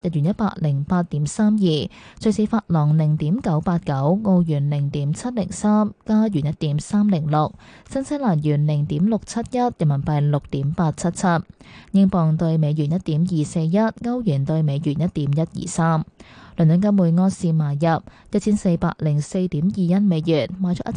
日元108.32，瑞士法郎0.989，澳元0.703，加元1.306，新西蘭元0.671，人民幣6.877，英鎊對美元1.241，歐元對美元1.123。倫敦金每安士買入1404.21美元，賣出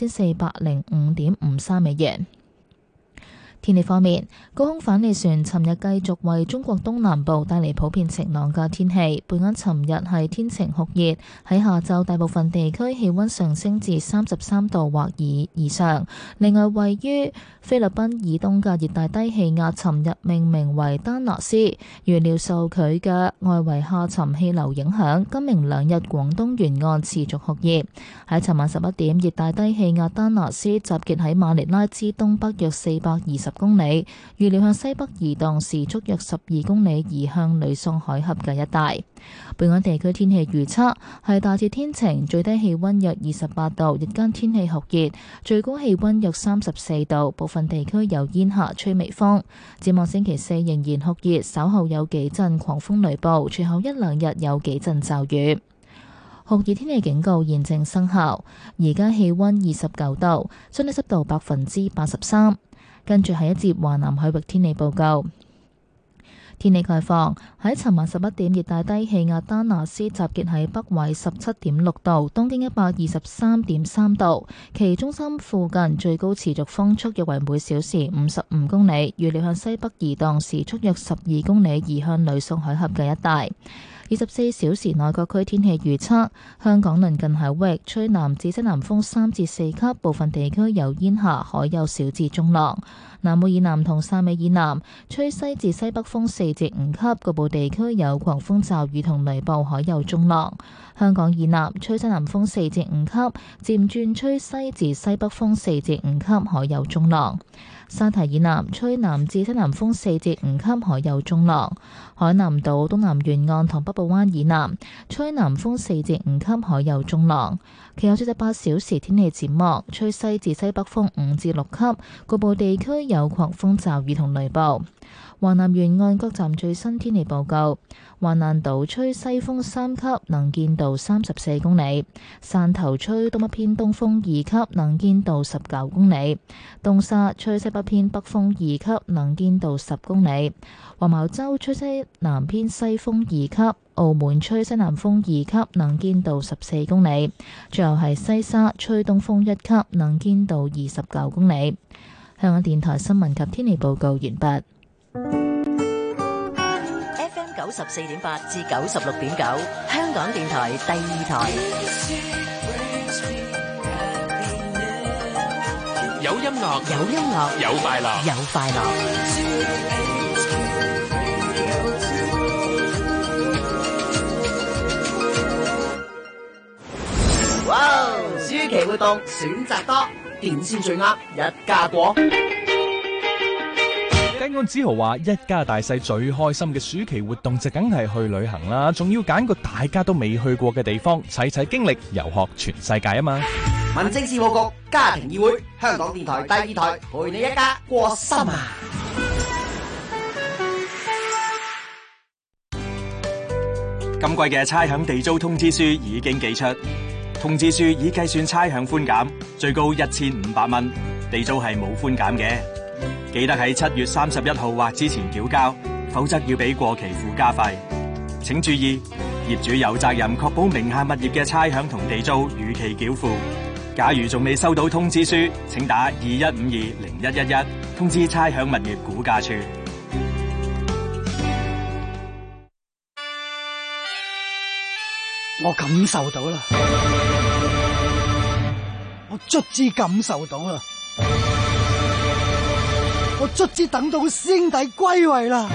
1405.53美元。天氣方面，高空反氣旋尋日繼續為中國東南部帶嚟普遍晴朗嘅天氣。本港尋日係天晴酷熱，喺下晝大部分地區氣溫上升至33度或以上。另外，位於菲律賓以東嘅熱帶低氣壓尋日命名為丹拿斯，預料受佢嘅外圍下沉氣流影響，今明兩日廣東沿岸持續酷熱。喺尋晚11點，熱帶低氣壓丹拿斯集結喺馬尼拉之東北約420公里，預料向西北移動，時速約12公里，移向呂宋海峽嘅一帶。本港地區天氣預測係大致天晴，最低氣溫約28度，日間天氣酷熱，最高氣溫約34度，部分地區有煙霞，吹微風。展望星期四仍然酷熱，稍後有幾陣狂風雷暴，隨後一兩日有幾陣驟雨。酷熱天氣警告現正生效，而家氣溫29度，相對濕度83%。跟住係一節華南海域天氣報告。天氣概況，喺尋晚11點，熱帶低氣壓丹拿斯集結喺北緯17.6度，東經123.3度，其中心附近最高持續風速約為每小時55公里，預料向西北移動，時速約12公里，移向呂宋海峽嘅一帶。24小時內各區天氣預測：香港鄰近海域吹南至西南風3至4級，部分地區有煙霞，海有小至中浪；南澳以南同汕尾以南吹西至西北風4至5級，局部地區有狂風驟雨同雷暴，海有中浪。香港以南吹西南風4至5級，漸轉吹西至西北風4至5級，海有中浪。沙堤以南吹南至西南風4至5級，海有中浪。海南島東南沿岸同北部灣以南吹南風4至5級，海有中浪。其後48小時天氣展望，吹西至西北風5至6級，局部地區有狂風驟雨同雷暴。華南沿岸各站最新天氣報告：華南島吹西風3級，能見度34公里；汕頭吹東北偏東風2級，能見度19公里；東沙吹西北偏北風2級，能見度10公里；黃茅洲吹西南偏西風2級，澳門吹西南風2級，能見度14公里；最後係西沙吹東風1級，能見度29公里。香港電台新聞及天氣報告完畢。 FM 94.8至96.9，香港電台第二台。 有音樂， 有音樂， 有快樂， 有快樂。 哇！暑期活動選擇多，點先最啱？一家過。 雞安子豪話：一家大細最開心嘅暑期活動就梗係去旅行啦，仲要揀個大家都未去過嘅地方，齊齊經歷遊學全世界啊嘛！ 民政事務局家庭議會，香港電台第二台，陪你一家過心啊！ 今季嘅差餉地租通知書已經寄出，通知書已計算差餉寬減，最高1500蚊，地租係冇寬減嘅。記得喺7月31號或之前繳交，否則要俾過期附加費。請注意，業主有責任確保名下物業嘅差餉同地租如期繳付。假如仲未收到通知書，請打21520111通知差餉物業估價處。 我感受到啦，我卒之感受到啦。我卒之等到師兄弟歸位啦！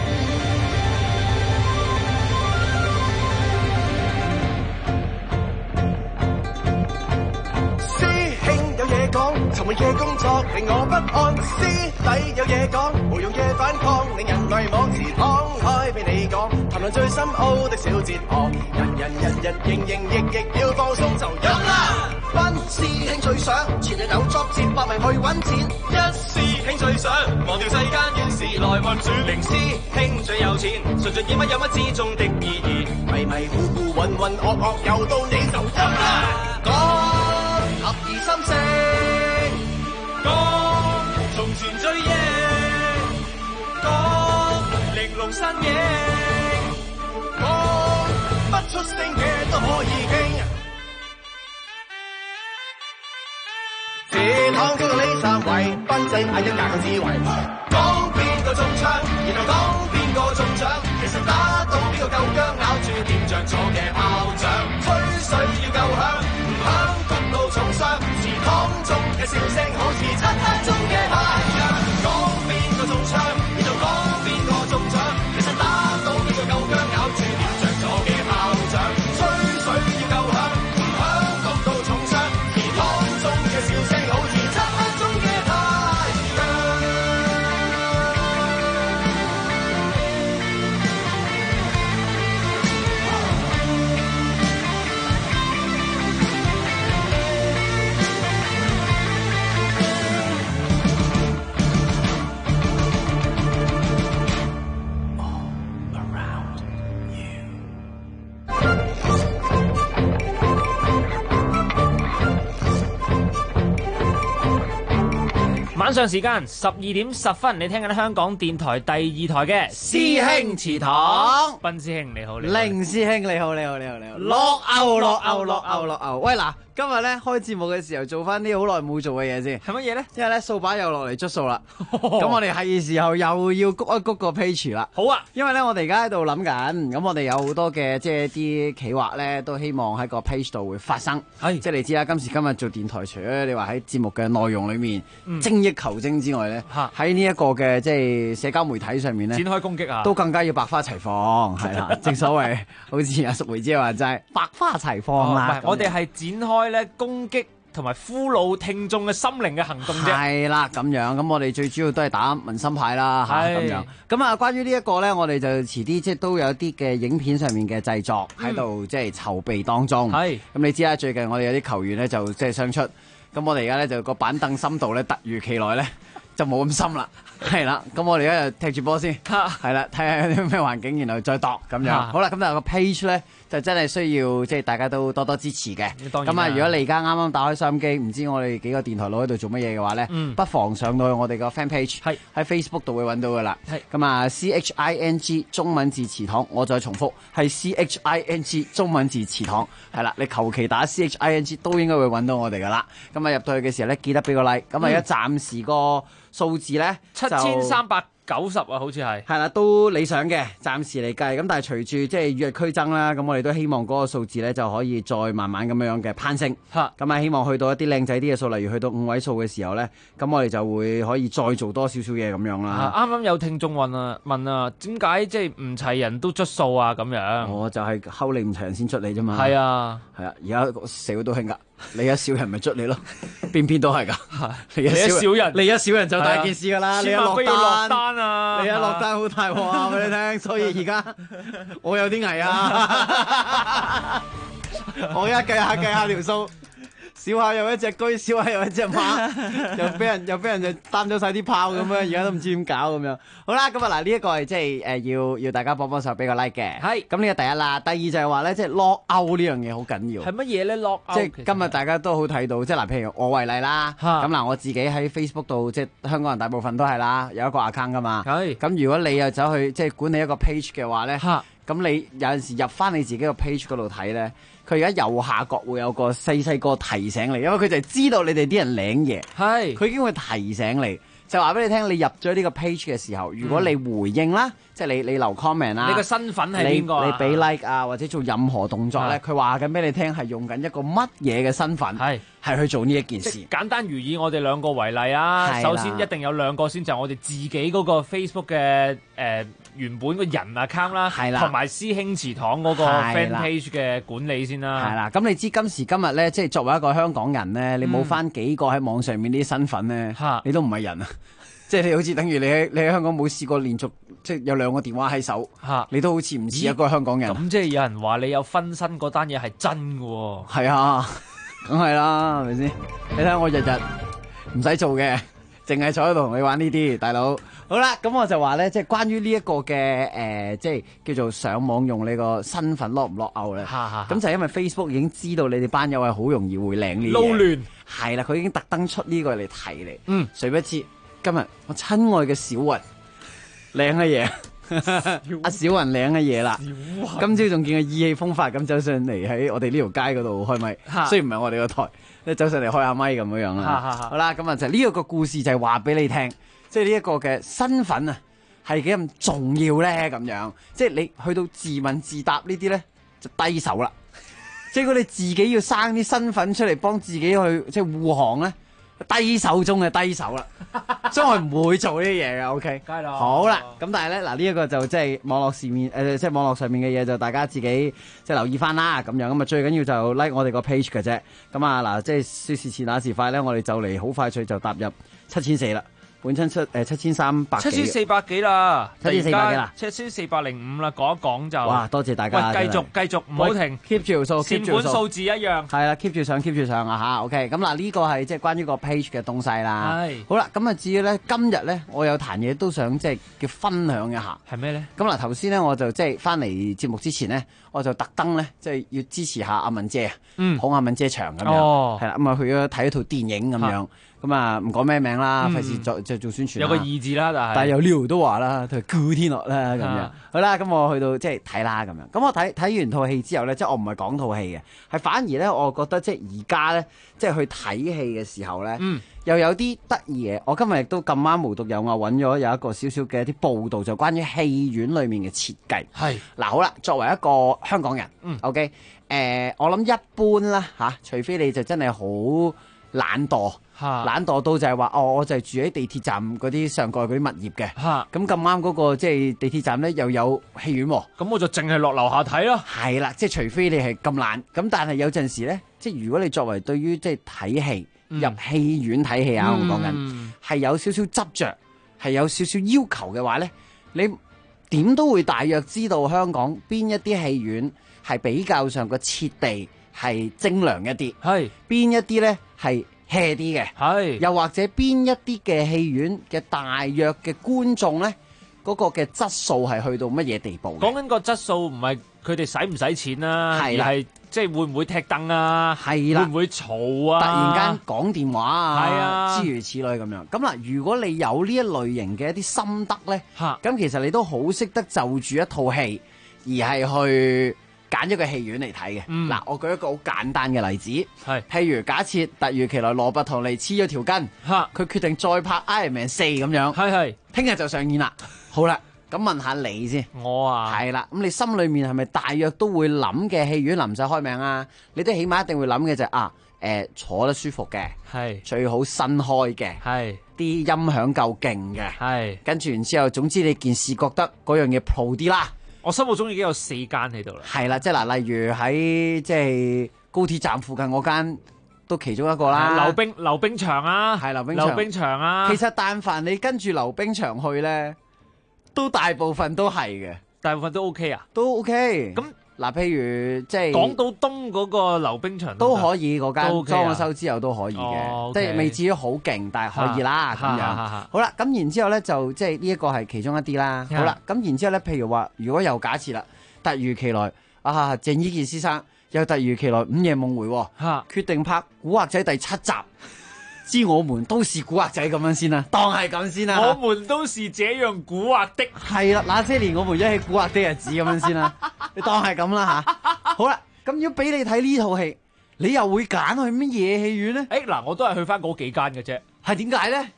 師兄有嘢講，尋日嘅工作令我不安；師弟有嘢講，無用嘅反抗令人迷惘。時敞開俾你講，談論最深奧的小哲學。人營營役役要放鬆就飲啦！分師兄最想前日有作戰，搏命去揾錢。一師兄最想忘掉世間怨事來運轉。零師兄最有錢，純粹見乜有乜之中的意義。迷迷糊糊渾渾噩噩，又到你就陰啦。講合二心聲，講從前追憶，講玲瓏身影，講不出聲嘅都可以傾。這趟叫做李三位，賓正係一架嘅智慧。講邊個中槍，然後講邊個中獎，其實打到邊個夠薑，咬住掂着咗嘅炮仗。吹水要夠響，唔響焗到重傷。祠堂中嘅笑聲好似漆黑中嘅太陽。講邊個中槍，然後講邊個中獎，其實打到邊個夠薑，咬住掂着咗嘅炮仗。吹水要夠響，唔響焗到重傷。祠堂中嘅笑聲好似漆黑中嘅太陽。 晚上時間12:10，你聽緊香港電台第2台嘅師兄祠堂， 賓師兄你好，你好凌師兄你好，你好，你好，你好，落牛落牛落牛落牛，喂嗱，今日咧開節目嘅時候做翻啲好耐冇做嘅嘢先， 係乜嘢咧？ 因為咧掃把又落嚟捽數啦，咁我哋係時候又要谷一谷個 page 啦。 好啊， 因為咧我哋而家喺度諗緊，咁我哋有好多嘅即係啲企劃咧，都希望喺個 page 度會發生。 係即係你知啦，今時今日做電台，除咗你話喺節目嘅內容裏面精益求精之外咧，喺呢一個嘅即係社交媒體上面咧， 展開攻擊啊， 都更加要百花齊放，係啦，正所謂好似阿淑梅姐話齋百花齊放啦。 唔係，我哋係展開咧攻擊同埋俘虜聽眾嘅心靈嘅行動啫。 係啦，咁樣咁我哋最主要都係打文心牌啦，嚇咁樣。咁啊，關於呢一個咧，我哋就遲啲即係都有啲嘅影片上面嘅製作喺度，即係籌備當中。係咁，你知啦，最近我哋有啲球員咧就即係傷出，咁我哋而家咧就個板凳深度咧突如其來咧就冇咁深啦。係啦，咁我哋而家就踢住波先，係啦，睇下有啲咩環境，然後再度咁樣。好啦，咁但係個 page 咧就真係需要即係大家都多多支持嘅。咁啊，如果你而家啱啱打開收音機，唔知我哋幾個電台佬喺度做乜嘢嘅話咧，不妨上到去我哋個 fan page，喺 Facebook 度會揾到噶啦。咁啊，CHING 中文字祠堂，我再重複係 CHING 中文字祠堂，係啦，你求其打 CHING 都應該會揾到我哋噶啦。咁啊入到去嘅時候咧，記得俾個 like。咁啊而家暫時個數字咧 7390啊，好似係啦，都理想嘅，暫時嚟計。咁但係隨住即係與日俱增啦，咁我哋都希望嗰個數字咧就可以再慢慢咁樣嘅攀升。咁啊，希望去到一啲靚仔啲嘅數，例如去到5位數嘅時候咧，咁我哋就會可以再做多少少嘢咁樣啦。 啱啱有聽眾問啊，點解即係唔齊人都捽數啊？咁樣我就係睺你唔齊人先捽你啫嘛。 係啊， 而家社會都興㗎。你一少人咪捽你咯，邊都係㗎。 你一少人， 你一少人就大件事㗎啦。你一落單啊， 你一落單好大鑊啊！俾你聽，所以而家我有啲危啊。我而家計下條數。小下又一隻居，小下又一隻馬，又俾人就擔咗晒啲炮咁樣，而家都唔知點搞咁樣。好啦，咁啊嗱，呢一個係即係要大家幫手俾個 like 嘅。係，咁呢個第一啦。第二就係話咧，即係 lock out 呢樣嘢好緊要。 係乜嘢咧 lock out？ 即係今日大家都好睇到，即係嗱，譬如我為例啦。咁嗱，我自己喺 Facebook 度，即係香港人大部分都係啦，有一個 account 噶嘛。係。咁如果你又走去即係管理一個 page 嘅話咧，咁你有陣時入翻你自己個 page 嗰度睇咧。佢而家右下角會有個細個提醒你，因為佢就係知道你哋啲人領嘢，係佢已經會提醒你，就話俾你聽，你入咗呢個 page 嘅時候，如果你回應啦，即係你留 comment 啦， 你個身份係邊個？ 你俾 like 啊，或者做任何動作咧，佢話緊俾你聽係用緊一個乜嘢嘅身份，係去做呢一件事。 簡單如以我哋兩個為例啊，首先一定有兩個先，就係我哋自己嗰個 Facebook 嘅原本個人 account 啦，同埋師兄祠堂嗰個 fan page 嘅管理先啦。 係啦，咁你知今時今日咧，即係作為一個香港人咧，你冇翻幾個喺網上面啲身份咧，你都唔係人啊！即係你好似等於你喺香港冇試過連續即係有2個電話喺手，你都好似唔似一個香港人。 咁即係有人話你有分身嗰單嘢係真嘅喎。 係啊。 梗係啦，係咪先？你睇下我日日唔使做嘅，淨係坐喺度同你玩呢啲，大佬。好啦，咁我就話咧，即係關於呢一個嘅即係叫做上網用你個身份落唔落勾咧。咁就係因為 Facebook 已經知道你哋班友係好容易會領呢啲撈亂。 係啦，佢已經特登出呢個嚟提你。誰不知今日我親愛嘅小雲領嘅嘢。阿小雲領嘅嘢啦，今朝仲見佢意氣風發咁走上嚟喺我哋呢條街嗰度開咪，雖然唔係我哋個台，你走上嚟開下咪咁樣啦。好啦，咁啊就呢一個故事就係話俾你聽，即係呢一個嘅身份啊係幾咁重要咧咁樣，即係你去到自問自答呢啲咧就低手啦，即係如果你自己要生啲身份出嚟幫自己去即係護航咧。低手中嘅低手啦，所以我唔會做呢啲嘢嘅。OK， 好啦，咁但係咧嗱呢一個就即係網絡市面即係網絡上面嘅嘢就大家自己即係留意翻啦咁樣。咁啊最緊要就 like 我哋個 page 嘅啫。咁啊嗱，即係說時遲那時快咧，我哋就嚟好快脆就踏入7400啦。本身出7300幾 ，7400幾啦 ，7400幾啦 ，7405啦，講一講就哇，多謝大家， 喂，繼續唔好停 ，keep 住數， 善本數字一樣， 係啦 ，keep 住上啊吓 ，OK， 咁嗱呢個係即係關於個 page 嘅東西啦， 係， 好啦，咁啊至於咧今日咧，我有壇嘢都想即係叫分享一下， 係咩咧？ 咁嗱頭先咧我就即係翻嚟節目之前咧，我就特登咧即係要支持下阿文姐，捧阿文姐場咁樣，係啦，咁啊去咗睇一套電影咁樣。咁啊，唔講咩名啦，費事做宣傳。 有個二字啦，但係有呢度都話啦，佢古天樂啦咁樣。好啦，咁我去到即係睇啦咁樣。咁我睇完套戲之後咧，即係我唔係講套戲嘅，係反而咧，我覺得即係而家咧，即係去睇戲嘅時候咧，又有啲得意嘅。我今日亦都咁啱無獨有偶揾咗有一個少少嘅一啲報道，就關於戲院裏面嘅設計。係嗱，好啦，作為一個香港人，OK，我諗一般啦嚇，除非你就真係好懶惰。懶惰到就係話我就係住喺地鐵站嗰啲上蓋嗰啲物業嘅，咁咁啱嗰個即係地鐵站咧又有戲院喎， 咁我就淨係落樓下睇咯。 係啦，即係除非你係咁懶，咁但係有陣時咧，即係如果你作為對於即係睇戲入戲院睇戲啊，我講緊係有少少執着，係有少少要求嘅話咧，你點都會大約知道香港邊一啲戲院係比較上個設地係精良一啲，係邊一啲咧係hea 啲嘅，係又或者邊一啲嘅戲院嘅大約嘅觀眾咧，嗰個嘅質素係去到乜嘢地步？ 講緊個質素唔係佢哋使唔使錢啦，而係即係會唔會踢凳啊？係啦，會唔會嘈啊？ 突然間講電話啊？ 係啊， 諸如此類咁樣。咁嗱，如果你有呢一類型嘅一啲心得咧，咁其實你都好識得就住一套戲而係去揀一個戲院嚟睇嘅。嗱，我舉一個好簡單嘅例子，係譬如假設突如其來羅拔唐尼黐咗條筋，佢決定再拍 Iron Man 4咁樣，係聽日就上演啦。好啦，咁問下你先， 我啊係啦，咁你心裏面係咪大約都會諗嘅戲院臨晒開名啊？你都起碼一定會諗嘅就係坐得舒服嘅，係最好新開嘅，係啲音響夠勁嘅，係跟住然之後，總之你件事覺得嗰樣嘢 pro 啲啦。 我心目中已經有4間喺度啦。 係啦，即係嗱，例如喺即係高鐵站附近嗰間都其中一個啦。 溜冰場啊，係溜冰場啊。 其實但凡你跟住溜冰場去咧，都大部分都係嘅， 大部分都 OK 啊， 都 OK。咁嗱，譬如即係港島東嗰個溜冰場都可以，嗰間裝咗修之後都可以嘅，即係未至於好勁，但係可以啦咁樣。好啦，咁然之後咧就即係呢一個係其中一啲啦。好啦，咁然之後咧，譬如話，如果又假設啦，突如其來鄭伊健先生又突如其來午夜夢回，決定拍《古惑仔》第7集。知我們都是古惑仔咁樣先啦，當係咁先啦。 我們都是這樣古惑的。 係啦，那些年我們一起古惑的日子咁樣先啦，你當係咁啦吓。好啦，咁如果俾你睇呢套戲，你又會揀去乜嘢戲院咧？ 嗱，我都係去翻嗰幾間嘅啫。 係點解咧？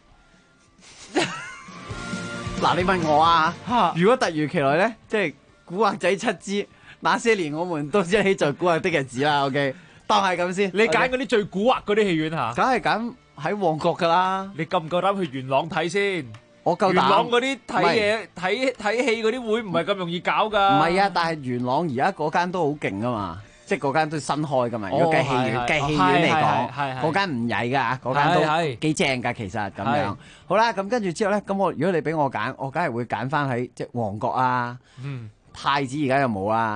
嗱，你問我啊，如果突如其來咧，即係古惑仔7之，那些年我們都一起在古惑的日子啦。OK， 當係咁先。 你揀嗰啲最古惑嗰啲戲院吓？ 梗係揀喺旺角噶啦。 你夠唔夠膽去元朗睇先？ 我夠膽。 元朗嗰啲睇嘢睇戲嗰啲會唔係咁容易搞噶？ 唔係啊，但係元朗而家嗰間都好勁噶嘛，即係嗰間都新開噶嘛。如果計戲院嚟講，嗰間唔曳噶，嗰間都幾正噶。其實咁樣。好啦，咁跟住之後咧，咁如果你俾我揀，我梗係會揀翻喺即係旺角啊。太子而家又冇啦。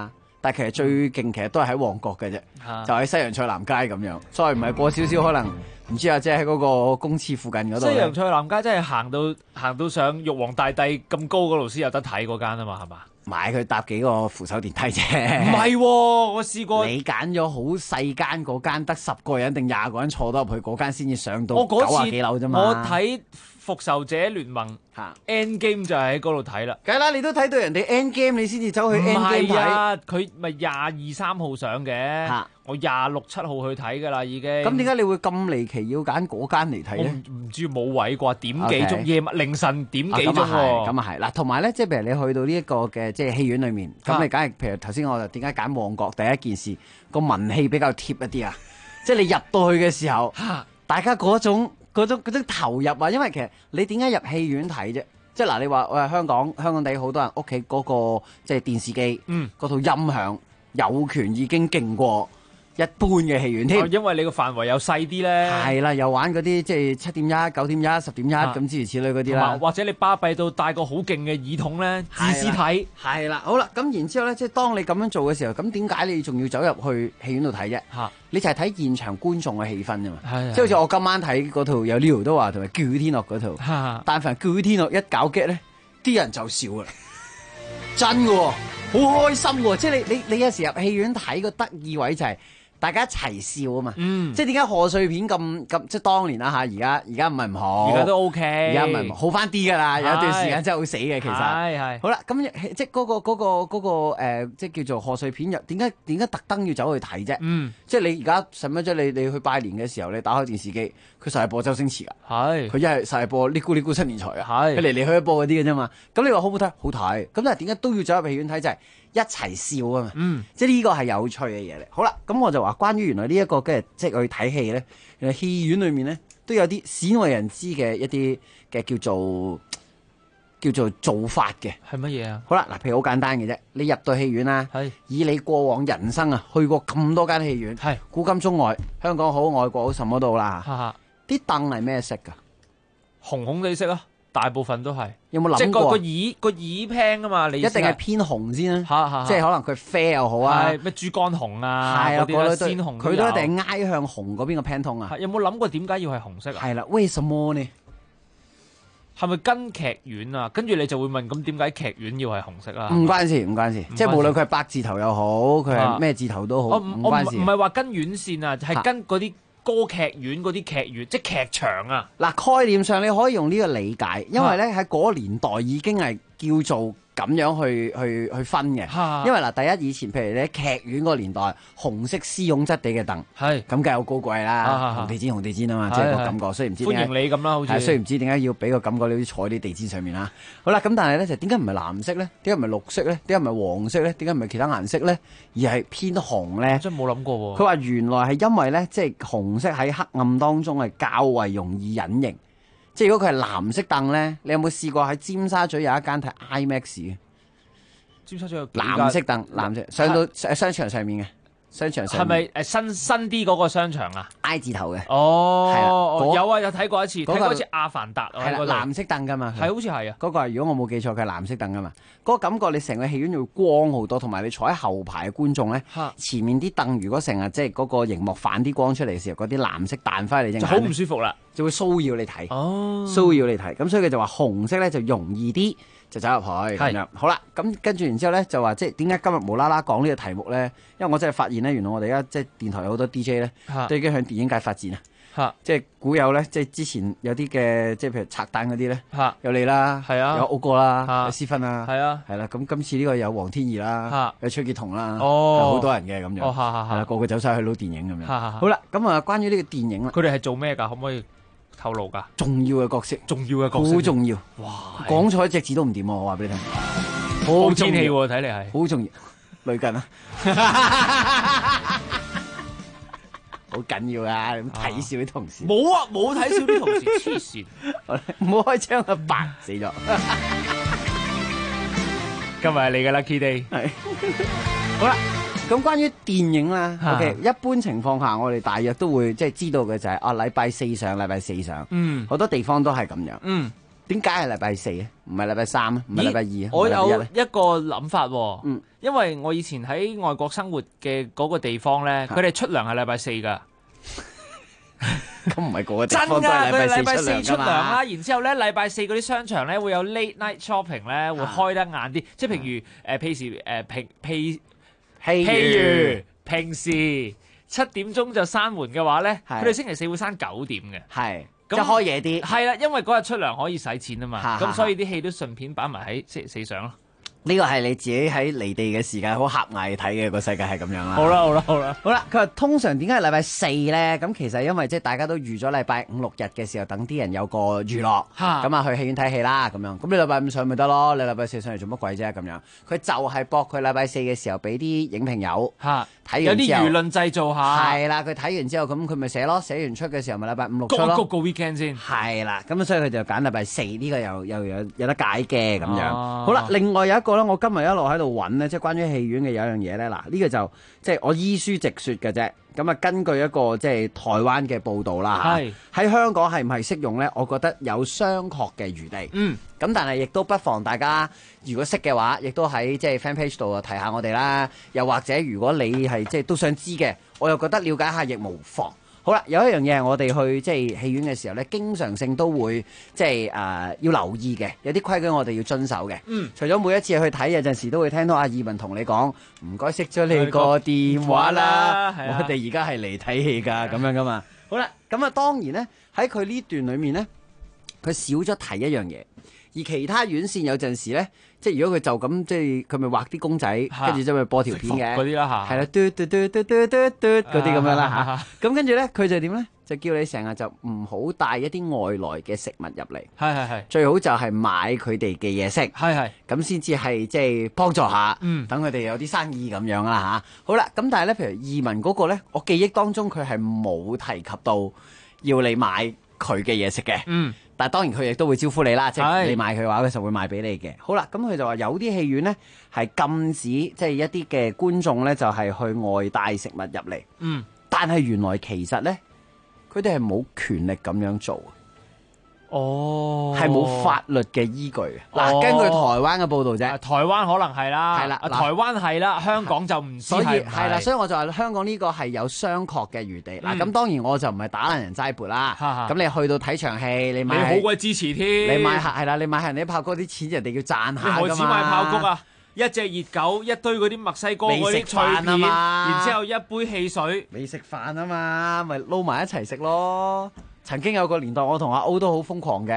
但係其實最勁其實都係喺旺角嘅啫，就喺西洋菜南街咁樣，再唔係過少少可能唔知啊，即係喺嗰個公廁附近嗰度。 西洋菜南街真係行到上玉皇大帝咁高嗰度先有得睇嗰間啊嘛，係嘛？ 買佢搭幾個扶手電梯啫。 唔係，我試過。 你揀咗好細間嗰間，得10個人定20個人坐得入去嗰間先至上到我嗰次 90幾樓啫嘛。 我睇復仇者聯盟 Endgame 就係喺嗰度睇啦。 梗係啦，你都睇到人哋 Endgame，你先至走去 Endgame 睇。 唔係啊，佢咪22、23號上嘅，我26、7號去睇㗎啦已經。 咁點解你會咁離奇要揀嗰間嚟睇咧？ 唔知冇位啩？點幾鐘？夜晚凌晨點幾鐘喎？ 咁啊係嗱，同埋咧，即係譬如你去到呢一個嘅即係戲院裏面，咁你梗係譬如頭先我就點解揀旺角？第一件事個文氣比較貼一啲啊，即係你入到去嘅時候，大家嗰種投入啊，因為其實你點解入戲院睇啫？即係嗱，你話喂香港地好多人屋企嗰個即係電視機，嗰套音響有權已經勁過一般嘅戲院添， 因為你個範圍又細啲咧。 係啦，又玩嗰啲即係7.1、9.1、10.1咁諸如此類嗰啲啦。 或者你巴閉到帶個好勁嘅耳筒咧，自私睇。 係啦，好啦，咁然之後咧，即係當你咁樣做嘅時候，咁點解你仲要走入去戲院度睇啫？你就係睇現場觀眾嘅氣氛啫嘛。即係好似我今晚睇嗰套有 Leo 都話同埋叫天樂嗰套，但凡叫天樂一搞激咧，啲人就笑啦，真嘅喎，好開心喎！即係你有時入戲院睇個得意位就係。大家一齊笑啊嘛，即係點解賀歲片咁即係當年啦嚇，而家唔係唔好， 而家都 OK， 而家唔係好翻啲㗎啦，有一段時間真係好死嘅其實。 係好啦，咁即係嗰個即係叫做賀歲片，點解特登要走去睇啫？即係你而家使乜啫？你去拜年嘅時候，你打開電視機，佢實係播周星馳㗎，佢一係實係播呢咕呢咕新年財啊，佢嚟嚟去去播嗰啲嘅啫嘛。咁你話好唔好睇？好睇。咁但係點解都要走入戲院睇？就係一齊笑啊嘛，即係呢個係有趣嘅嘢嚟。好啦，咁我就話關於原來呢一個嘅即係去睇戲咧，原來戲院裏面咧都有啲鮮為人知嘅一啲嘅叫做做法嘅。 係乜嘢啊？ 好啦，嗱，譬如好簡單嘅啫，你入到戲院啦，以你過往人生啊去過咁多間戲院，古今中外，香港好，外國好，什麼都好啦，啲凳係咩色㗎？ 紅紅地色啊！大部分都係， 有冇諗過？ 即係個耳 pan 啊嘛，你一定係偏紅先啦，即係可能佢啡又好啊， 咩珠江紅啊， 嗰啲鮮紅， 佢都一定挨向紅嗰邊個 pan 通啊。 有冇諗過點解要係紅色啊？ 係啦，為什麼呢？ 係咪跟劇院啊？跟住你就會問，咁點解劇院要係紅色啊？ 唔關事，唔關事，即係無論佢係8字頭又好，佢係咩字頭都好，唔關事。 唔係話跟院線啊，係跟嗰啲歌劇院嗰啲劇院，即係劇場啊！ 嗱，概念上你可以用呢個理解，因為咧喺嗰個年代已經係叫做咁樣去分嘅。因為嗱，第一以前譬如你喺劇院嗰個年代，紅色絲絨質地嘅凳，咁梗係好高貴啦，紅地氈啊嘛，即係個感覺。雖然唔知點解歡迎你咁啦，好似雖然唔知點解要俾個感覺，你好似坐喺啲地氈上面啦。好啦，咁但係咧就點解唔係藍色咧？點解唔係綠色咧？點解唔係黃色咧？點解唔係其他顏色咧？而係偏紅咧？ 真係冇諗過喎。 佢話原來係因為咧，即係紅色喺黑暗當中係較為容易隱形。即係如果佢係藍色凳咧，你有冇試過喺尖沙咀有一間睇 IMAX 嘅？ 尖沙咀有藍色凳，藍色上到商場上面嘅，商場上面係咪新啲嗰個商場啊 ？I 字頭嘅。 哦，係啦，有啊，有睇過一次，睇過一次《阿凡達》 係啦，藍色凳噶嘛， 係好似係啊。 嗰個如果我冇記錯，佢係藍色凳噶嘛。嗰個感覺你成個戲院會光好多，同埋你坐喺後排嘅觀眾咧，前面啲凳如果成日即係嗰個熒幕反啲光出嚟嘅時候，嗰啲藍色彈翻嚟隻眼， 就好唔舒服啦， 就會騷擾你睇。騷擾你睇，咁所以佢就話紅色咧就容易啲。就走入去咁樣，好啦，咁跟住然之後咧就話即係點解今日無啦啦講呢個題目咧？因為我真係發現咧，原來我哋而家即係電台有好多 DJ 咧，都已經向電影界發展啊！即係古有咧，即係之前有啲嘅，即係譬如拆彈嗰啲咧，有你啦，有奧哥啦，有思芬啦，係啦，咁今次呢個有黃天怡啦，有崔潔彤啦，有好多人嘅咁樣，係啦，個個走晒去撈電影咁樣。好啦，咁啊，關於呢個電影啦， 佢哋係做咩㗎？可唔可以透露㗎？ 重要嘅角色， 好重要。哇！講錯一隻字都唔掂喎，我話俾你聽。 好天氣喎，睇嚟係好重要，類近啊，好緊要啊！咁睇笑啲同事。 冇啊，冇睇笑啲同事，黐線！ 唔好開槍啊！白死咗。 今日係你嘅 lucky day。 係。好啦。咁關於電影啦，OK，一般情況下我哋大約都會即係知道嘅就係禮拜四上，好多地方都係咁樣。 點解係禮拜四啊？唔係禮拜三啊？唔係禮拜二啊？ 我有一個諗法喎，因為我以前喺外國生活嘅嗰個地方咧，佢哋出糧係禮拜四㗎。 咁唔係個個地方都係禮拜四出糧啦，然之後咧禮拜四嗰啲商場咧會有 late night shopping 咧，會開得晏啲，即係譬如平時7點鐘就閂門嘅話咧，佢哋星期四會閂9點嘅， 係咁開夜啲， 係啦，因為嗰日出糧可以使錢啊嘛，咁所以啲戲都順便擺埋喺星期四上咯。 呢個係你自己喺離地嘅時間好狹隘睇嘅個世界係咁樣啦。 好啦。 佢話通常點解係禮拜四咧？咁其實因為即係大家都預咗禮拜5、6日嘅時候，等啲人有個娛樂，咁啊去戲院睇戲啦咁樣。咁你禮拜5上咪得咯？你禮拜四上嚟做乜鬼啫？咁樣佢就係搏佢禮拜四嘅時候俾啲影評友睇完之後， 有啲輿論製造下。 係啦，佢睇完之後咁佢咪寫咯，寫完出嘅時候咪禮拜5、6出咯。 谷個 weekend 先。 係啦，咁所以佢就揀禮拜四呢個又有得解嘅咁樣。好啦，另外有一個咧，我今日一路喺度揾咧，即係關於戲院嘅有一樣嘢咧。嗱，呢個就即係我依書直說嘅啫。咁啊，根據一個即係台灣嘅報導啦，喺香港係唔係適用咧？我覺得有商榷嘅餘地。咁但係亦都不妨大家如果識嘅話，亦都喺即係 fan page 度提下我哋啦。又或者如果你係即係都想知嘅，我又覺得了解下亦無妨。好啦，有一樣嘢係我哋去即係戲院嘅時候咧，經常性都會即係要留意嘅，有啲規矩我哋要遵守嘅。除咗每一次去睇，有陣時都會聽到阿義文同你講，唔該熄咗你個電話啦，我哋而家係嚟睇戲㗎，咁樣噶嘛。好啦，咁啊當然咧喺佢呢段裡面咧，佢少咗提一樣嘢，而其他院線有陣時咧。即係如果佢就咁，即係佢咪畫啲公仔，跟住就咪播條片嘅， 嗰啲啦係啦，嘟嘟嘟嘟嘟嘟嘟嗰啲咁樣啦嚇。咁跟住咧，佢就點咧？就叫你成日就唔好帶一啲外來嘅食物入嚟。 係。最好就係買佢哋嘅嘢食。係。咁先至係即係幫助下，等佢哋有啲生意咁樣啦嚇。好啦，咁但係咧，譬如義文嗰個咧，我記憶當中佢係冇提及到要你買佢嘅嘢食嘅。但係當然佢亦都會招呼你啦，即係你買佢嘅話，佢就會賣俾你嘅。好啦，咁佢就話有啲戲院呢係禁止即係一啲嘅觀眾呢就係去外帶食物入嚟。但係原來其實呢，佢哋係冇權力咁樣做。係冇法律嘅依據嘅。嗱，根據台灣嘅報導啫。 台灣可能係啦。係啦。台灣係啦，香港就唔知係啦， 所以我就話香港呢個係有商榷嘅餘地。嗱，咁當然我就唔係打爛人齋缽啦。咁你去到睇場戲，你好鬼支持添。 你買係啦，你買人哋炮谷啲錢，人哋要賺下㗎嘛。 你何止買炮谷啊？一隻熱狗，一堆嗰啲墨西哥嗰啲脆片，然之後一杯汽水。 未食飯啊嘛，咪撈埋一齊食咯。曾經有個年代，我同阿 O 都好瘋狂嘅，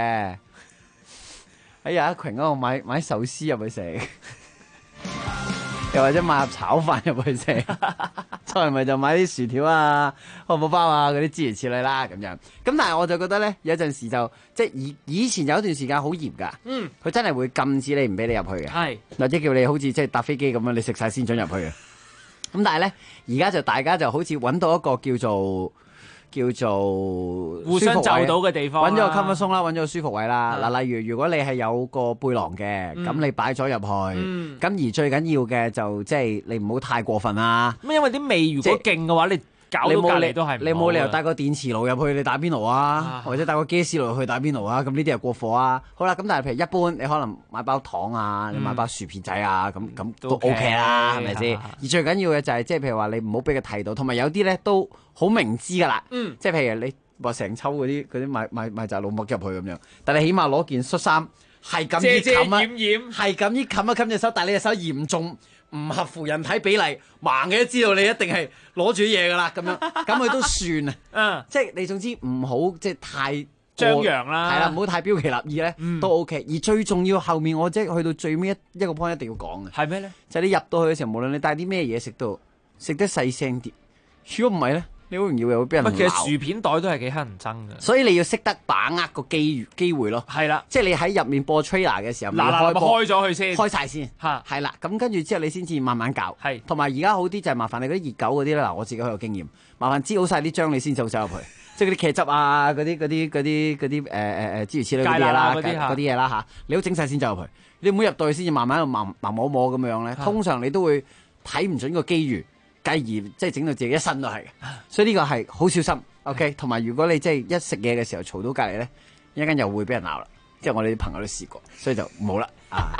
喺阿群嗰度買壽司入去食，又或者買盒炒飯入去食，再唔係就買啲薯條啊、漢堡包啊嗰啲諸如此類啦咁樣。咁但係我就覺得咧，有陣時就即係以前有一段時間好嚴㗎，佢真係會禁止你唔俾你入去嘅，或者叫你好似即係搭飛機咁樣，你食晒先準入去嘅。咁但係咧，而家就大家就好似揾到一個叫做互相就到嘅地方， 揾咗個 comfort zone 啦，揾咗個舒服位啦。嗱，例如如果你係有個背囊嘅，咁你擺咗入去，咁而最緊要嘅就即係你唔好太過分啦。 咁因為啲味如果勁嘅話，你搞到隔離都係唔好。 你冇理由帶個電磁爐入去你打邊爐啊，或者帶個 gas 爐去打邊爐啊，咁呢啲係過火啊。好啦，咁但係譬如一般你可能買包糖啊，你買包薯片仔啊，咁都 OK 啦，係咪先？而最緊要嘅就係即係譬如話你唔好俾佢睇到，同埋有啲咧都好明知㗎啦，即係譬如你話成抽嗰啲買扎老麥入去咁樣，但係你起碼攞件恤衫係咁依冚啊，係咁依冚一冚隻手，但係你隻手嚴重唔合乎人體比例，盲嘅都知道你一定係攞住啲嘢㗎啦，咁樣咁佢都算啊，即係你總之唔好即係太張揚啦， 係啦，唔好太標奇立異咧，都 OK。而最重要後面我即係去到最尾一個 point 一定要講嘅係咩咧？ 就係你入到去嘅時候，無論你帶啲咩嘢食都食得細聲啲，如果唔係咧。你好容易又會俾人鬧。 其實薯片袋都係幾乞人憎嘅， 所以你要識得把握個機會咯。 係啦， 即係你喺入面播 trailer 嘅時候， 開咗佢先， 開晒先。係啦，咁跟住之後你先至慢慢搞。 係，同埋而家好啲就係麻煩你嗰啲熱狗嗰啲咧。嗱，我自己好有經驗，麻煩擠好晒啲漿你先走入去，即係嗰啲茄汁啊，嗰啲諸如此類嗰啲嘢啦，嗰啲嘢啦嚇，你都整晒先走入去。你唔好入到去先至慢慢盲摸摸咁樣咧，通常你都會睇唔準個機遇。繼而即係整到自己一身都係，所以呢個係好小心。OK， 同埋如果你即係一食嘢嘅時候嘈到隔離咧，一陣間又會俾人鬧啦。 即係我哋啲朋友都試過，所以就冇啦啊。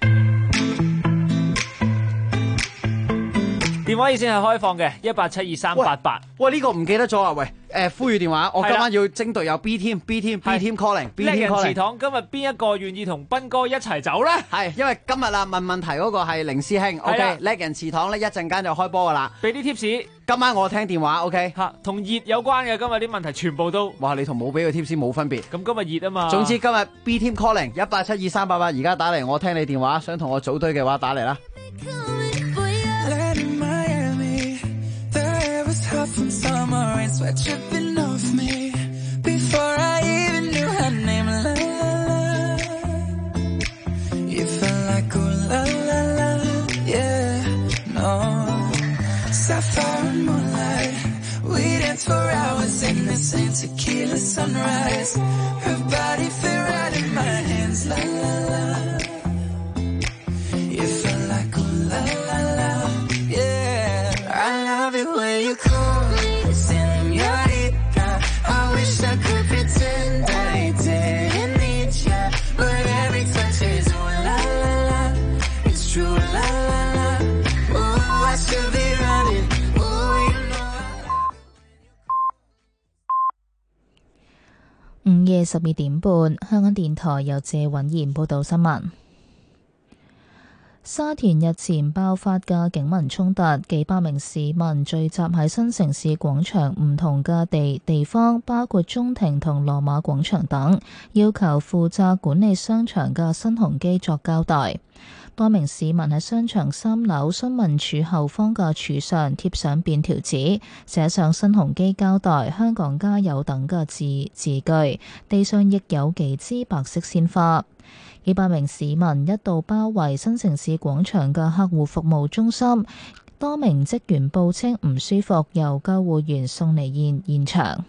電話熱線係開放嘅，1872388。 喂，呢個唔記得咗啊！喂，呼籲電話，我今晚要徵隊有 B team calling。 叻人祠堂，今日邊一個願意同斌哥一齊走咧？ 係因為今日啊問問題嗰個係凌師兄 ，OK， 叻人祠堂咧一陣間就開波噶啦。 俾啲 tips， 今晚我聽電話 ，OK， 嚇，同熱有關嘅今日啲問題全部都， 哇！你同冇俾個 tips 冇分別。 咁今日熱啊嘛。 總之今日 B team calling 1872388，而家打嚟，我聽你電話，想同我組隊嘅話打嚟啦。 From summer rain, sweat dripping off me before I even knew her name. La la la, you felt like ooh la la la, yeah, no. Sapphire and moonlight, we danced for hours in the same tequila sunrise. Her body fit right in my hands. La la la, you felt like ooh la la la, yeah. I love it when you call. I could pretend I didn't need ya, but every touch is ooh la la la, it's true la la la, ooh I should be running, ooh you know. 午夜12點半，香港電台由謝允賢報道新聞。沙田日前爆發嘅警民衝突，幾百名市民聚集喺新城市廣場唔同嘅地方，包括中庭同羅馬廣場等，要求負責管理商場嘅新鴻基作交代。多名市民喺商場3樓詢問處後方嘅柱上貼上便條紙，寫上新鴻基交代、香港加油等嘅字句，地上亦有幾支白色鮮花。幾百名市民一度包圍新城市廣場嘅客戶服務中心，多名職員報稱唔舒服，由救護員送離現場。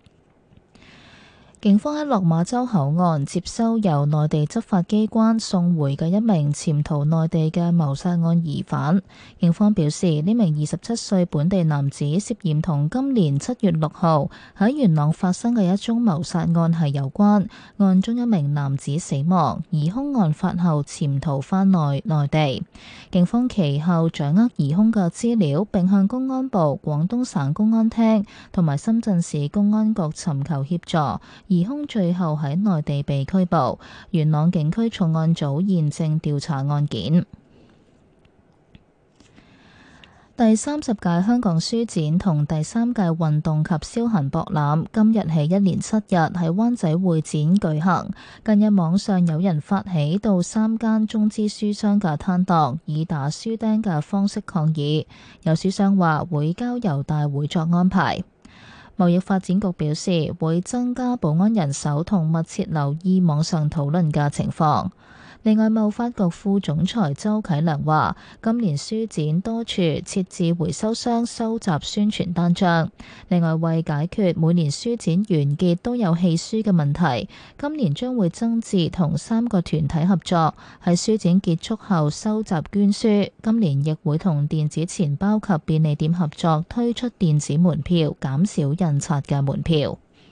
警方喺落馬洲口岸接收由內地執法機關送回嘅一名潛逃內地嘅謀殺案疑犯。警方表示，呢名27歲本地男子涉嫌同今年7月6號喺元朗發生嘅一宗謀殺案係有關，案中一名男子死亡，疑兇案發後潛逃返內地。警方其後掌握疑兇嘅資料，並向公安部、廣東省公安廳同埋深圳市公安局尋求協助。疑兇最後喺內地被拘捕，元朗警區重案組現正調查案件。第30屆香港書展同第3屆運動及消閒博覽今日起一連7日喺灣仔會展舉行。近日網上有人發起到3間中資書商嘅攤檔，以打書釘嘅方式抗議。有書商話會交由大會作安排。貿易發展局表示會增加保安人手同密切留意網上討論嘅情況。另外，貿發局副總裁周啟良話，今年書展多處設置回收箱收集宣傳單張。另外，為解決每年書展完結都有棄書嘅問題，今年將會增設同3個團體合作，喺書展結束後收集捐書。今年亦會同電子錢包及便利店合作推出電子門票，減少印刷嘅門票。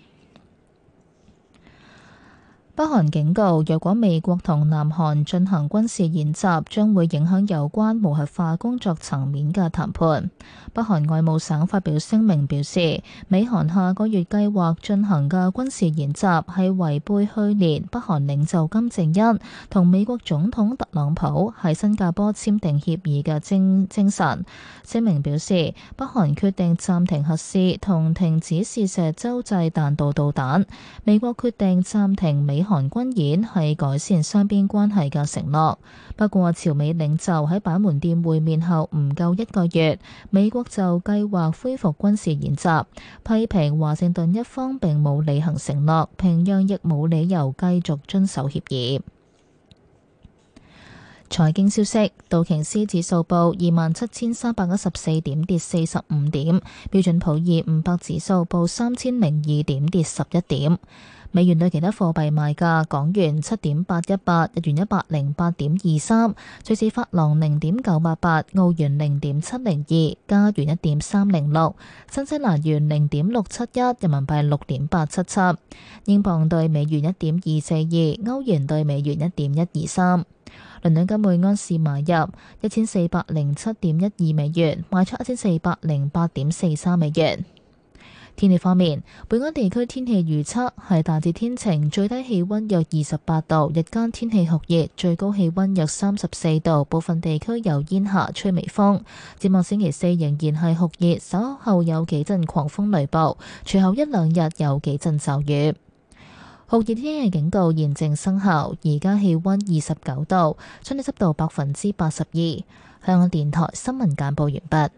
北韓警告，若果美國同南韓進行軍事演習，將會影響有關無核化工作層面嘅談判。北韓外務省發表聲明表示，美韓下個月計劃進行嘅軍事演習係違背去年北韓領袖金正恩同美國總統特朗普喺新加坡簽訂協議嘅精神。聲明表示，北韓決定暫停核試同停止試射洲際彈道導彈。美國決定暫停美韓軍演係改善雙邊關係嘅承諾。不過，朝美領袖喺板門店會面後唔夠1個月，美國就計劃恢復軍事演習，批評華盛頓一方並冇履行承諾，平壤亦冇理由繼續遵守協議。 財經消息，道瓊斯指數報27,314點，跌45點；標準普爾500指數報3002點，跌11點。美元對其他貨幣賣價：港元7.818，日元108.23，瑞士法郎0.988，澳元0.702，加元1.306，新西蘭元0.671，人民幣6.877，英鎊對美元1.242，歐元對美元1.123。倫敦金每安士買入1407.12美元，賣出1408.43美元。天氣方面，本港地區天氣預測係大致天晴，最低氣溫約28度，日間天氣酷熱，最高氣溫約34度，部分地區有煙霞，吹微風。展望星期四仍然係酷熱，稍後有幾陣狂風雷暴，隨後一兩日有幾陣驟雨。酷熱天氣警告現正生效，而家氣溫29度，相對濕度82%。香港電台新聞簡報完畢。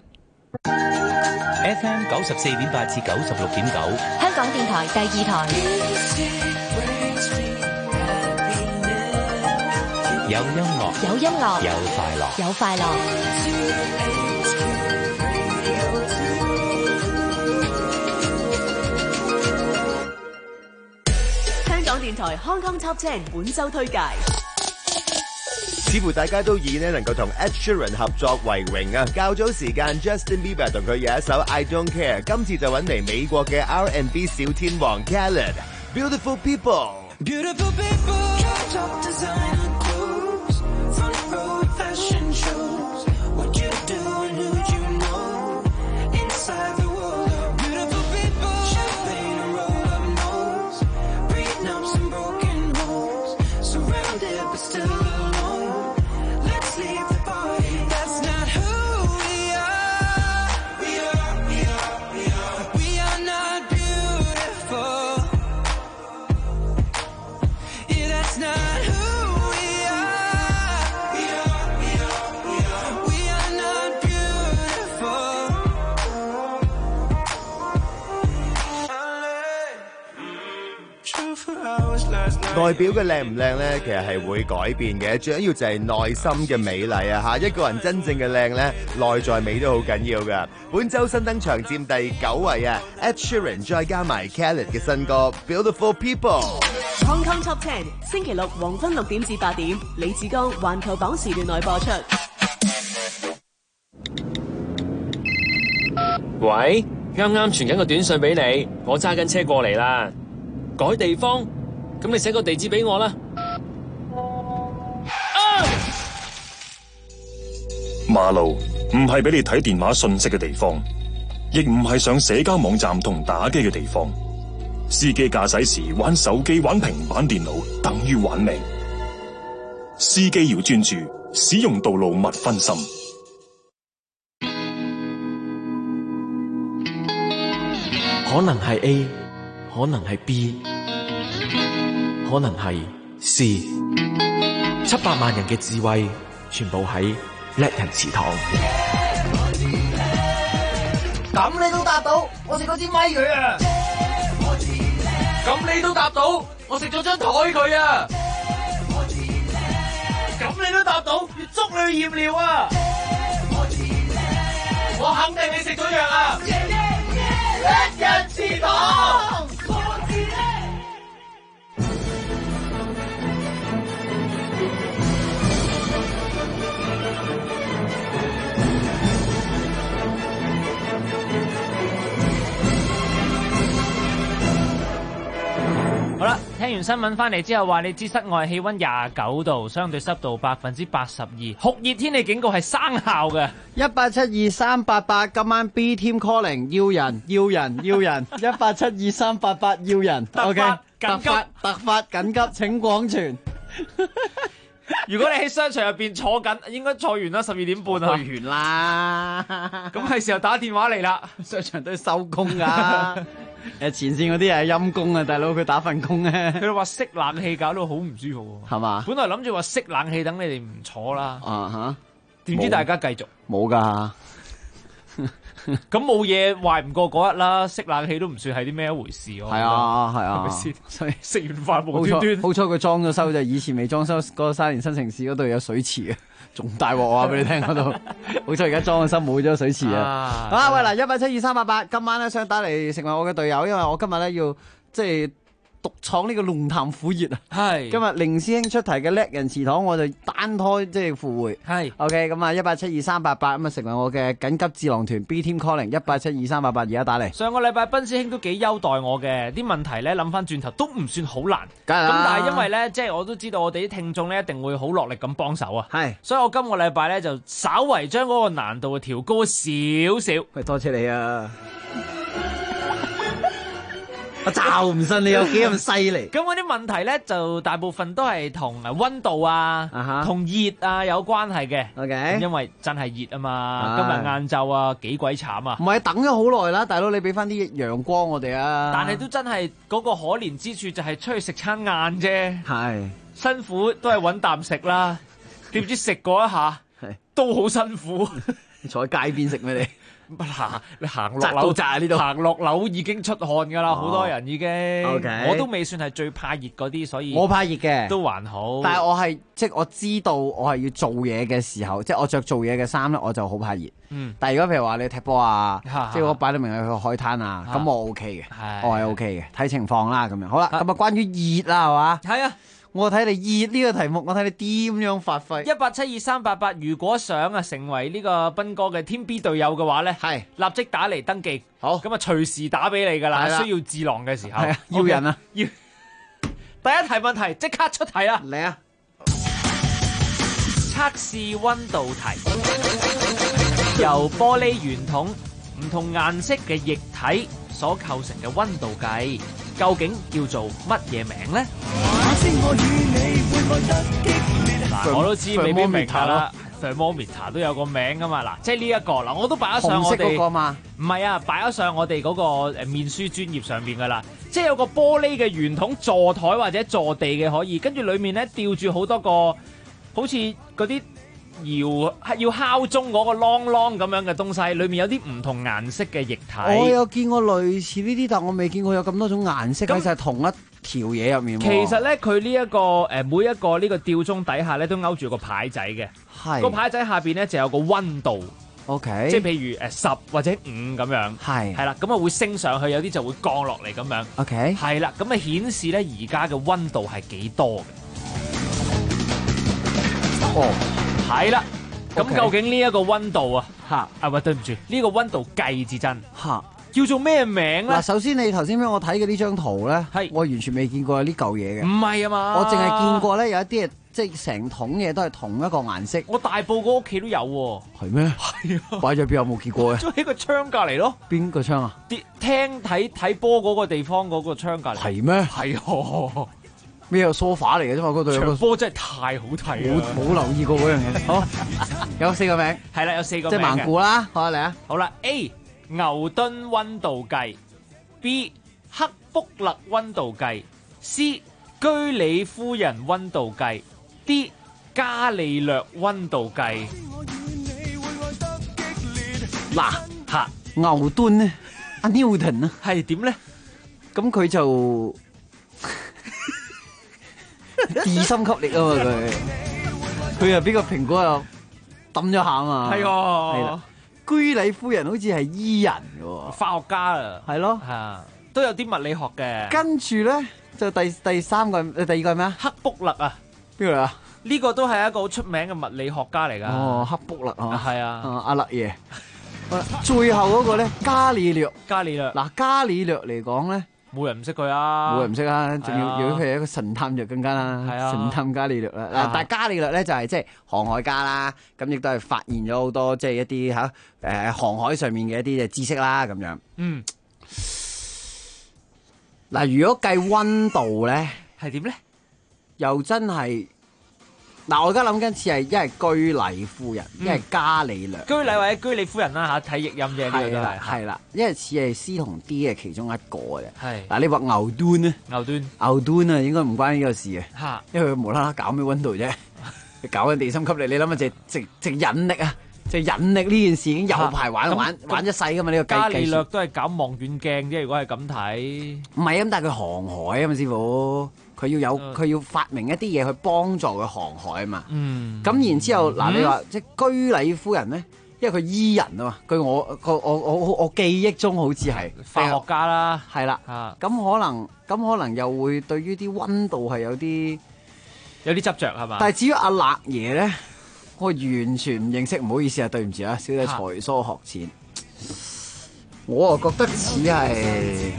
FM 94.8至96.9， 香港電台第二台。 有音樂， 有音樂， 有快樂， 有快樂。香港電台 Hong Kong Top 10本周推介。 似乎大家都以能夠同 Ed Sheeran 合作為榮啊！較早時間 Justin Bieber 同佢有一首 I Don't Care， 今次就揾嚟美國嘅 R&B 小天王 Khaled Beautiful People。Beautiful people top designer clothes front row fashion shows what you do and who you know inside the world of beautiful people champagne and roll up nose prenups and broken homes surrounded but still alone let's leave the party that's not who we are we are not beautiful yeah that's not who we are we are not beautiful 外表嘅靚唔靚呢，其實係會改變嘅，最緊要就係內心嘅美麗啊！嚇，一個人真正嘅靚呢，內在美都好緊要噶。本週新登場佔第9位啊 ，Ed Sheeran 再加埋 Khaled 嘅新歌 Beautiful People。Hong Kong Top 10星期六黃昏6點至8點，李志剛環球榜時段內播出。 喂，啱啱傳緊個短信俾你，我揸緊車過嚟啦，改地方。咁你寫個地址俾我啦。 馬路唔係俾你睇電話信息嘅地方，亦唔係上社交網站同打機嘅地方。司機駕駛時玩手機、玩平板電腦，等於玩命。司機要專注，使用道路勿分心。 可能係 A， 可能係 B。可能係 C， 700萬人嘅智慧，全部喺叻人祠堂。 咁你都答到，我食嗰支咪佢啊！ 咁你都答到，我食咗張台佢啊！ 咁你都答到，要捉你去驗尿啊！我肯定你食咗藥啊！叻人祠堂。 好啦，聽完新聞翻嚟之後，話你知室外氣溫29度，相對濕度82%，酷熱天氣警告係生效嘅。 1872388，今晚 B Team Calling， 要人1872388要人 ，OK， 突發緊急，請廣傳。 如果你喺商場入邊坐緊，應該坐完啦，12點半啊， 完啦。 咁係時候打電話嚟啦， 商場都要收工噶。前線嗰啲係陰公啊，大佬佢打份工咧。 佢哋話熄冷氣搞到好唔舒服喎， 係嘛？ 本來諗住話熄冷氣等你哋唔坐啦， 啊哈！ 點知大家繼續冇㗎。 咁冇嘢壞唔過嗰日啦，熄冷氣都唔算係啲咩一回事喎。 係啊， 係咪先？所以食完飯無端端， 好彩佢裝咗修啫，以前未裝修嗰個沙田新城市嗰度有水池啊，仲大鑊話俾你聽嗰度。好彩而家裝咗修冇咗水池啊！啊喂嗱，172-388，今晚咧想打嚟成為我嘅隊友，因為我今日咧要即係獨闖呢個龍潭虎穴啊！係今日凌師兄出題嘅叻人祠堂，我就單拖即係赴會。係 OK， 咁啊172-388，咁啊成為我嘅緊急智囊團 B Team Calling 172-388，而家打嚟。 上個禮拜賓師兄都幾優待我嘅，啲問題咧諗翻轉頭都唔算好難。咁但係因為咧，即係我都知道我哋啲聽眾咧一定會好落力咁幫手啊。係，所以我今個禮拜咧就稍為將嗰個難度調高少少。 喂，多謝你啊！我就唔信你有幾咁犀利。 咁嗰啲問題咧，就大部分都係同溫度啊、同熱啊有關係嘅。OK， 因為真係熱啊嘛。今日晏晝啊，幾鬼慘啊！ 唔係等咗好耐啦，大佬你俾翻啲陽光我哋啊！ 但係都真係嗰個可憐之處就係出去食餐晏啫。係辛苦都係揾啖食啦，點知食過一下，都好辛苦。 你坐喺街邊食咩你？ 你行落樓呢度，行落樓已經出汗噶啦，好多人已經。我都未算係最怕熱嗰啲，所以我怕熱嘅， 都還好。 但係我係即係我知道我係要做嘢嘅時候，即係我着做嘢嘅衫咧，我就好怕熱。但係如果譬如話你踢波啊，即係我擺到明係去海灘啊，咁我 OK 嘅，我係 OK 嘅，睇情況啦咁樣。好啦，咁啊關於熱啦係嘛？係啊。我睇你熱呢個題目，我睇你點樣發揮。 172-388，如果想啊成為呢個斌哥嘅 Team B 隊友嘅話咧，係立即打嚟登記。好，咁啊隨時打俾你噶啦，需要智囊嘅時候。係啊， 要人啊， 要。第一題問題即刻出題啊！ 嚟啊！ 測試溫度題，由玻璃圓筒唔同顏色嘅液體所構成嘅溫度計，究竟叫做乜嘢名呢？嗱，我都知未必明㗎啦。thermometer 都有個名㗎嘛。嗱，即係呢一個嗱，我都擺咗上我哋。紅色嗰個嘛？唔係啊，擺咗上我哋嗰個面書專頁上邊㗎啦。即係有個玻璃嘅圓筒，坐台或者坐地嘅可以，跟住裡面咧吊住好多個，好似嗰啲要敲鐘嗰個啷啷咁樣嘅東西，裏面有啲唔同顏色嘅液體。 我有見過類似呢啲，但我未見過有咁多種顏色喺晒同一條嘢入面。 其實咧，佢呢一個每一個呢個吊鐘底下咧都勾住個牌仔嘅，係個牌仔下邊咧就有個溫度。OK， 即係譬如10或者5咁樣，係啦，咁啊會升上去，有啲就會降落嚟咁樣。OK， 係啦，咁啊顯示咧而家嘅溫度係幾多嘅。哦，係啦，咁究竟呢一個溫度啊，喂，對唔住，呢個溫度計至真叫做咩名咧？ 嗱，首先你頭先俾我睇嘅呢張圖咧，係我完全未見過有呢嚿嘢嘅。 唔係啊嘛， 我淨係見過咧有一啲係即係成桶嘢都係同一個顏色。 我大埔個屋企都有喎。係咩？係啊， 擺咗邊有冇見過嘅？ 喺個窗隔離咯。邊個窗啊？ 啲廳睇波嗰個地方嗰個窗隔離。 係咩？ 係啊。 咩有梳化嚟嘅啫嘛？嗰度場波真係太好睇啊！ 冇留意過嗰樣嘢。好，有4個名。 係啦，有4個名。 即係盲估啦，好嚟啊！ 好啦 ，A 牛頓溫度計 ，B 克卜勒溫度計 ，C 居里夫人溫度計 ，D 伽利略溫度計。 嗱嚇，牛頓咧，阿 Newton 啊， 係點咧？ 咁佢就地心吸力啊嘛，佢又俾個蘋果又抌咗下啊嘛。係啊。居里夫人好似係醫人嘅， 化學家啊， 係咯， 係啊，都有啲物理學嘅。 跟住咧就第三個，第二個係咩啊？ 克卜勒啊， 邊個嚟啊？ 呢個都係一個好出名嘅物理學家嚟噶。 哦，克卜勒啊， 係啊， 阿勒爺。最後嗰個咧，伽利略。 伽利略嗱，伽利略嚟講咧， 冇人唔識佢啊， 冇人唔識啊，仲要如果佢係一個神探就更加啦，神探伽利略啦。嗱，但係伽利略咧就係即係航海家啦，咁亦都係發現咗好多即係一啲航海上面嘅一啲嘅知識啦，咁樣。嗯。嗱，如果計溫度咧， 係點咧？ 又真係。嗱，我而家諗緊似係一係居里夫人，一係伽利略。 居里或者居里夫人啦嚇，睇譯音啫，呢個都係。 係啦，一係似係 C 同 D 嘅其中一個嘅。係。嗱，你話牛頓咧？牛頓啊，應該唔關呢個事嘅。嚇。因為佢無啦啦搞咩溫度啫？搞緊地心吸力，你諗下直引力啊！ 即係引力呢件事已經有排玩一世噶嘛？呢個伽利略都係搞望遠鏡啫。如果係咁睇， 唔係咁，但係佢航海啊嘛，師傅，佢要發明一啲嘢去幫助佢航海啊嘛。咁然之後嗱，你話即係居里夫人咧，因為佢醫人啊嘛，據我記憶中好似係化學家啦， 係啦。咁可能又會對於啲溫度係有啲執着係嘛？ 但係至於阿勒爺咧，我完全唔認識，唔好意思啊，對唔住啊，小弟才疏學淺，我啊覺得似係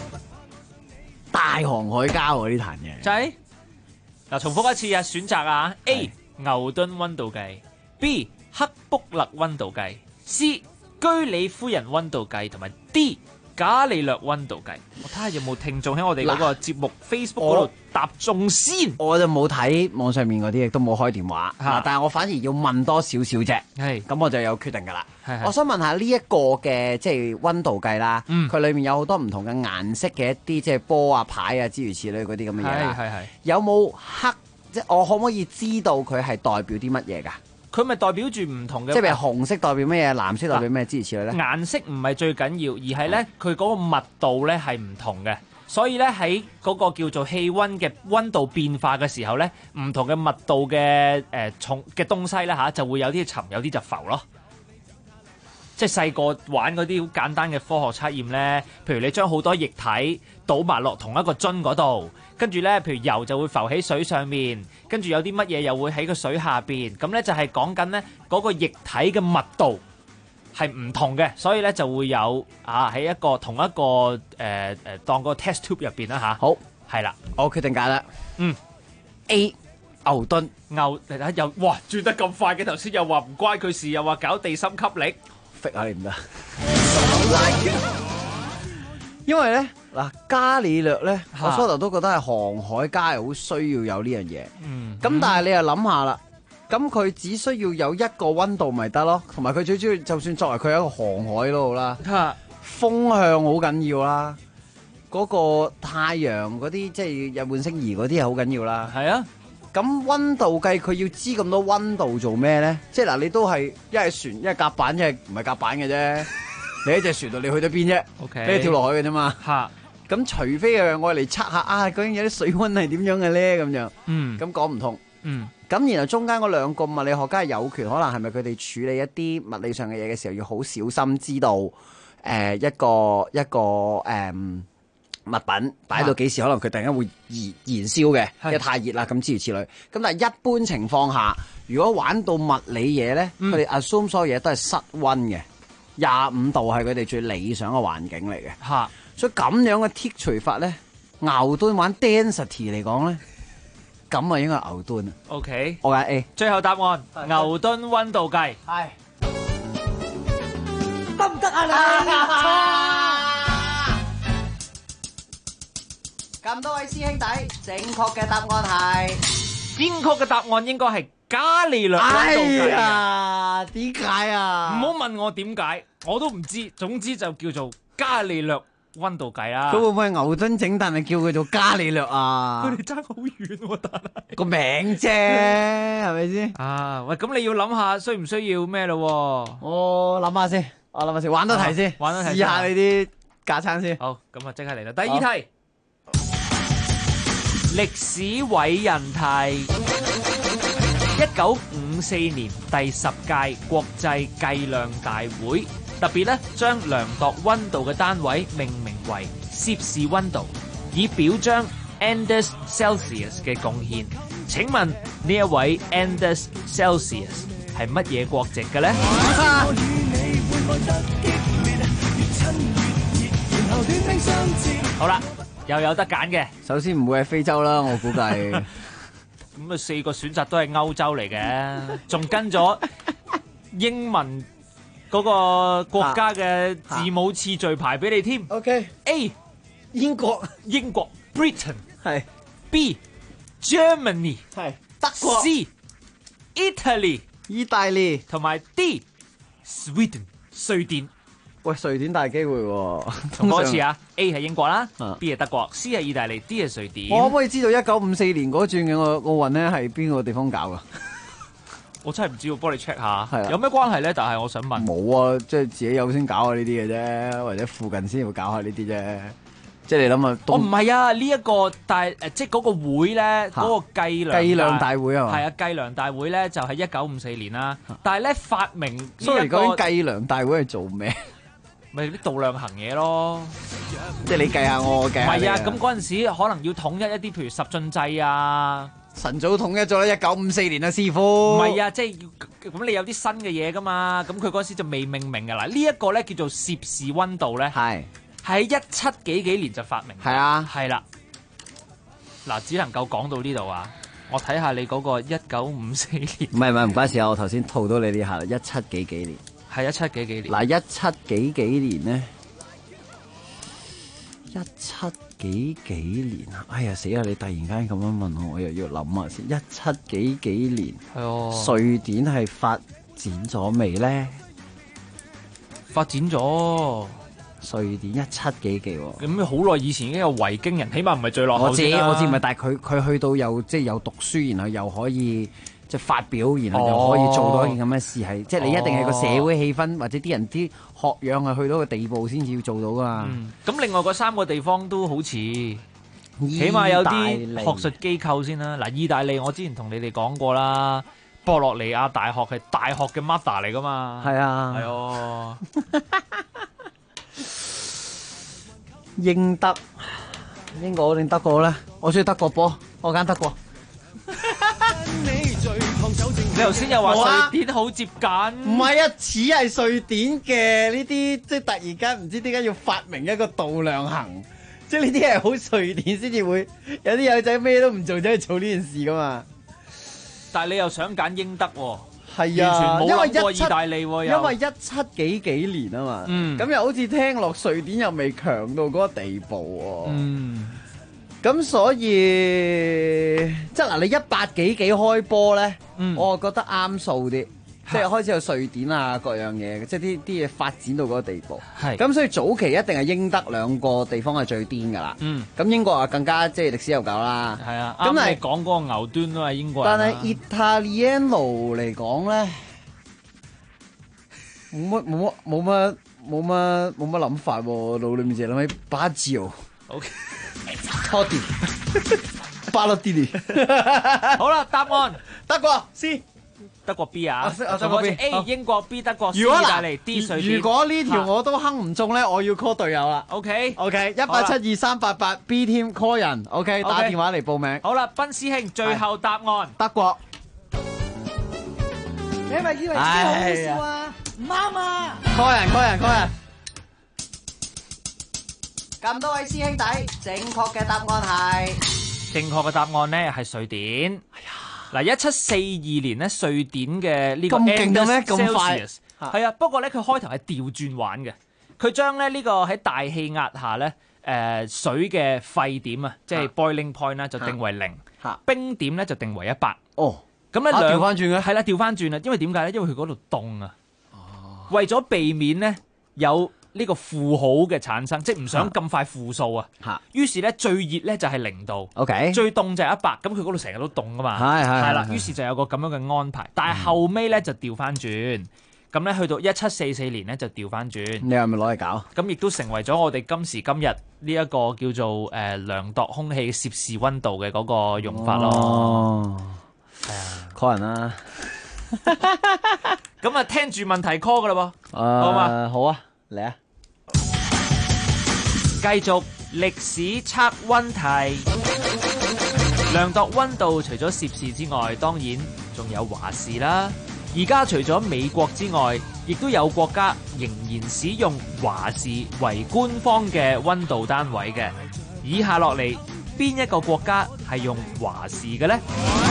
大航海家喎呢壇嘢。 就係嗱，重複一次啊，選擇啊 A 牛頓溫度計 ，B 克卜勒溫度計 ，C 居里夫人溫度計，同埋 D 伽利略溫度計。我睇下有冇聽眾喺我哋嗰個節目 Facebook 嗰度答中先。 我就冇睇網上面嗰啲，亦都冇開電話。但係我反而要問多少少啫。咁我就有決定㗎啦。我想問下呢一個嘅即係溫度計啦，佢裏面有好多唔同嘅顏色嘅一啲即係波啊牌啊諸如此類嗰啲咁嘅嘢啦。有冇黑？即係我可唔可以知道佢係代表啲乜嘢㗎？ 佢咪代表住唔同嘅， 即係譬如紅色代表咩嘢，藍色代表咩，諸如此類咧。 顏色唔係最緊要，而係咧佢嗰個密度咧係唔同嘅，所以咧喺嗰個叫做氣温嘅温度變化嘅時候咧，唔同嘅密度嘅重嘅東西咧嚇就會有啲沉，有啲就浮咯。即係細個玩嗰啲好簡單嘅科學測驗咧，譬如你將好多液體倒埋落同一個樽嗰度，跟住咧，譬如油就會浮喺水上面，跟住有啲乜嘢又會喺個水下邊，咁咧就係講緊咧嗰個液體嘅密度係唔同嘅，所以咧就會有喺一個同一個當個 test tube 入邊啦嚇。 好， 係啦， 我決定揀啦。A 牛頓牛嚟睇又哇轉得咁快嘅，頭先又話唔關佢事，又話搞地心吸力。 揈下你唔得，因為咧嗱，伽利略咧，我初頭都覺得係航海家係好需要有呢樣嘢。咁但係你又諗下啦，咁佢只需要有一個溫度咪得咯，同埋佢最主要，就算作為佢一個航海都好啦，風向好緊要啦，嗰個太陽嗰啲即係日滿星移嗰啲係好緊要啦。 係啊。 咁溫度計佢要知咁多溫度做咩咧？即係嗱，你都係一係船，一係甲板，一係唔係甲板嘅啫。你喺隻船度，你去到邊啫？俾你跳落去嘅啫嘛。咁除非係我嚟測下究竟有啲水溫係點樣嘅咧？咁樣。咁講唔通。咁然後中間嗰兩個物理學家係有權，可能係咪佢哋處理一啲物理上嘅嘢嘅時候，要好小心知道一個物品擺到幾時，可能佢突然間會燃燒嘅，因為太熱啦，咁諸如此類。咁但係一般情況下，如果玩到物理嘢咧，佢哋 assume 所有嘢都係室溫嘅，25度係佢哋最理想嘅環境嚟嘅。所以咁樣嘅剔除法咧，牛頓玩 density 嚟講咧，咁啊應該係牛頓。 OK， 我揀 A。最後答案， 牛頓溫度計。 係。得唔得啊你？ 咁多位師兄弟，正確嘅答案係， 正確嘅答案應該係伽利略溫度計。 點解啊？ 唔好問我點解，我都唔知。總之就叫做伽利略溫度計啦。 佢會唔會係牛頓整，但係叫佢做伽利略啊？ 佢哋爭好遠喎，但係個名啫，係咪先？ 喂，咁你要諗下，需唔需要咩咯？ 我諗下先，玩多題先，試下你啲架撐先。 好，咁啊，即刻嚟啦！第二題。歷史偉人題，1954年第10屆國際計量大會特別咧將量度溫度嘅單位命名為攝氏溫度，以表彰 Anders Celsius 嘅貢獻。請問呢一位 Anders Celsius 係乜嘢國籍嘅咧？好啦。又有得揀嘅， 首先唔會係非洲啦，我估計。 咁啊，4個選擇都係歐洲嚟嘅，仲跟咗英文嗰個國家嘅字母次序排俾你添。 OK，A 英國 Britain 係 ，B Germany 係德國 ，C Italy 意大利， 同埋 D Sweden 瑞典。 喂，瑞典大機會喎。 重多次啊 ，A 係英國啦，B 係德國，C 係意大利，D 係瑞典。 我可唔可以知道1954年嗰轉嘅奧運咧係邊個地方搞噶？ 我真係唔知，幫你 check 下。 係啊， 有咩關係咧？但係我想問。 冇啊，即係自己有先搞下呢啲嘅啫，或者附近先會搞下呢啲啫。即係你諗下， 唔係啊！呢一個但係即係嗰個會咧，嗰個計量大會啊嘛。 係啊，計量大會咧就係1954年啦。但係咧發明呢一個計量大會係做咩？ 咪啲度量衡嘢咯。 即係你計下我計下你。 唔係啊，咁嗰陣時可能要統一一啲，譬如十進制啊。 晨早統一咗啦，1954年啊，師傅。 唔係啊，即係咁你有啲新嘅嘢噶嘛？咁佢嗰陣時就未命名㗎啦。呢一個咧叫做攝氏溫度咧。 係。 喺17幾年就發明。 係啊， 係啦。嗱，只能夠講到呢度啊！我睇下你嗰個1954年。 唔係唔關事啊！我頭先套到你呢下啦，17幾年。 係17幾年。 嗱，17幾年咧，17幾年啊！哎呀死啦！你突然間咁樣問我又要諗下先。17幾年。係哦。瑞典係發展咗未咧？ 發展咗。 瑞典17幾喎， 咁好耐以前已經有維京人，起碼唔係最落後。 我知，唔係，但係佢去到又即係有讀書，然後又可以即係發表，然後又可以做到一件咁嘅事，係即係你一定係個社會氣氛或者啲人啲學養係去到個地步先至要做到噶嘛。 咁另外嗰3個地方都好似，起碼有啲學術機構先啦。嗱，意大利我之前同你哋講過啦，博洛尼亞大學係大學嘅 mother 嚟噶嘛。 係啊， 係哦。 英國定德國咧？我中意德國波，我揀德國。 你頭先又話瑞典好接近， 唔係啊，似係瑞典嘅呢啲，即係突然間唔知點解要發明一個度量衡，即係呢啲係好瑞典先至會有啲友仔咩都唔做，走去做呢件事噶嘛。 但係你又想揀英德喎？ 係啊， 因為意大利喎， 因為17幾年啊嘛，咁又好似聽落瑞典又未強到嗰個地步喎，咁所以即係嗱，你18幾開波咧，我覺得啱數啲，即係開始有瑞典啊各樣嘢，即係啲嘢發展到嗰個地步，咁所以早期一定係英德兩個地方係最癲噶啦，咁英國啊更加即係歷史悠久啦， 係啊，咁你講嗰個牛端都係英國人， 但係 Italiano 嚟講咧，冇乜諗法喎，腦裏面淨係諗起巴照 ，OK，Totti，巴洛蒂尼， 好啦，答案德國 C。 德國 B 啊， 德國 B A 英國 B 德國 C 意大利 D 瑞典。 如果呢條我都哼唔中咧，我要 call 隊友啦。OK，1872388 B team call 人。OK， 打電話嚟報名。 好啦，賓師兄，最後答案德國。 你係咪以為真係好笑啊？唔啱啊 ！call 人。咁多位師兄弟，正確嘅答案係？ 正確嘅答案咧係瑞典。哎呀！嗱，1742年咧，瑞典嘅呢個咁勁嘅咩？咁快係啊，不過咧佢開頭係調轉玩嘅，佢將咧呢個喺大氣壓下咧水嘅沸點啊，即係 boiling point 咧就定為0，冰點咧就定為100。哦，咁咧調翻轉嘅係啦，調翻轉啦，因為點解咧？因為佢嗰度凍啊。為咗避免咧有呢個負號嘅產生，即係唔想咁快負數啊。於是咧最熱咧就係0度，OK， 最凍就係100，咁佢嗰度成日都凍噶嘛。係啦，於是就有個咁樣嘅安排。但係後尾咧就調翻轉，咁咧去到1744年咧就調翻轉。 你係咪攞嚟搞？咁亦都成為咗我哋今時今日呢一個叫做量度空氣攝氏溫度嘅嗰個用法咯。 哦， 係啊 ，call 人啦。 咁啊，聽住問題 call 噶啦噃，好嘛？ 好啊，嚟啊！ 繼續歷史測溫題，量度溫度除咗攝氏之外，當然仲有華氏啦。而家除咗美國之外，亦都有國家仍然使用華氏為官方嘅溫度單位嘅。以下落嚟，邊一個國家係用華氏嘅呢？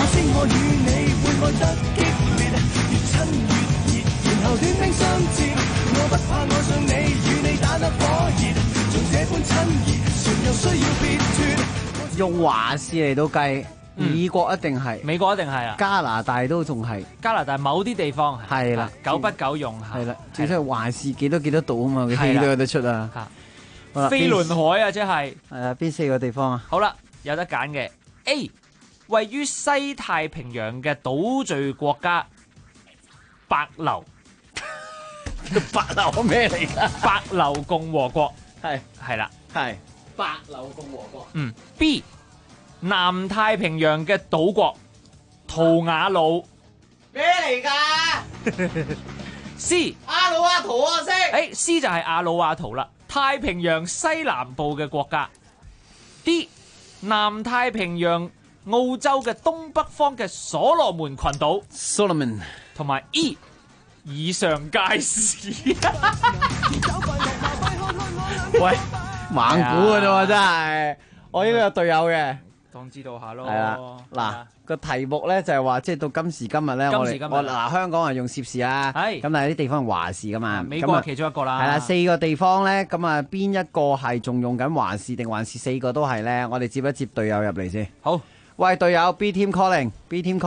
用華氏嚟到計，美國一定係， 美國一定係啊， 加拿大都仲係， 加拿大某啲地方係啦， 久不久用下， 係啦，最緊係華氏幾多度啊嘛，佢氣都有得出啊。 飛輪海啊，即係邊4個地方啊？ 好啦，有得揀嘅 A， 位於西太平洋嘅島嶼國家白流。 白流咩嚟㗎？ 白流共和國係啦， 係白流共和國。 B 南太平洋嘅島國圖瓦魯。 咩嚟㗎 ？C 阿魯阿圖啊識。 C 就係阿魯阿圖啦，太平洋西南部嘅國家。D 南太平洋澳洲嘅東北方嘅所羅門群島 Solomon， 同埋 E 以上皆是。 喂，猛估嘅啫喎，真係，我應該有隊友嘅， 當知道下咯。 係啦，嗱個題目咧就係話，即係到今時今日咧，我嗱香港係用攝氏啊，咁但係啲地方係華氏噶嘛， 美國係其中一個啦。 係啦，4個地方咧，咁啊邊一個係仲用緊華氏定還是4個都係咧？我哋接一接隊友入嚟先。 好， 喂，隊友 B team calling，B team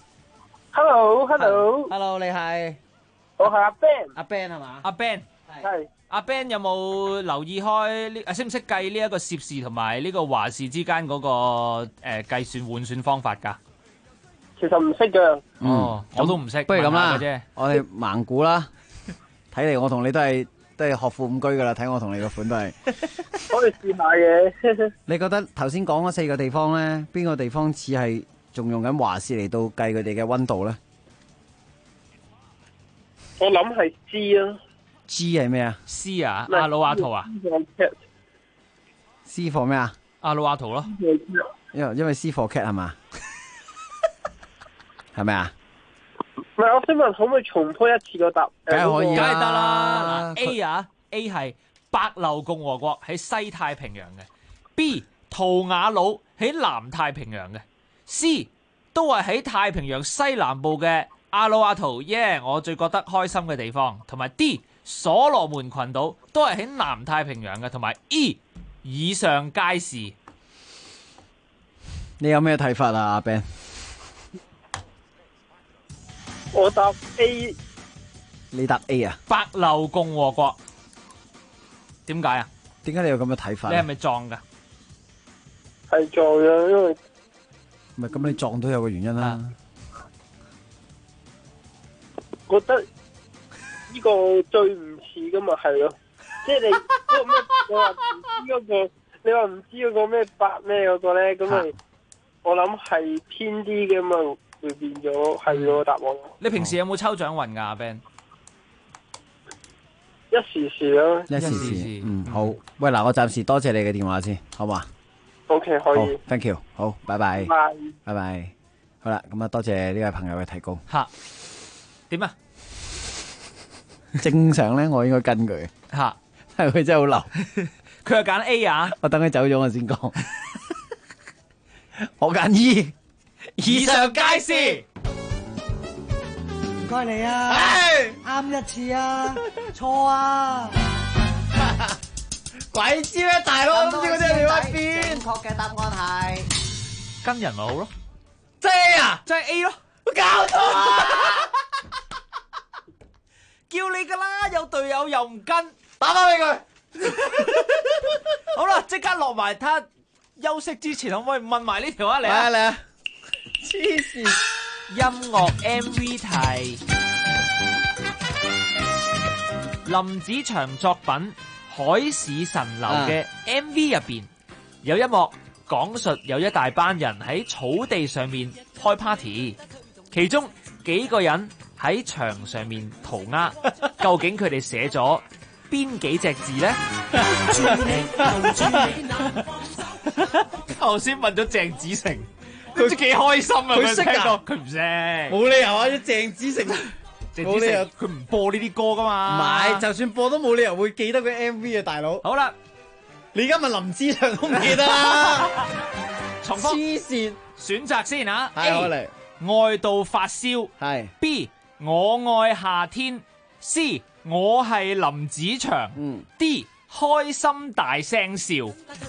calling。Hello，你係？ 我係阿 Ben， 阿 Ben 係嘛？ 阿 Ben 係阿 Ben 有冇留意開呢？識唔識計呢一個攝氏同埋呢個華氏之間嗰個計算換算方法㗎？ 其實唔識㗎。 我都唔識。 不如咁啦啫， 我哋盲估啦。睇嚟我同你都係學富五車㗎啦。睇我同你個款都係。 可以試下嘅。 你覺得頭先講嗰4個地方咧，邊個地方似係仲用緊華氏嚟到計佢哋嘅溫度咧？ 我諗係 G 啊。 G 係咩啊 ？C 啊？阿魯阿圖啊 ？C for 咩啊？ 阿魯阿圖咯。 因為 C for cat 係嘛？係咪啊？ 唔係，我想問可唔可以重複一次個答？ 梗係可以， 梗係得啦。A 啊 ，A 係白流共和國喺西太平洋嘅。B 圖瓦魯喺南太平洋嘅。C 都係喺太平洋西南部嘅。阿魯阿圖我最覺得開心嘅地方，同埋 D 所羅門群島都係喺南太平洋嘅，同埋 E 以上皆是。 你有咩睇法啊，阿 Ben？ 我答 A。 你答 A 啊？ 白流共和國。點解啊？ 點解你有咁嘅睇法？ 你係咪撞㗎？ 係撞嘅，因為唔係咁，你撞都有個原因啦。 覺得呢個最唔似噶嘛，係咯，即係你嗰個咩？你話唔知嗰個，你話唔知嗰個咩白咩嗰個咧，咁咪我諗係偏啲嘅嘛，會變咗係個答案。 你平時有冇抽獎運㗎，阿 Ben？ 一時時啦， 一時時，好。喂，嗱，我暫時多謝你嘅電話先，好嘛 ？OK， 可以。 Thank you， 好，拜拜。拜拜。好啦，咁啊，多謝呢位朋友嘅提供。 吓。點啊？ 正常咧，我應該跟佢吓， 係佢真係好流。 佢係揀 A 啊！ 我等佢走咗我先講。我揀 E， 以上皆是。 唔該你啊，啱一次啊，錯啊！ 鬼知咩大佬？唔知嗰啲你喺邊？ 正確嘅答案係跟人咪好咯。 真係啊， 真係 A 咯。 搞錯啊！ 叫你噶啦，有隊友又唔跟， 打翻俾佢。 好啦，即刻落埋，睇下休息之前可唔可以問埋呢條啊？嚟啊嚟啊！黐線！ 音樂 MV 題，林子祥作品《海市蜃樓》嘅 MV 入邊有一幕講述有一大班人喺草地上面開 party， 其中幾個人喺牆上面塗鴉，究竟佢哋寫咗邊幾隻字呢？頭先問咗鄭子誠，佢幾開心啊！ 佢識啊？ 佢唔識， 冇理由啊！鄭子誠， 冇理由佢唔播呢啲歌噶嘛？ 唔係，就算播都冇理由會記得佢 MV 啊，大佬。 好啦， 你而家問林子祥都唔記得啦。 重複黐線， 選擇先啊 A 愛到發燒， 係 B 我愛夏天，C 我係林子祥，D 開心大聲笑。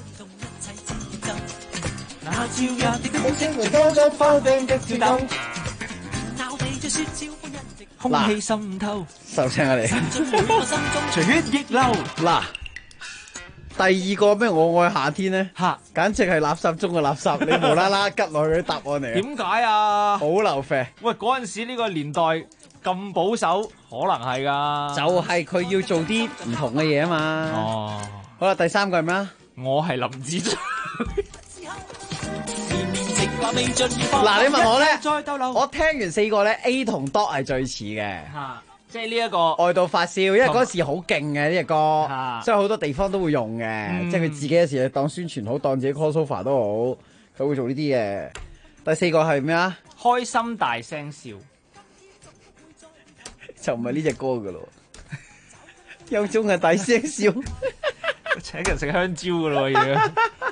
空氣滲透， 收聲啊你！ 血液流。 嗱，第二個咩？我愛夏天咧，簡直係垃圾中嘅垃圾。你無啦啦吉落去啲答案嚟， 點解啊？ 好流啡。 喂，嗰陣時呢個年代咁保守，可能係㗎。 就係佢要做啲唔同嘅嘢啊嘛。 哦， 好啦，第3個係咩啊？ 我係林子祥。 嗱，你問我咧，我聽完4個咧 ，A 同 Dot 係最似嘅。 即係呢一個愛到發燒，因為嗰時好勁嘅呢隻歌，所以好多地方都會用嘅。即係佢自己有時當宣傳好，當自己 crossover 都好，佢會做呢啲嘅。第4個係咩啊？ 開心大聲笑， 就唔係呢隻歌噶咯。有種係大聲笑， 請人食香蕉噶咯要。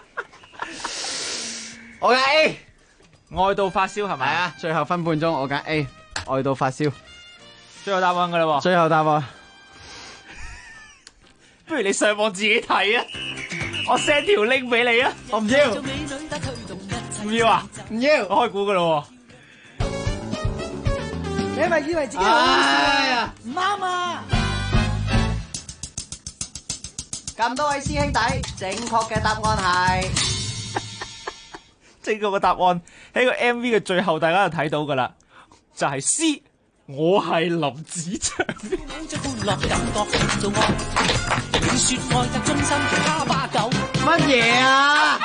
我揀 A， 愛到發燒係咪啊？最後分半鐘，我揀 A， 愛到發燒。 最後答案噶啦喎！ 最後答案， 不如你上網自己睇啊！我 send 條 link 俾你啊！ 我唔要， 唔要啊？ 唔要， 我開估噶啦喎！ 你係咪以為自己好笑啊？唔啱啊！ 咁多位師兄弟，正確嘅答案係正確嘅答案喺個 MV 嘅最後，大家就睇到噶啦，就係 C。我係林子祥。 乜嘢啊？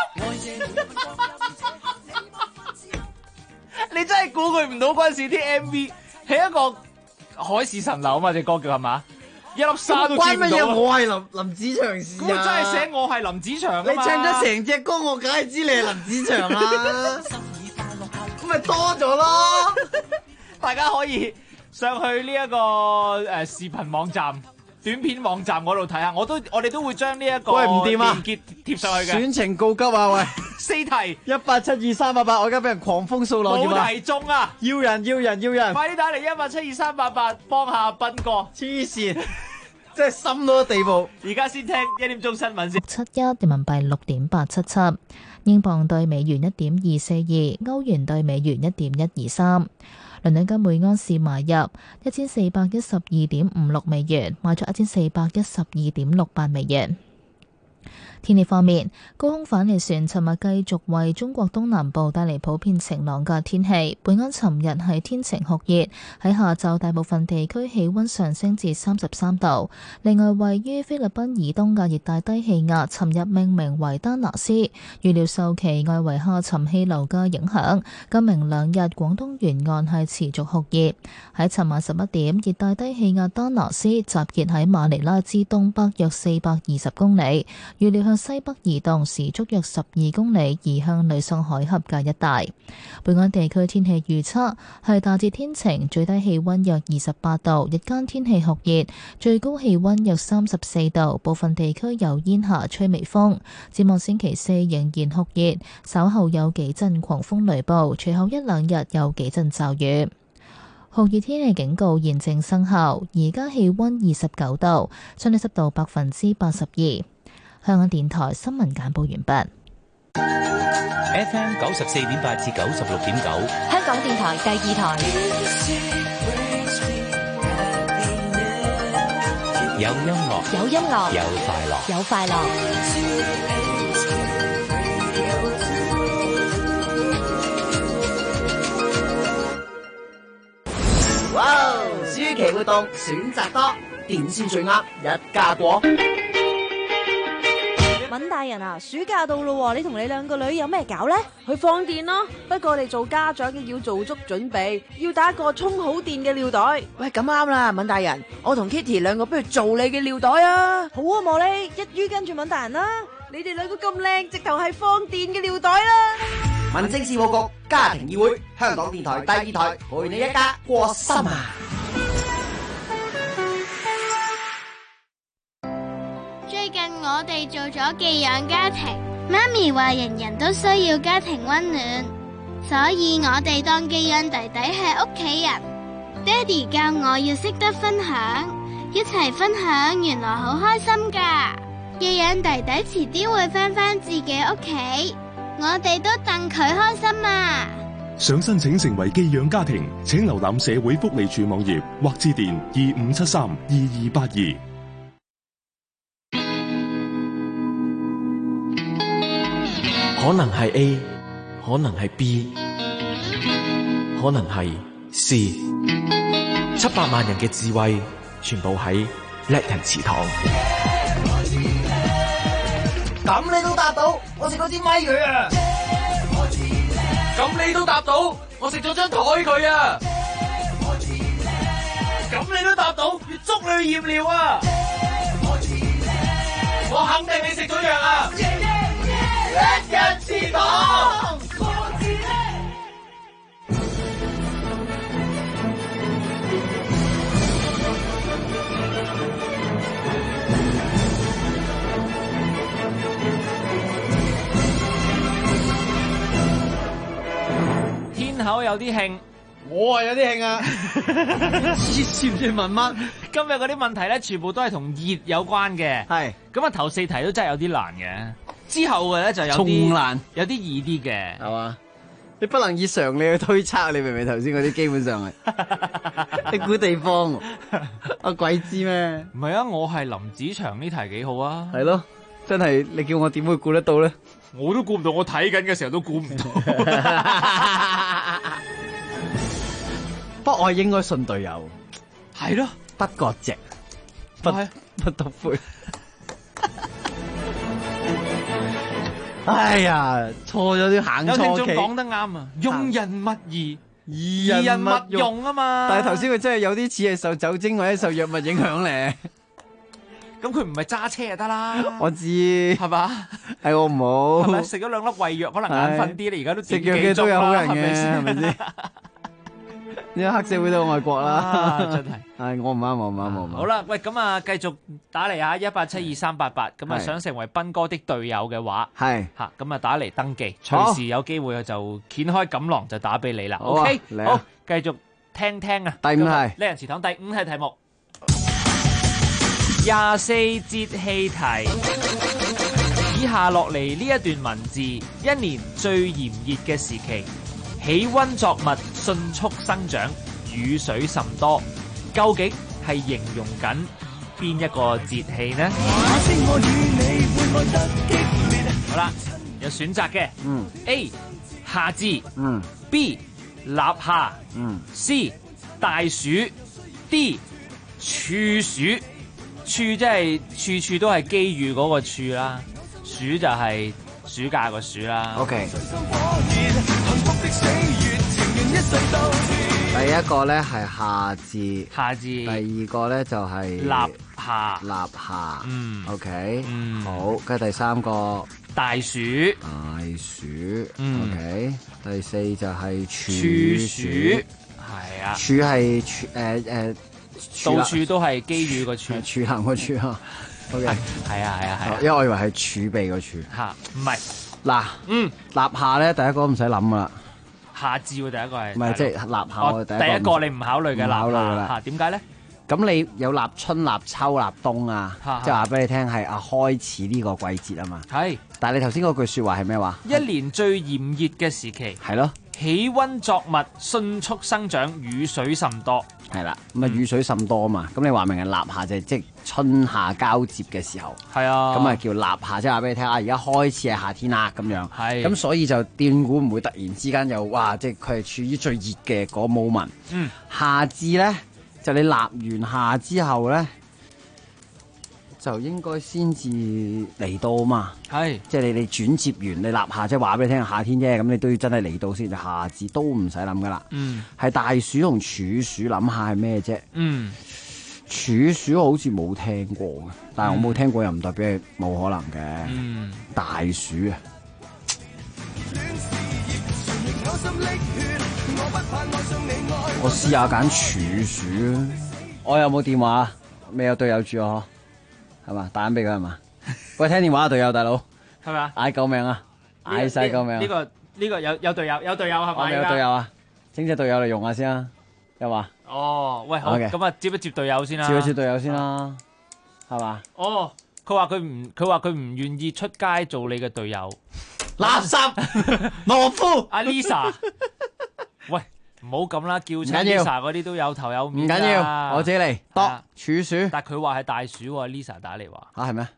你真係估佢唔到嗰陣時啲 MV 係一個海市蜃樓啊嘛，隻歌叫係嘛？一粒沙都接唔到。 我係林子祥事啊！ 咁真係寫我係林子祥啊嘛！ 你唱咗成隻歌，我梗係知你係林子祥啦。咁咪多咗咯！ 大家可以上去呢一個視頻網站、短片網站嗰度睇下，我哋都會將呢一個連結貼上去嘅。 選情告急啊！喂 ，4題 1872388，我而家俾人狂風掃落冇題中啊！ 要人！ 快啲打嚟1872388幫下斌哥！ 黐線，真係深到個地步。 而家先聽1點鐘新聞先。 71人民幣6.877，英鎊對美元1.242，歐元對美元1.123。倫敦金每盎司買入1412.56美元，賣出1412.68美元。天氣方面，高空反氣旋尋日繼續為中國東南部帶嚟普遍晴朗嘅天氣。本港尋日係天晴酷熱，喺下晝大部分地區氣溫上升至33度。另外，位於菲律賓以東嘅熱帶低氣壓，尋日命名為丹拿斯，預料受其外圍下沉氣流嘅影響，今明2日廣東沿岸係持續酷熱。喺尋晚11點，熱帶低氣壓丹拿斯集結喺馬尼拉之東北約420公里，預料向西北移動，時速約12公里，移向呂宋海峽嘅一帶。本港地區天氣預測係大致天晴，最低氣溫約28度，日間天氣酷熱，最高氣溫約34度，部分地區有煙霞，吹微風。展望星期4仍然酷熱，稍後有幾陣狂風雷暴，隨後1-2日有幾陣驟雨。酷熱天氣警告現正生效，而家氣溫29度，相對濕度82%。香港電台新聞簡報完畢。 FM 94.8至96.9， 香港電台第2台。 有音樂， 有音樂， 有快樂， 有快樂。 哇！暑期活動選擇多，點先最啱？一家過。 敏大人啊，暑假到咯，你同你2個女有咩搞呢？去放電咯。不過我哋做家長嘅要做足準備，要打個充好電嘅尿袋。 喂，咁啱啦，敏大人，我同 Kitty 2個不如做你嘅尿袋啊！ 好啊，茉莉，一於跟住敏大人啦。你哋2個咁靚，直頭係放電嘅尿袋啦。 民政事務局家庭議會，香港電台第2台，陪你一家過新啊！ 最近我哋做咗寄養家庭，媽咪話人人都需要家庭溫暖，所以我哋當寄養弟弟係屋企人。爹哋教我要識得分享，一齊分享原來好開心噶。寄養弟弟遲啲會返自己屋企，我哋都戥佢開心啊！ 想申請成為寄養家庭，請瀏覽社會福利署網頁或致電25732282。 可能係 A， 可能係 B， 可能係 C。 700萬人嘅智慧，全部喺叻人祠堂。 咁你都答到，我食咗支咪佢啊！咁你都答到，我食咗張台佢啊！咁你都答到，要捉你去驗尿啊！我肯定你食咗藥啊！叻人祠堂。 天口有啲興， 我係有啲興啊！算唔算問乜？ 今日嗰啲問題咧，全部都係同熱有關嘅。 係咁啊，頭4題都真係有啲難嘅，之後嘅咧就有啲重難， 有啲易啲嘅， 係嘛？你不能以常理去推測，你明唔明？頭先嗰啲基本上係你估地方，我鬼知咩？ 唔係啊，我係林子祥呢題幾好啊！ 係咯，真係你叫我點會估得到咧？ 我都估唔到，我睇緊嘅時候都估唔到。 不過我係應該信隊友， 係咯， 不割席，不篤灰。哎呀，錯咗啲行錯棋。 有聽眾講得啱啊，用人勿疑，疑人勿用啊嘛。 但係頭先佢真係有啲似係受酒精或者受藥物影響咧。 咁佢唔係揸車就得啦。 我知係嘛？ 係我唔好。 係咪食咗2粒胃藥，可能眼瞓啲？你而家都食藥嘅都有好人嘅，係咪先？呢個黑社會都好愛國啦， 真係。 係我唔啱，我唔啱，我唔啱。 好啦，喂，咁啊，繼續打嚟啊，1872388，咁啊，想成為斌哥的隊友嘅話， 係嚇，咁啊打嚟登記，隨時有機會就掀開錦囊就打俾你啦。 好啊 OK， 嚟啊好，繼續聽聽啊。 第5題， 叻人祠堂第5題題目，24節氣題。以下落嚟呢一段文字，一年最炎熱嘅時期。氣溫作物迅速生長，雨水甚多，究竟係形容緊邊一個節氣呢？好啦，有選擇嘅，A 夏至，B 立夏，C 大暑，D 處暑。處即係處處都係機遇嗰個處啦，暑就係暑假個暑啦。 OK。第一個咧係夏至，第二個咧就係立夏，OK，好，跟住第三個大暑 ，OK，第四就係處暑， 係啊， 處係到處都係機遇個處， 處行個處啊，OK， 係啊， 因為我以為係儲備個儲， 吓，唔係， 嗱，立夏咧第一個都唔使諗噶啦。 夏至喎，第一個係， 唔係即係立夏， 第一個你唔考慮嘅立夏，點解咧？ 咁你有立春、立秋、立冬啊，即係話俾你聽係開始呢個季節啊嘛。係，但係你頭先嗰句說話係咩話？ 一年最炎熱嘅時期， 係咯， 氣溫作物迅速生長，雨水甚多。 係啦，咁啊雨水甚多啊嘛，咁你話明係立夏就係即係春夏交接嘅時候， 係啊， 咁啊叫立夏，即係話俾你聽啊，而家開始係夏天啦咁樣，係，咁所以就斷估唔會突然之間又哇，即係佢係處於最熱嘅嗰 moment。夏至咧就你立完夏之後咧，就應該先至嚟到嘛，係，即係你轉接完你立夏，即係話俾你聽夏天啫，咁你都要真係嚟到先，夏至都唔使諗噶啦，係大暑同處暑諗下係咩啫？處暑我好似冇聽過嘅，但係我冇聽過又唔代表係冇可能嘅，大暑啊！我試下揀處暑啊！我有冇電話？未有隊友住我。係嘛？打緊俾佢係嘛？喂，聽電話啊，隊友大佬， 係咪啊？ 嗌救命啊！嗌晒救命！ 呢個有隊友係咪？ 我有隊友啊！請隻隊友嚟用下先啊！有嘛？ 哦，喂，好，咁啊，接一接隊友先啦。 接一接隊友先啦，係嘛？ 哦，佢話佢唔願意出街做你嘅隊友。 垃圾，懦夫。 阿 Lisa， 喂，唔好咁啦，叫親 Lisa 嗰啲都有頭有面。 唔緊要，我自己嚟。多處暑， 但係佢話係大暑喎 ，Lisa 打嚟話。 係咩？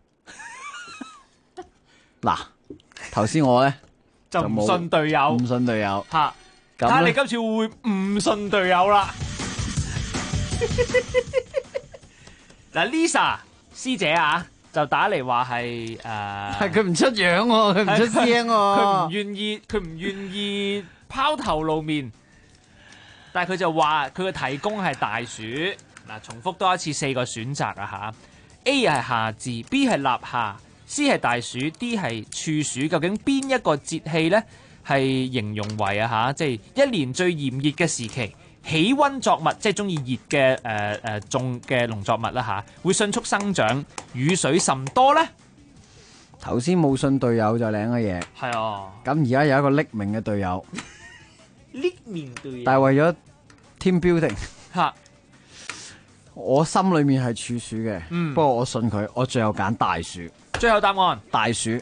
嗱，頭先我咧就唔信隊友， 唔信隊友。 吓，睇下你今次會唔信隊友啦。 嗱 Lisa 師姐啊，就打嚟話係係佢唔出樣喎，佢唔出聲喎， 佢唔願意拋頭露面，但係佢就話佢嘅提供係大暑。嗱，重複多一次4個選擇啊嚇 ，A 係夏至 ，B 係立夏 ，C 係大暑 ，D 係處暑。究竟邊一個節氣呢？係形容為啊嚇，即係一年最炎熱嘅時期，起溫作物，即係中意熱嘅種嘅農作物啦嚇，會迅速生長，雨水甚多呢？ 頭先冇信隊友就領嘅嘢， 係啊。 咁而家有一個匿名嘅隊友， 匿名隊友， 但係為咗 team building 嚇。 我心裏面係處暑嘅，不過我信佢，我最後揀大暑。 最後答案大暑，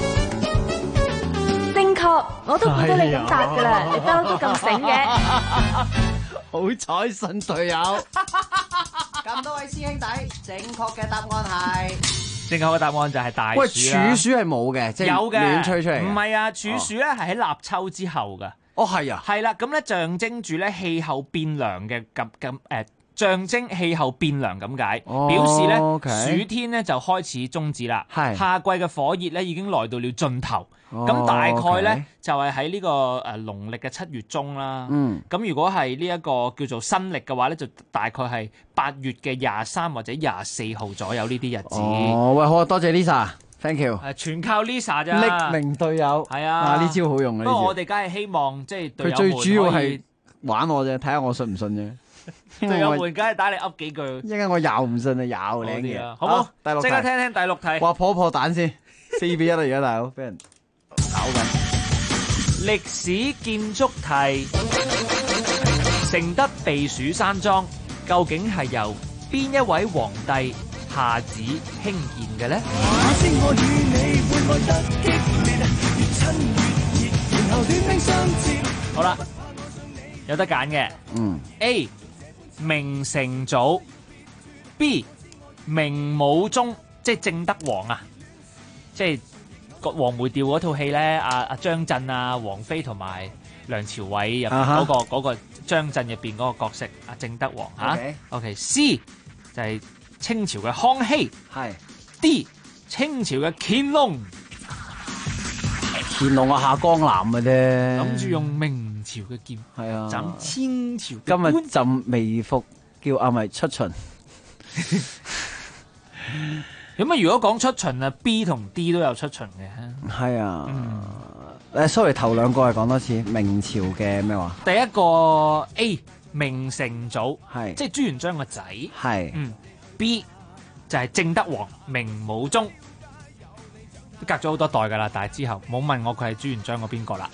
正確，我都估到你咁答噶啦，你不嬲都咁醒嘅。 好彩信隊友。咁多位師兄弟，正確嘅答案係正確嘅答案就係大暑啦。 喂，處暑係冇嘅，即係有嘅亂吹出嚟。 唔係啊，處暑咧係喺立秋之後噶。 哦，係啊， 係啦，咁咧象徵住咧氣候變涼嘅象徵氣候變涼咁解，表示咧暑天咧就開始終止啦。夏季嘅火熱咧已經來到了盡頭。咁大概咧就係喺呢個農曆嘅7月中啦。咁如果係呢一個叫做新曆嘅話咧，就大概係8月嘅23或者24號左右呢啲日子。 哦，喂，好，多謝 Lisa，thank you。 全靠 Lisa 咋？ 匿名隊友係啊，呢招好用啊。 不過我哋梗係希望即係隊友們佢最主要係玩我啫，睇下我信唔信啫。 隊友們梗係打你噏幾句， 一陣我又唔信啊，又領嘢， 好唔好？ 第六題， 即刻聽聽第6題。 哇，破蛋先，4-1啦，而家大佬俾人搞緊。 歷史建築題，承德避暑山莊究竟係由邊一位皇帝下旨興建嘅呢？好啦。有得揀嘅，A 明成祖 ，B 明武宗，即係正德皇啊，即係個黃梅調嗰套戲咧，阿張震啊、王菲同埋梁朝偉入邊嗰個張震入邊嗰個角色，阿正德皇嚇。OK，C 就係清朝嘅康熙， 係 D 清朝嘅乾隆。 乾隆啊，下江南嘅啫， 諗住用明朝嘅劍， 係啊， 斬清朝嘅今日朕微服叫阿咪出巡。 咁啊，如果講出巡啊 ，B 同 D 都有出巡嘅。 係啊，sorry，頭兩個係講多次，明朝嘅咩話？ 第一個 A 明成祖， 係即係朱元璋個仔， 係 B 就係正德皇明武宗。隔咗好多代噶啦，但係之後冇問我佢係朱元璋嗰邊個啦。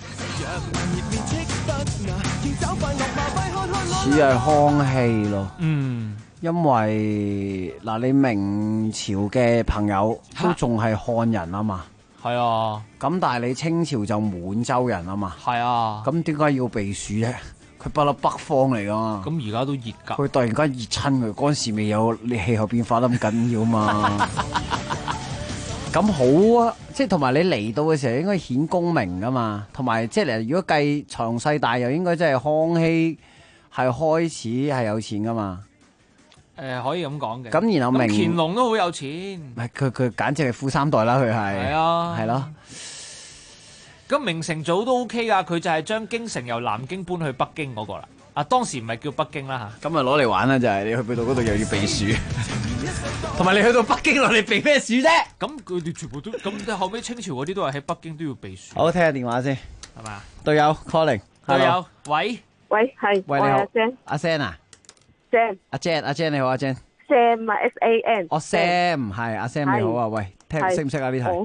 似係康熙咯，因為嗱你明朝嘅朋友都仲係漢人啊嘛， 係啊， 咁但係你清朝就滿洲人啊嘛， 係啊， 咁點解要避暑啫？佢不嬲北方嚟噶嘛， 咁而家都熱噶， 佢突然間熱親佢，嗰陣時未有你氣候變化得咁緊要嘛。咁好啊，即係同埋你嚟到嘅時候應該顯功名噶嘛，同埋即係如果計財雄勢大又應該即係康熙係開始係有錢噶嘛。 可以咁講嘅。 咁然後明乾隆都好有錢， 唔係佢簡直係富三代啦，佢係啊， 係咯。 咁明成祖都 OK 噶，佢就係將京城由南京搬去北京嗰個啦。啊，當時唔係叫北京啦嚇。 咁啊攞嚟玩啦，就係你去到嗰度又要避暑，同埋你去到北京落嚟避咩暑啫？ 咁佢哋全部都咁，即係後尾清朝嗰啲都係喺北京都要避暑。 好，聽下電話先， 係嘛？ 隊友 calling， 隊友，喂， 係， 喂你好， 阿 Sen 啊 ，Sam， 阿 Jen 你好，阿 Jen。Sam 啊 ，SAN。 哦 Sam 係阿 Sam 你好啊，喂，識唔識啊呢題？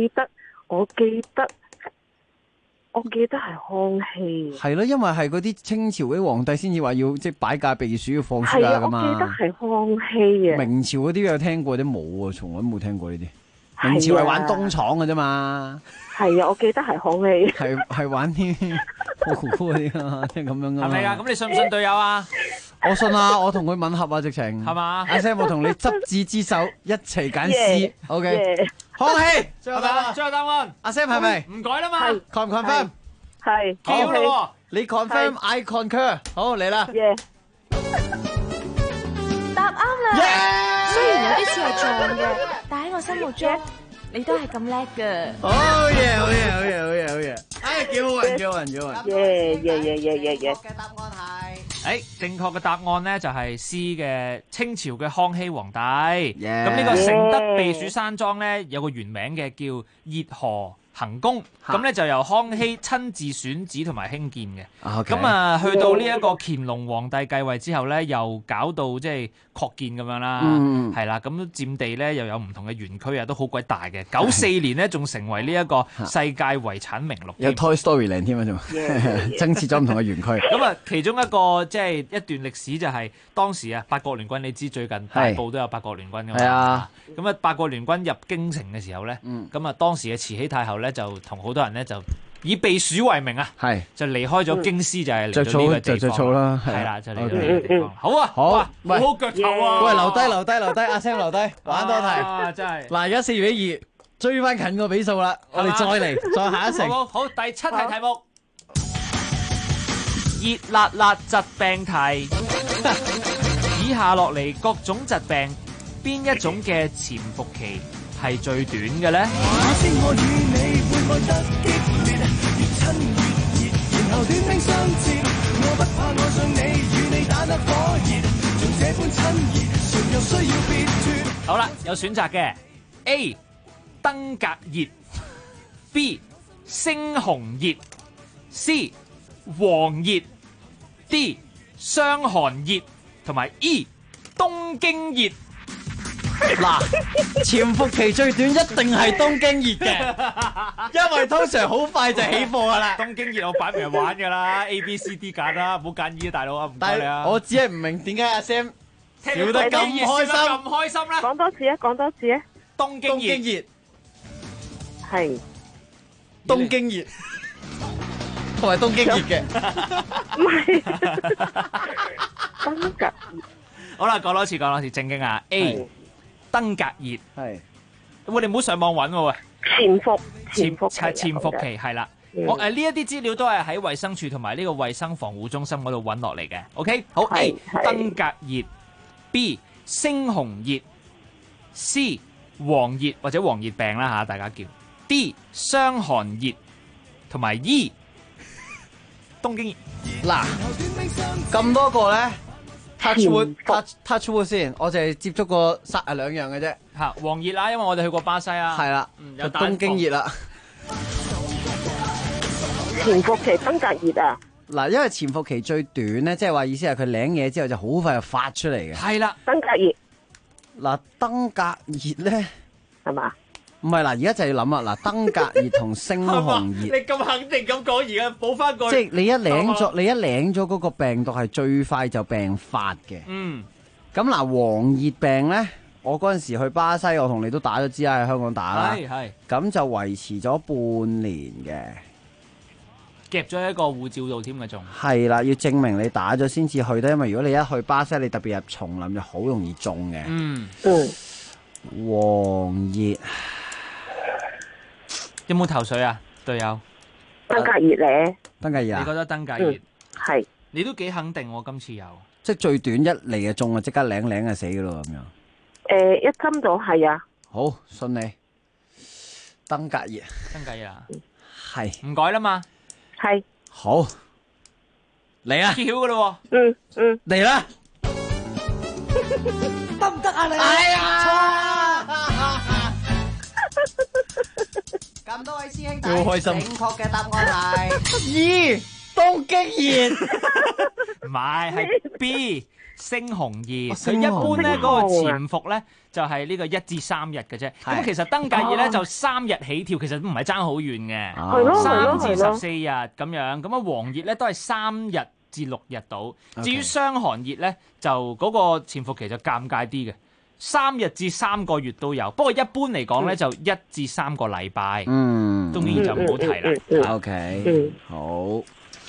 我記得係康熙。 係咯，因為係嗰啲清朝嗰啲皇帝先至話要即係擺假避暑要放暑假噶嘛。 係啊，我記得係康熙啊。 明朝嗰啲有聽過啲冇啊，從來都冇聽過呢啲。明朝係玩東廠嘅啫嘛。 係啊，我記得係康熙。 係玩啲好酷嗰啲啊，即係咁樣噶。 係咪啊？咁你信唔信隊友啊？ 我信啊，我同佢吻合啊，直情係嘛？ 阿 Sam 我同你執子之手，一齊揀 C。OK。康熙，最後答案，阿 Sam 係咪？ 唔改啦嘛。 confirm 唔 confirm？ 係。 好啦，你 confirm，I concur。好嚟啦。 雖然有啲似係撞嘅，但喺我心目中，你都係咁叻㗎。 好嘢，好嘢，好嘢，好嘢，好嘢！哎，幾好運，幾好運，幾好運！ 耶！ 正確嘅答案咧就係 C 嘅清朝嘅康熙皇帝。咁呢個承德避暑山莊咧有個原名嘅叫熱河行宮，咁咧就由康熙親自選址同埋興建嘅。咁啊，去到呢一個乾隆皇帝繼位之後咧，又搞到即係擴建咁樣啦，係啦，咁佔地咧又有唔同嘅園區啊，都好鬼大嘅。94年咧仲成為呢一個世界遺產名錄， 有 Toy Story Land 添啊，仲增設咗唔同嘅園區。 咁啊，其中一個即係一段歷史就係當時啊，八國聯軍你知最近大埔都有八國聯軍㗎嘛？係啊。咁啊，八國聯軍入京城嘅時候咧，咁啊當時嘅慈禧太后咧就同好多人咧就以避暑為名啊，就離開咗京師，就係嚟到呢個地方。着草啦，係啦，就嚟到呢個地方。好啊，好，好腳頭啊！ 喂，留低，阿 Sam 留低，玩多題。 真係。 嗱，而家4比2，追翻近個比數啦，我哋再嚟，再下一城。 好，第7題題目，熱辣辣疾病題。以下落嚟各種疾病，邊一種嘅潛伏期係最短嘅咧？好啦，有選擇嘅 A 登革熱 ，B 猩紅熱 ，C 黃熱 ，D 傷寒熱，同埋 E 東京熱。 嗱，潛伏期最短一定係東京熱嘅，因為通常好快就起貨噶啦。 東京熱我擺明係玩噶啦，A、B、C、D 揀啦，唔好揀 E 啊，大佬啊，唔該你啊。 我只係唔明點解阿 Sam 笑得咁開心， 咁開心啦。 講多次啊，講多次啊。 東京熱係東京熱，同埋東京熱嘅， 唔係登革熱。 好啦，講多次，正經啊 ，A 登革熱係，我哋唔好上網揾喎喂。潛伏期係啦，我呢一啲資料都係喺衛生署同埋呢個衛生防護中心嗰度揾落嚟嘅。OK， 好 ，A 登革熱 ，B 猩紅熱 ，C 黃熱或者黃熱病啦嚇，大家叫 D 傷寒熱，同埋 E 東京熱。 嗱，咁多個咧。touch wood 先，我就係接觸過2樣嘅啫。 嚇，黃熱啦，因為我哋去過巴西啊。 係啦，就東京熱啦。 潛伏期登革熱啊！ 嗱，因為潛伏期最短咧，即係話意思係佢領嘢之後就好快就發出嚟嘅。 係啦， 登革熱。 嗱，登革熱咧係嘛？ 唔係嗱，而家就要諗啦。嗱，登革熱同猩紅熱， 你咁肯定咁講，而家補翻個。 即係你一領咗嗰個病毒係最快就病發嘅。咁嗱，黃熱病咧，我嗰陣時去巴西，我同你都打咗支喺香港打啦。係。咁就維持咗半年嘅。 夾咗一個護照度添嘅仲。係啦，要證明你打咗先至去得，因為如果你一去巴西，你特別入叢林就好容易中嘅。黃熱。 有冇頭緒啊，隊友？ 登革熱咧？ 登革熱啊？ 你覺得登革熱？ 係。 你都幾肯定喎，今次有。即係最短一嚟就中啊，即刻領就死噶咯咁樣。 一針到係啊。 好，信你。登革熱。 登革熱啊？ 係。 唔改啦嘛？ 係。 好。嚟啊！ 揭曉噶咯喎。 嚟啦！ 得唔得啊你？ 哎呀！咁多位師兄弟，好開心。正確嘅答案係 E 東京熱， 唔係，係 B 猩紅熱。佢一般咧嗰個潛伏咧就係呢個1至3日嘅啫。咁其實登革熱咧就3日起跳，其實唔係爭好遠嘅，3至14日咁樣。咁啊黃熱咧都係3日至6日到。至於傷寒熱咧就嗰個潛伏期就尷尬啲嘅。3日至3個月都有，不過一般嚟講咧就1至3個禮拜。東京熱就唔好提啦。 OK，好。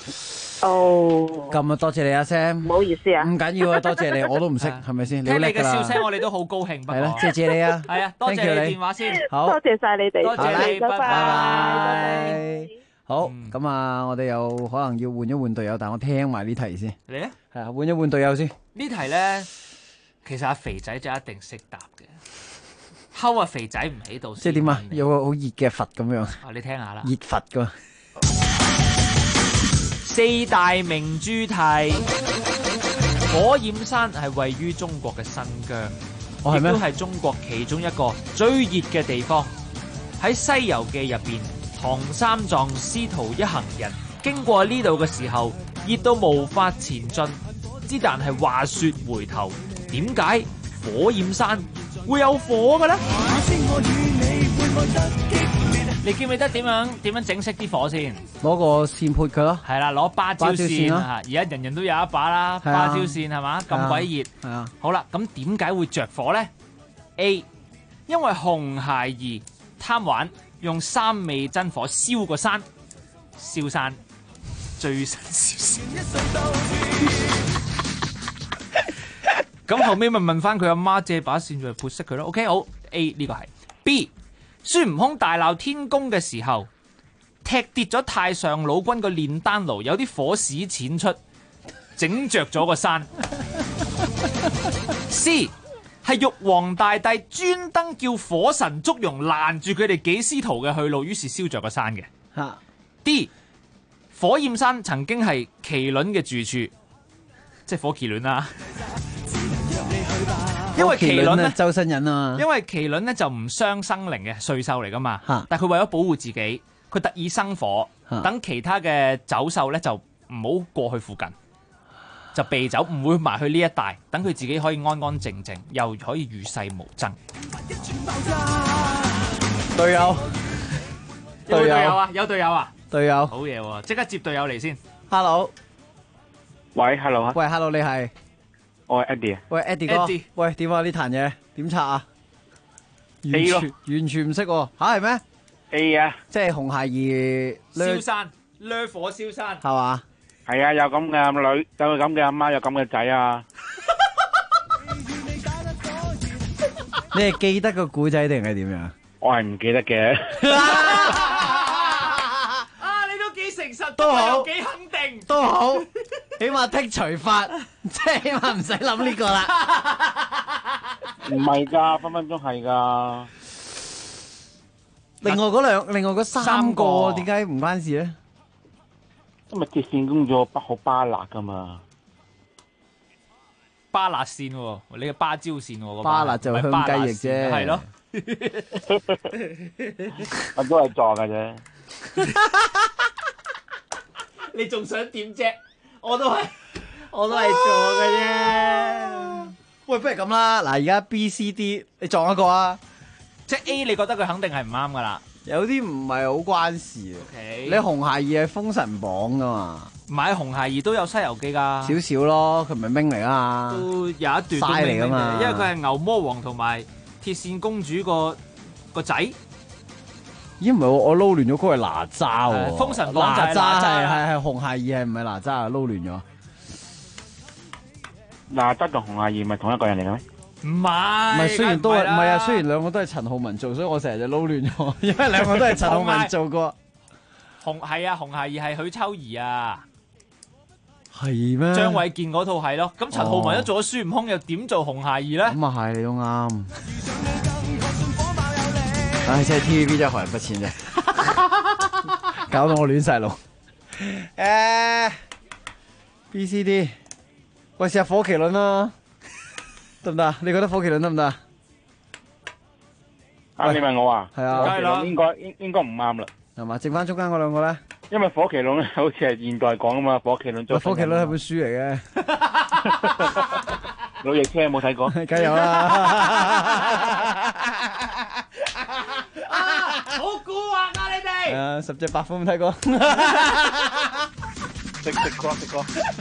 咁啊，多謝你阿 Sam。 唔好意思啊。 唔緊要啊，多謝你，我都唔識，係咪先？ 聽你嘅笑聲，我哋都好高興。 係啦，謝謝你啊。 係啊，多謝你電話先。 好， 多謝晒你哋。 多謝你，拜拜。 好，咁啊，我哋又可能要換一換隊友，但我聽埋呢題先。 嚟啊！ 係啊，換一換隊友先。 呢題咧。 其實阿肥仔就一定識答嘅，睺阿肥仔唔喺度。 即係點啊？有個好熱嘅佛咁樣。 你聽下啦。 熱佛噶。 四大名豬蹄，火焰山係位於中國嘅新疆，亦都係中國其中一個最熱嘅地方。喺《西遊記》入邊，唐三藏師徒一行人經過呢度嘅時候，熱到無法前進。之但係話說回頭，點解火焰山會有火嘅咧？你記唔記得點樣整熄啲火先？ 攞個線潑佢咯。 係啦，攞芭蕉線啊！而家人人都有一把啦，芭蕉線係嘛？咁鬼熱。 係啊。 好啦，咁點解會着火咧 ？A， 因為紅孩兒貪玩，用三味真火燒個山，燒山最新燒山。咁後尾咪問翻佢阿媽借把扇嚟潑熄佢咯。OK， 好 A 呢個係 B。孫悟空大鬧天宮嘅時候，踢跌咗太上老君個煉丹爐，有啲火屎濺出，整着咗個山。C 係玉皇大帝專登叫火神祝融攔住佢哋幾師徒嘅去路，於是燒着個山嘅。D 火焰山曾經係麒麟嘅住處，即係火麒麟啦。因為麒麟咧， 周身癮啊！ 因為麒麟咧就唔傷生靈嘅，歲獸嚟噶嘛。但係佢為咗保護自己，佢特意生火，等其他嘅走獸咧就唔好過去附近，就避走，唔會埋去呢一帶，等佢自己可以安安靜靜，又可以與世無爭。 隊友， 有隊友啊！有隊友啊！ 隊友， 好嘢喎！即刻接隊友嚟先。 Hello， 喂 ，Hello， 喂 ，Hello， 你係？ 我係 Eddie 啊。 喂 Eddie 哥，喂點啊？呢壇嘢點拆啊？完全唔識喎。吓係咩 ？A 啊， 即係紅孩兒燒山，掠火燒山， 係嘛？ 係啊，有咁嘅女，有咁嘅阿媽，有咁嘅仔啊！ 你係記得個古仔定係點樣？ 我係唔記得嘅。 你都幾誠實， 都好， 又幾肯定， 都好，起碼剔除法，即係起碼唔使諗呢個啦。 唔係㗎，分分鐘係㗎。 另外嗰三個點解唔關事咧？ 因為鐵線公主好巴辣㗎嘛。 巴辣線喎，你嘅芭蕉線喎。 巴辣就香雞翼啫， 係咯。 我都係撞㗎啫。 你仲想點啫？我都係做嘅啫。 喂，不如咁啦，嗱，而家 B、C、D， 你撞一個啊！ 即係 A， 你覺得佢肯定係唔啱噶啦？ 有啲唔係好關事。Okay. 你紅孩兒係封神榜噶嘛？ 唔係，紅孩兒都有西遊記噶。 少少咯，佢唔係明嚟啊嘛。 都有一段都嚟噶嘛， 因為佢係牛魔王同埋鐵線公主個仔。 咦，唔係我撈亂咗，嗰個係哪吒喎。 封神榜就係哪吒， 係紅孩兒係唔係哪吒啊？撈亂咗。 哪吒同紅孩兒咪同一個人嚟嘅咩？ 唔係， 雖然都係唔係啊，雖然兩個都係陳浩民做，所以我成日就撈亂咗，因為兩個都係陳浩民做過。 紅孩兒係許秋怡啊。 係咩？ 張衛健嗰套係咯，咁陳浩民都做咗孫悟空，又點做紅孩兒咧？ 咁啊係，你都啱。唉，真係 TVB 真係害人不淺啫，搞到我亂晒路。B、C、D， 喂，試下火麒麟啦，得唔得？你覺得火麒麟得唔得？ 啊，你問我啊？ 係啊， 火麒麟應該唔啱啦， 係嘛？剩翻中間嗰兩個咧？ 因為火麒麟咧，好似係現代講啊嘛，火麒麟做。 火麒麟係本書嚟嘅。 老爺車有冇睇過？ 梗有啦。 好蠱惑啊！你哋十隻白虎冇睇過。 食過。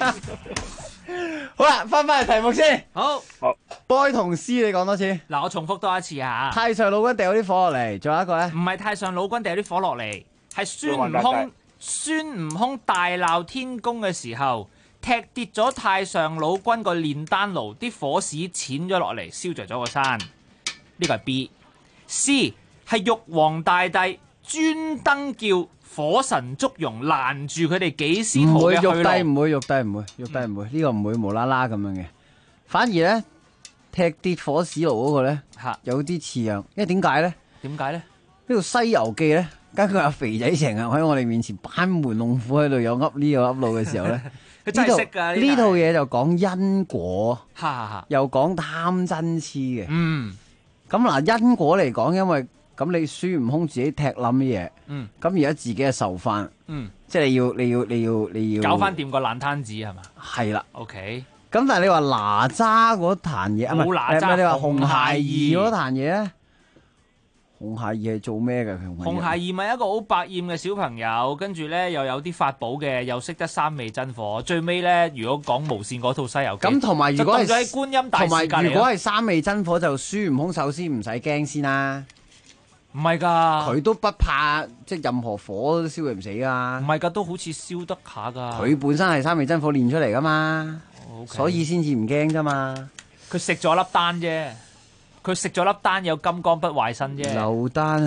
好啦，翻嚟題目先。 好 ，boy 同 C 你講多次。 嗱，我重複多一次吓。 太上老君掉啲火落嚟，仲有一個咧？ 唔係太上老君掉啲火落嚟，係孫悟空大鬧天宮嘅時候，踢跌咗太上老君個煉丹爐，啲火屎濺咗落嚟，燒着咗個山。呢個係 B。C 係玉皇大帝專登叫火神祝融攔住佢哋幾師徒嘅去路。 唔會，玉帝唔會，呢個唔會無啦啦咁樣嘅。反而咧， 踢跌火屎爐嗰個咧，有啲似樣，因為點解咧？ 點解咧？ 呢套《西遊記》咧，根據阿肥仔成日喺我哋面前班門弄斧喺度有噏呢個噏路嘅時候咧， 佢真係識㗎呢套嘢就講因果，又講貪真痴嘅。咁嗱因果嚟講，因為咁你孫悟空自己踢冧啲嘢，咁而家自己係受翻，即係你要搞翻掂個爛攤子係嘛？ 係啦。 OK。 咁但係你話哪吒嗰壇嘢， 冇哪吒， 你話紅孩兒嗰壇嘢咧？紅孩兒係做咩嘅？ 紅孩兒咪一個好百厭嘅小朋友，跟住咧又有啲法寶嘅，又識得三昧真火。最尾咧，如果講無線嗰套《西遊記》， 咁同埋如果係喺觀音大士隔離， 如果係三昧真火，就孫悟空首先唔使驚先啦。 唔係㗎， 佢都不怕，即係任何火都燒佢唔死㗎。 唔係㗎，都好似燒得下㗎。 佢本身係三昧真火練出嚟㗎嘛，所以先至唔驚啫嘛。 佢食咗粒丹啫。佢食咗粒丹有金剛不壞身啫。 劉丹，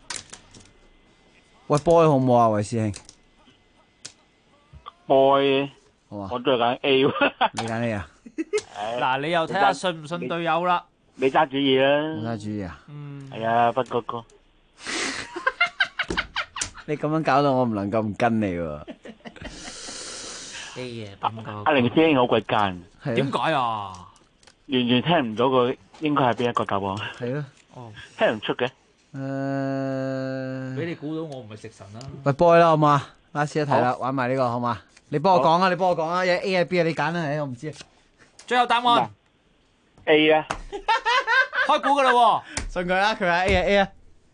喂 boy 好唔好啊？喂師兄 ，boy， 好啊， 我都係揀 A。 你揀 A 啊？ 嗱，你又睇下信唔信隊友啦。 你揸主意啦。 我揸主意啊？ 係啊，不哥哥。 你咁樣搞到我唔能夠唔跟你喎。 A 啊，斌哥。 阿凌師兄好鬼奸。 點解啊？ 完全聽唔到佢應該係邊一個答案。 係咯。 哦， 聽唔出嘅。 俾你估到我唔係食神啦。 喂 boy 啦，好嘛？last 一題啦，玩埋呢個好嘛？你幫我講啊，你幫我講啊，有 A 啊 B 啊，你揀啦，我唔知。 最後答案 A 啊， 開估噶啦喎， 信佢啦，佢話 A 啊 A 啊。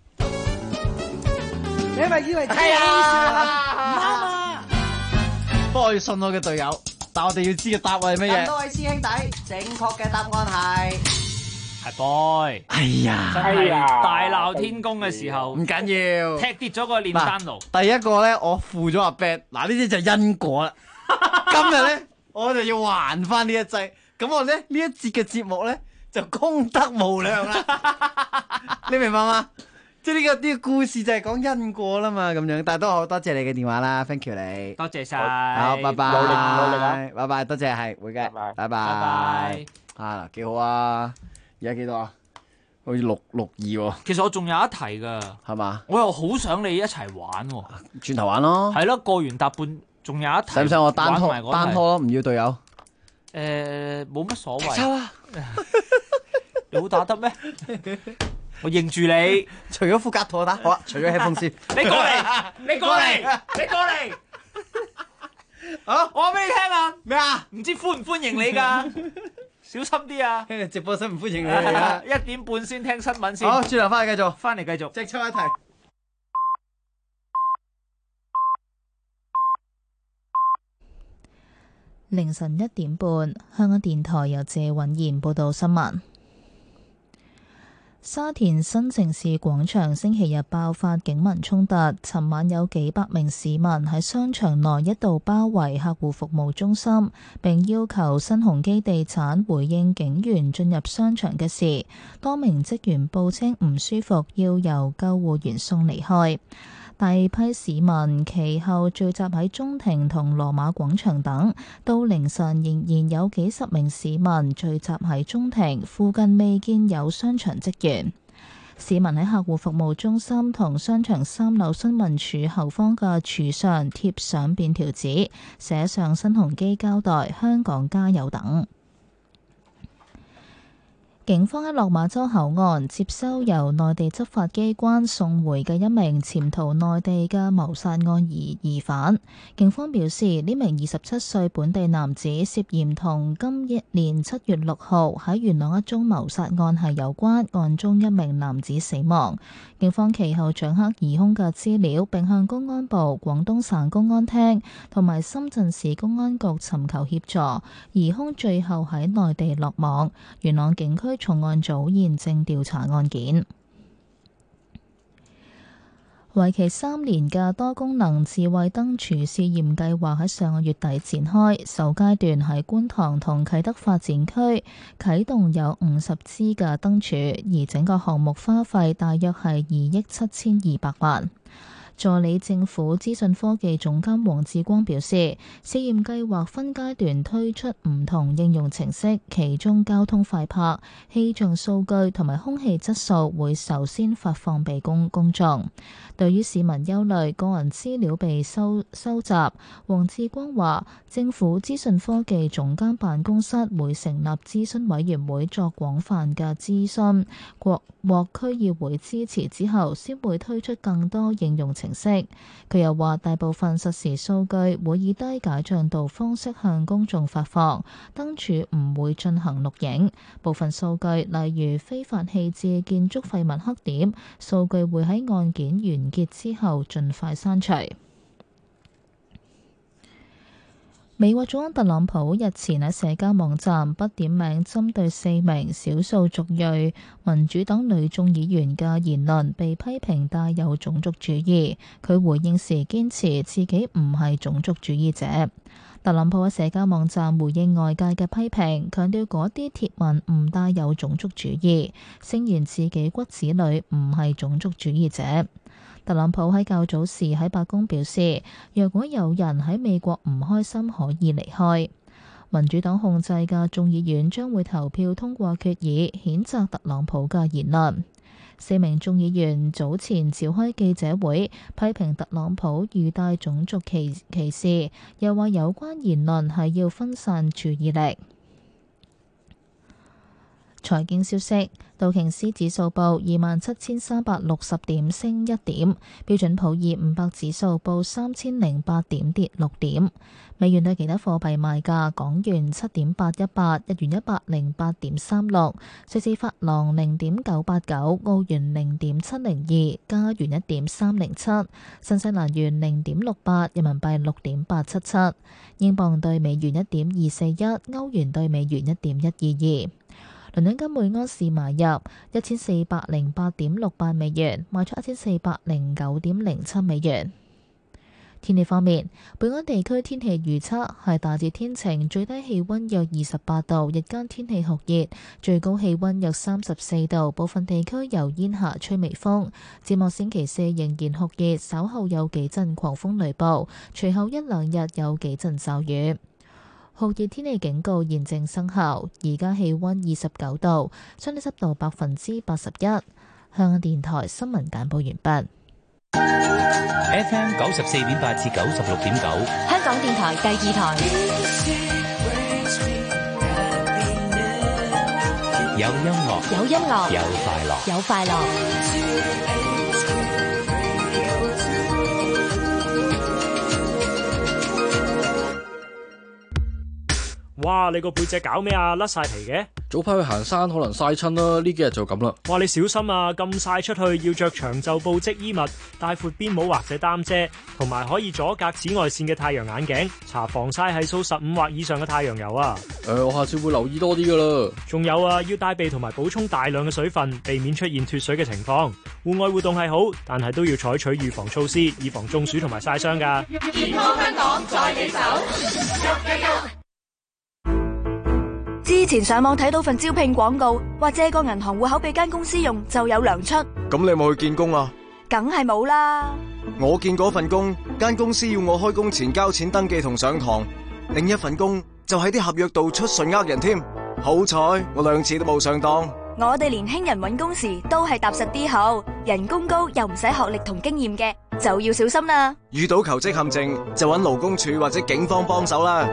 你咪以為係啊？ 唔啱啊！ 不過我要信我嘅隊友，但我哋要知嘅答案係乜嘢？ 咁多位師兄弟，正確嘅答案係 boy。 哎呀， 真係大鬧天宮嘅時候， 唔緊要， 踢跌咗個煉丹爐。 第一個咧，我負咗阿 Ben， 嗱呢啲就係因果啦。今日咧，我就要還翻呢一劑，咁我咧呢一節嘅節目咧就功德無量啦。你明白嗎？即係呢個故事就係講因果啦嘛，咁樣。但係都好多謝你嘅電話啦 ，thank you 你， 多謝晒， 好，拜拜， 努力啊， 拜拜，多謝係會嘅，拜拜，啊幾好啊，而家幾多啊？好似6-2喎。 其實我仲有一題噶， 係嘛？ 我又好想你一齊玩喎， 轉頭玩咯。 係咯，過完搭半，仲有一題。 使唔使我單拖咯？唔要隊友。 冇乜所謂。 抽啊！ 你好打得咩？我認住你， 除咗副甲同我打，好啊，除咗氣風先。 你過嚟，你過嚟，你過嚟。 啊！ 我話俾你聽啊！ 咩啊？ 唔知歡唔歡迎你㗎？小心啲啊！ 直播室唔歡迎你啊 ！1點半先聽新聞先。 好，轉頭翻嚟繼續， 翻嚟繼續。 即抽一題。 凌晨1點半，香港電台由謝允賢報道新聞。沙田新城市廣場星期日爆發警民衝突，尋晚有幾百名市民喺商場內一度包圍客戶服務中心，並要求新鴻基地產回應警員進入商場嘅事。多名職員報稱唔舒服，要由救護員送離開。大批市民其後聚集喺中庭同羅馬廣場等，到凌晨仍然有幾十名市民聚集喺中庭附近，未見有商場職員。市民喺客戶服務中心同商場3樓新聞處後方嘅柱上貼上便條紙，寫上新鴻基交代、香港加油等。警方喺落馬洲口岸接收由內地執法機關送回嘅一名潛逃內地嘅謀殺案疑犯。警方表示，呢名27歲本地男子涉嫌同今年7月6號喺元朗一宗謀殺案係有關，案中一名男子死亡。警方其後掌握疑兇嘅資料，並向公安部、廣東省公安廳同埋深圳市公安局尋求協助。疑兇最後喺內地落網。元朗警區重案組現正調查案件。為期3年嘅多功能智慧燈柱試驗計劃喺上個月底展開，首階段喺觀塘同啟德發展區啟動有50支嘅燈柱，而整個項目花費大約係2億7200萬。 助理政府資訊科技總監黃志光表示，試驗計劃分階段推出唔同應用程式，其中交通快拍、氣象數據同埋空氣質素會首先發放俾公眾。對於市民憂慮個人資料被收集，黃志光話：政府資訊科技總監辦公室會成立諮詢委員會作廣泛嘅諮詢，獲區議會支持之後，先會推出更多應用程式。佢又話：大部分實時數據會以低解像度方式向公眾發放，燈柱唔會進行錄影。部分數據，例如非法棄置建築廢物黑點，數據會喺案件完結之後盡快刪除。美國總統特朗普日前喺社交網站不點名針對4名少數族裔民主黨女眾議員嘅言論，被批評帶有種族主義。佢回應時堅持自己唔係種族主義者。特朗普喺社交網站回應外界嘅批評，強調嗰啲貼文唔帶有種族主義，聲言自己骨子裏唔係種族主義者。特朗普喺較早時喺白宮表示，若果有人喺美國唔開心，可以離開。民主黨控制嘅眾議院將會投票通過決議，譴責特朗普嘅言論。4名眾議員早前召開記者會，批評特朗普語帶種族歧視，又話有關言論係要分散注意力。財經消息：道瓊斯指數報27,360點，升1點；標準普爾500指數報3008點，跌6點。美元對其他貨幣賣價：港元7.818，日元108.36，瑞士法郎0.989，澳元0.702，加元1.307，新西蘭元0.68，人民幣6.877，英鎊對美元1.241，歐元對美元1.122。倫敦金每安士買入1408.68美元，賣出1409.07美元。天氣方面，本港地區天氣預測係大致天晴，最低氣溫約28度，日間天氣酷熱，最高氣溫約34度，部分地區有煙霞，吹微風。展望星期4仍然酷熱，稍後有幾陣狂風雷暴，隨後1、2日有幾陣驟雨。酷熱天氣警告現正生效，而家氣溫29度，相對濕度81%。香港電台新聞簡報完畢。 FM 94.8至96.9， 香港電台第2台。 有音樂， 有音樂， 有快樂， 有快樂。 哇！你個背脊搞咩啊？甩晒皮嘅？ 早排去行山，可能曬親啦。呢幾日就咁啦。 哇！你小心啊！咁曬出去要着長袖布織衣物，戴闊邊帽或者擔遮，同埋可以阻隔紫外線嘅太陽眼鏡，搽防曬係數15或以上嘅太陽油啊！ 我下次會留意多啲噶啦。 仲有啊，要帶備同埋補充大量嘅水分，避免出現脫水嘅情況。戶外活動係好，但係都要採取預防措施，以防中暑同埋曬傷㗎。 健康香港在你手， 之前上網睇到份招聘廣告，話借個銀行戶口俾間公司用就有糧出。 咁你有冇去見工啊？ 梗係冇啦。 我見嗰份工，間公司要我開工前交錢登記同上堂。另一份工就喺啲合約度出信呃人添。好彩我2次都冇上當。 我哋年輕人搵工時都係踏實啲好，人工高又唔使學歷同經驗嘅，就要小心啦。 遇到求職陷阱就搵勞工處或者警方幫手啦。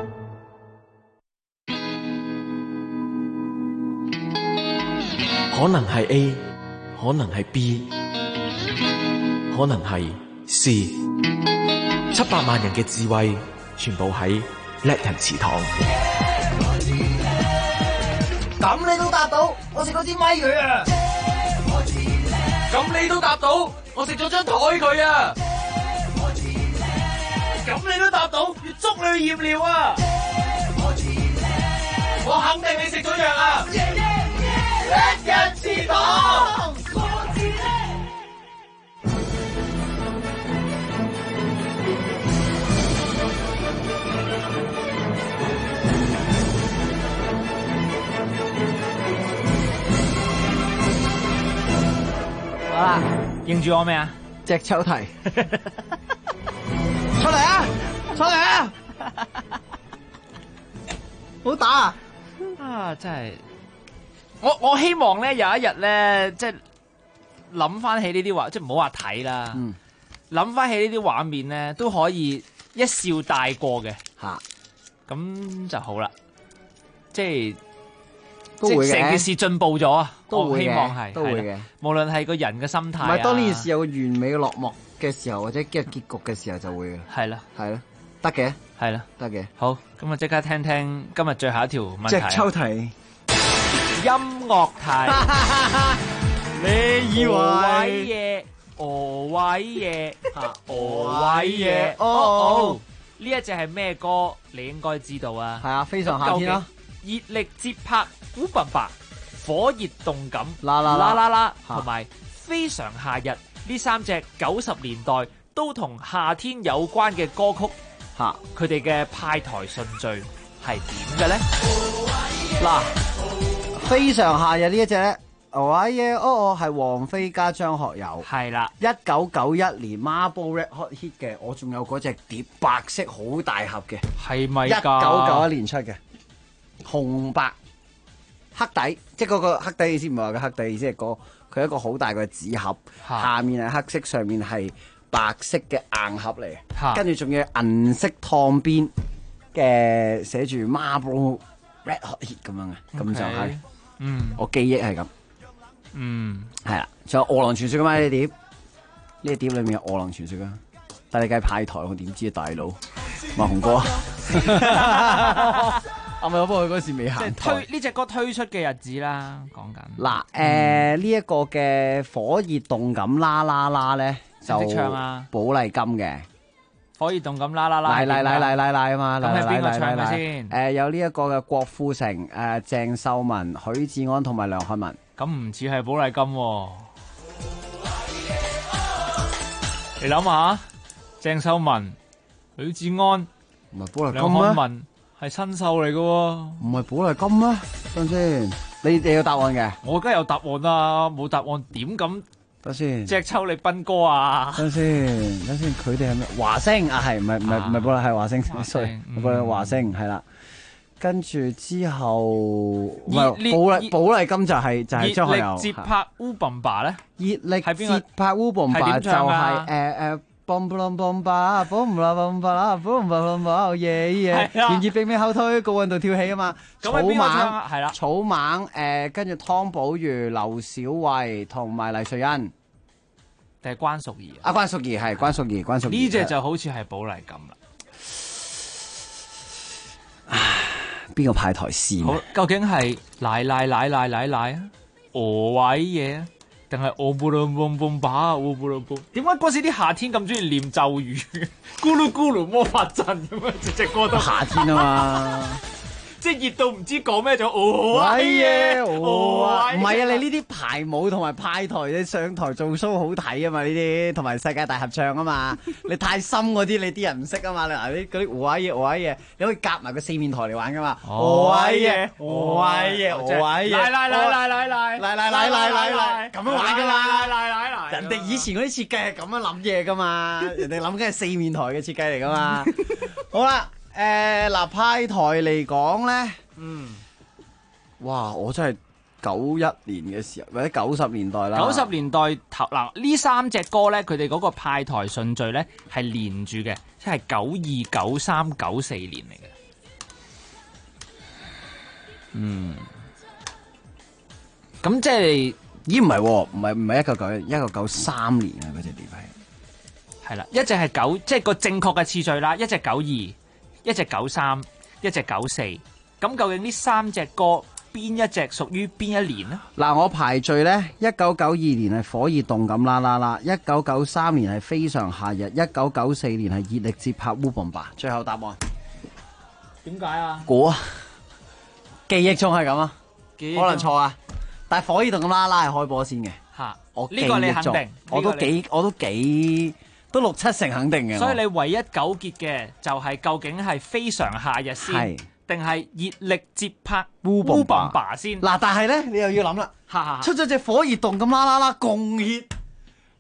可能係 A， 可能係 B， 可能係 C。700萬人嘅智慧，全部喺叻人祠堂。 咁你都答到，我食咗支咪佢啊！咁你都答到，我食咗張台佢啊！咁你都答到，要捉你去驗尿啊！我肯定你食咗藥啊！叻人祠堂， 好啦，認住我未啊？ 隻抽題，出嚟啊！出嚟啊！好打啊！ 啊，真係，我希望咧有一日咧，即係諗翻起呢啲畫，即係唔好話睇啦，諗翻起呢啲畫面咧，都可以一笑帶過嘅嚇， 咁就好啦。即係都會嘅， 成件事進步咗啊！ 都會嘅， 我希望係都會嘅。 無論係個人嘅心態啊， 唔係當呢件事有個完美嘅落幕嘅時候，或者結局嘅時候就會嘅。 係啦， 係咯，得嘅， 係啦， 得嘅。 好，咁啊即刻聽聽今日最後一條問題。 隻抽題， 音樂題。 你以為？ 俄偉嘢，俄偉嘢，哦，呢一隻係咩歌？你應該知道啊。 係啊，非常夏天啦。 熱力節拍烏爸爸，火熱動感啦啦啦啦啦，同埋非常夏日呢三隻90年代都同夏天有關嘅歌曲，佢哋嘅派台順序係點嘅咧？ 嗱，非常夏日呢一隻咧，係王菲加張學友， 係啦 ，1991年 Marble Red Hot Hit 嘅，我仲有嗰隻碟白色好大盒嘅， 係咪㗎 ？1991年出嘅。紅白黑底，即係嗰個黑底意思唔係話個黑底意思係佢一個好大個紙盒，下面係黑色，上面係白色嘅硬盒嚟，跟住仲有銀色燙邊嘅寫住 Marble Red Hot Hit 咁樣嘅，咁就係，我記憶係咁，係啦，仲有餓狼傳說噶嘛呢碟，呢個碟裏面有餓狼傳說噶，但係你計派台我點知啊大佬，馬紅哥。係咪我幫佢嗰時未行？ 即係推呢隻歌推出嘅日子啦，講緊。 嗱，呢一個嘅火熱動感啦啦啦咧，就識唱啊， 寶麗金嘅火熱動感啦啦啦， 拉啊嘛， 咁係邊個唱嘅先？ 有呢一個嘅郭富城、鄭秀文、許志安同埋梁漢文。 咁唔似係寶麗金喎，你諗下，鄭秀文、許志安唔係寶麗金咩？ 梁漢文係新秀嚟嘅喎， 唔係寶麗金咩？等先，你有答案嘅？ 我梗係有答案啦，冇答案點咁？ 等先， 隻抽你斌哥啊！ 等先，佢哋係咩？華星啊，係唔係寶麗係華星 ？sorry，寶麗華星係啦。跟住之後，唔係寶麗金就係張學友。 熱力節拍烏笨爸咧？ 熱力節拍烏笨爸就係boom boom boom ba boom la boom ba la boom ba boom ba yeah yeah， 連熱並未後退，高溫度跳起啊嘛！草蜢係啦，草蜢跟住湯寶如、劉小慧同埋黎瑞恩， 定係關淑怡啊？關淑怡係關淑怡， 呢隻就好似係寶麗金啦。 邊個派台先？ 究竟係奶啊？俄偉嘢啊？定係我布隆蹦蹦把，我布隆蹦。點解嗰時啲夏天咁中意念咒語？咕嚕咕嚕魔法陣咁樣，隻歌都夏天啊嘛， 即係熱到唔知講咩就哦嘢， 唔係啊！你呢啲排舞同埋派台，你上台做 show 好睇啊嘛！呢啲同埋世界大合唱啊嘛！你太深嗰啲，你啲人唔識啊嘛！你嗱啲嗰啲俄嘢，你可以夾埋個四面台嚟玩噶嘛！俄嘢，來，咁樣玩噶嘛！人哋以前嗰啲設計係咁樣諗嘢噶嘛，人哋諗緊係四面台嘅設計嚟噶嘛。好啦，嗱派台嚟講咧，哇！我真係91年嘅時候，或者90年代啦。 90年代頭嗱，呢三隻歌咧，佢哋嗰個派台順序咧係連住嘅，即係92、93、94年嚟嘅。咁即係， 咦唔係喎，唔係1993年啊，嗰隻碟係啦，一隻係9，即係個正確嘅次序啦，一隻92，一隻93，一隻94。咁究竟呢三隻歌邊一隻屬於邊一年呢？ 嗱，我排序咧，1992年係火熱動感啦啦啦，1993年係非常夏日，1994年係熱力節拍烏笨爸。最後答案點解啊？ 估啊，記憶中係咁啊，可能錯啊。但係火熱動感啦啦係開波先嘅，我記憶中， 呢個你肯定， 我都6、7成肯定嘅。 所以你唯一糾結嘅就係究竟係非常夏日先，定係熱力節拍烏笨爸先？ 嗱，但係咧你又要諗啦，出咗隻火熱動感啦啦啦共 hit，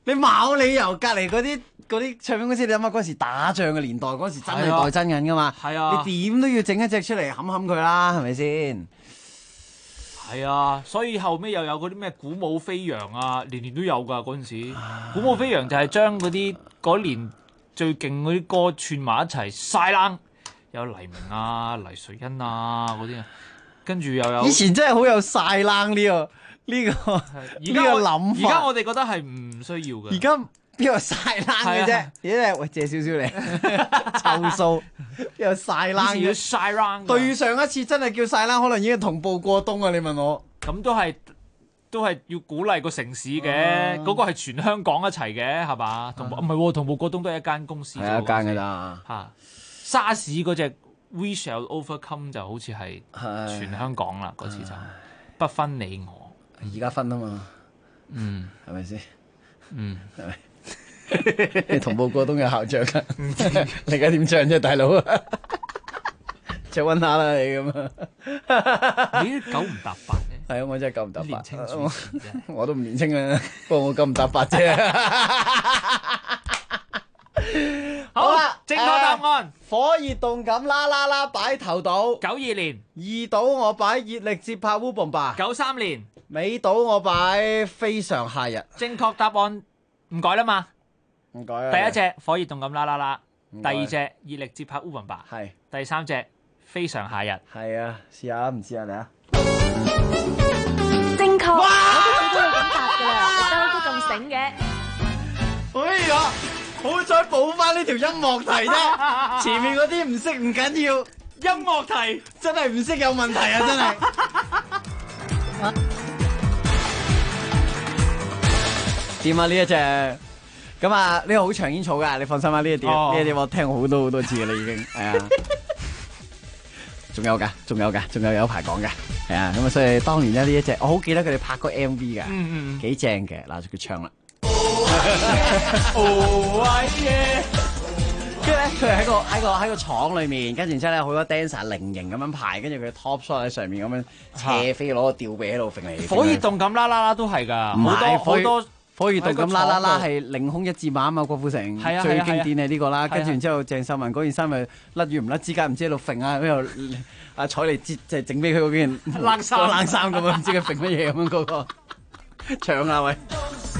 你冇理由隔離嗰啲唱片公司，你諗下嗰時打仗嘅年代，嗰時真係代真緊噶嘛？ 係啊， 你點都要整一隻出嚟冚冚佢啦，係咪先？ 係啊，所以後尾又有嗰啲咩鼓舞飛揚啊，年年都有㗎嗰陣時。鼓舞飛揚就係將嗰年最勁嗰啲歌串埋一齊晒冷，有黎明啊、黎瑞恩啊嗰啲啊，跟住又有。 以前真係好有晒冷呢個諗法。 而家我哋覺得係唔需要嘅。 而家邊個晒冷嘅啫？喂，借少少嚟湊數，邊個晒冷嘅？ 要晒冷。 對上一次真係叫晒冷，可能已經同步過冬啊！你問我， 咁都係要鼓勵個城市嘅，嗰個係全香港一齊嘅，係嘛？唔係同步過冬都係一間公司， 係一間㗎咋嚇。沙士嗰隻 We Shall Overcome 就好似係全香港啦，嗰次就不分你我。 而家分啊嘛，係咪先？係咪？你同步過冬有校長㗎，你而家點唱啫，大佬？再溫下啦，你咁啊！ 你九唔搭八嘅， 係啊，我真係九唔搭八。 年青主持啫， 我都唔年青啦，不過我九唔搭八啫。好啦， 正確答案， 火熱動感啦啦啦擺頭島。 92年， 二島我擺熱力接拍烏bomb吧。 93年， 尾島我擺非常夏日。 正確答案唔改啦嘛？ 唔改啊！ 第一隻火熱動感啦啦啦，第二隻熱力接拍烏bomb吧， 係第三隻非常夏日。 係啊，試下唔試下你啊？ 正確，我都估到你咁答㗎啦，得都咁醒嘅。 哎呀，好彩補翻呢條音樂題啫，前面嗰啲唔識唔緊要， 音樂題真係唔識有問題啊！真係。點啊呢一隻？咁啊呢個好長煙草㗎，你放心啦，呢一碟我聽過好多次㗎啦已經，係啊。仲有排講㗎，係啊，咁啊，所以當年咧呢一隻，我好記得佢哋拍過 MV 㗎，幾正嘅，嗱就佢唱啦。跟住咧，佢係喺個廠裏面，跟住然之後咧好多 dancer 菱形咁樣排，跟住佢 top shot 喺上面咁樣斜飛攞個吊臂喺度揈嚟。 火熱動感啦啦啦都係㗎，好多。 火熱動感啦啦啦係凌空一字馬啊嘛，郭富城最經典係呢個啦，跟住然之後鄭秀文嗰件衫咪甩與唔甩之間唔知喺度揈啊，喺度阿彩嚟即係整俾佢嗰件冷衫咁啊，唔知佢揈乜嘢咁樣嗰個唱啊喂！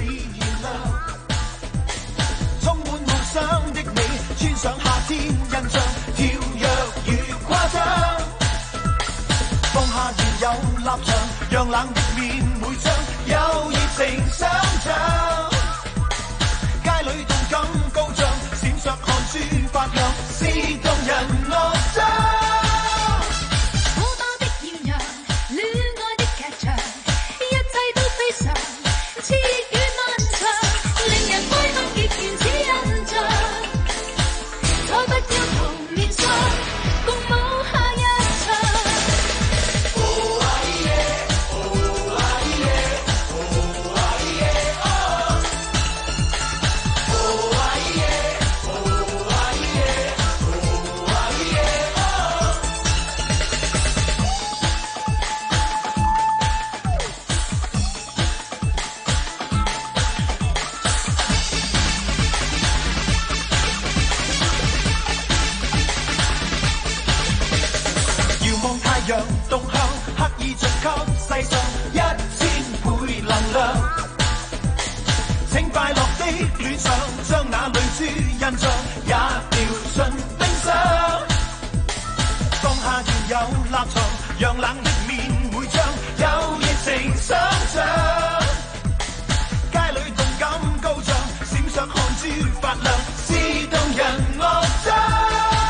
充滿夢想的你，穿上夏天印象，跳躍與誇張，放下原有立場，讓冷的面每張有熱情想像，街裏動感高漲，閃爍汗珠發亮，是動人樂章。 好多的豔陽，戀愛的劇場，一切都非常熾熱與漫長，令人歸鄉極原始印象，再不要塗面霜，共舞下一場。動向，刻意盡給世上1000倍能量。請快樂的戀上，將那淚珠印象也掉進冰箱。放下原有立場，讓冷的面每張有熱情想像。街裏動感高漲，閃爍汗珠發亮，是動人樂章。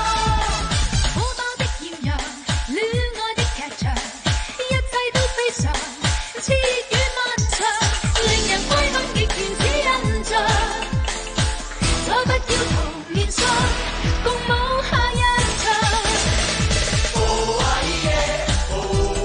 熾熱與漫長，令人歸鄉極原始印象，再不要塗面霜，共舞下一場。Oh, yeah, oh,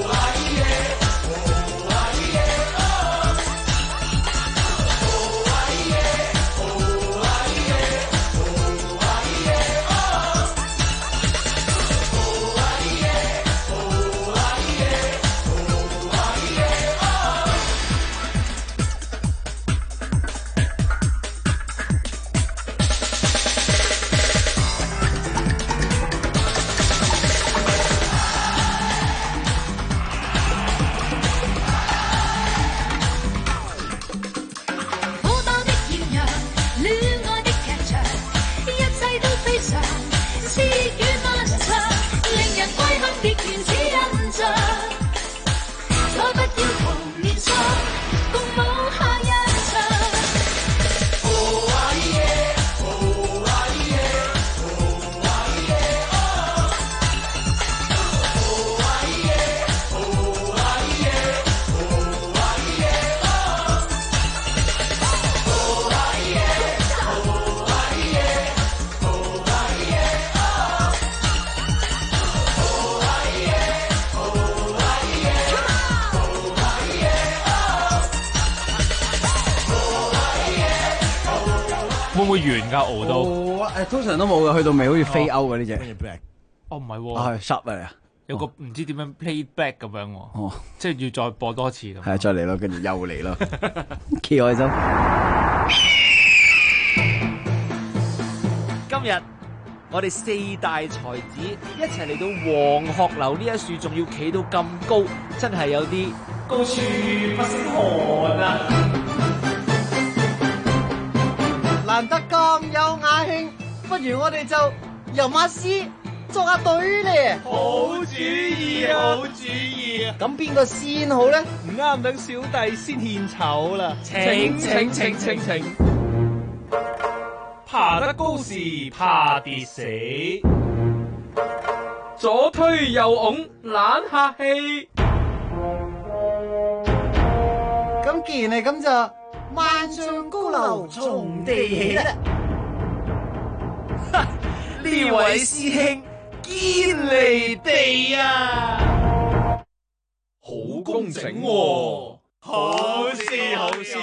會完㗎熬到？ 通常都冇嘅，去到尾好似飛歐嘅呢只。 哦，唔係喎， 係 sub 嚟啊！ 有個唔知點樣 playback 咁樣喎，即係要再播多次咁。 係啊，再嚟咯，跟住又嚟咯，幾開心！ 今日我哋4大才子一齊嚟到黃鶴樓呢一樹，仲要企到咁高，真係有啲高處不勝寒啊！ 難得咁有雅興，不如我哋就吟下詩，作下對咧。 好主意，好主意。 咁邊個先好咧？ 唔啱，等小弟先獻醜啦。 請。 爬得高時怕跌死，左推右擁懶客氣。 咁既然係咁就萬丈高樓從地起啦。 呢位師兄堅離地啊，好工整喎，好詩。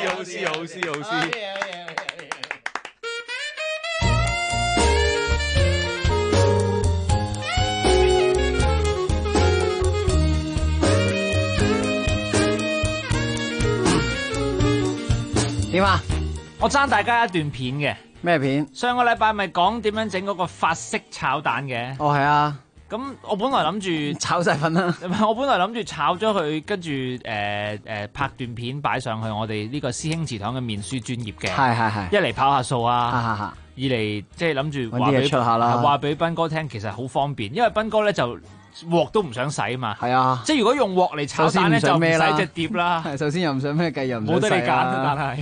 點啊？ 我爭大家一段片嘅。 咩片？ 上個禮拜咪講點樣整嗰個法式炒蛋嘅。 哦，係啊。 咁我本來諗住炒晒粉啦。 我本來諗住炒咗佢，跟住拍段片擺上去我哋呢個師兄祠堂嘅面書專頁嘅。 係。 一嚟跑下數啊，二嚟即係諗住話俾斌哥聽，其實好方便，因為斌哥咧就鑊都唔想洗嘛。係啊。即係如果用鑊嚟炒蛋咧，就唔使隻碟啦。 首先又唔想咩計，又唔想冇得你揀，但係。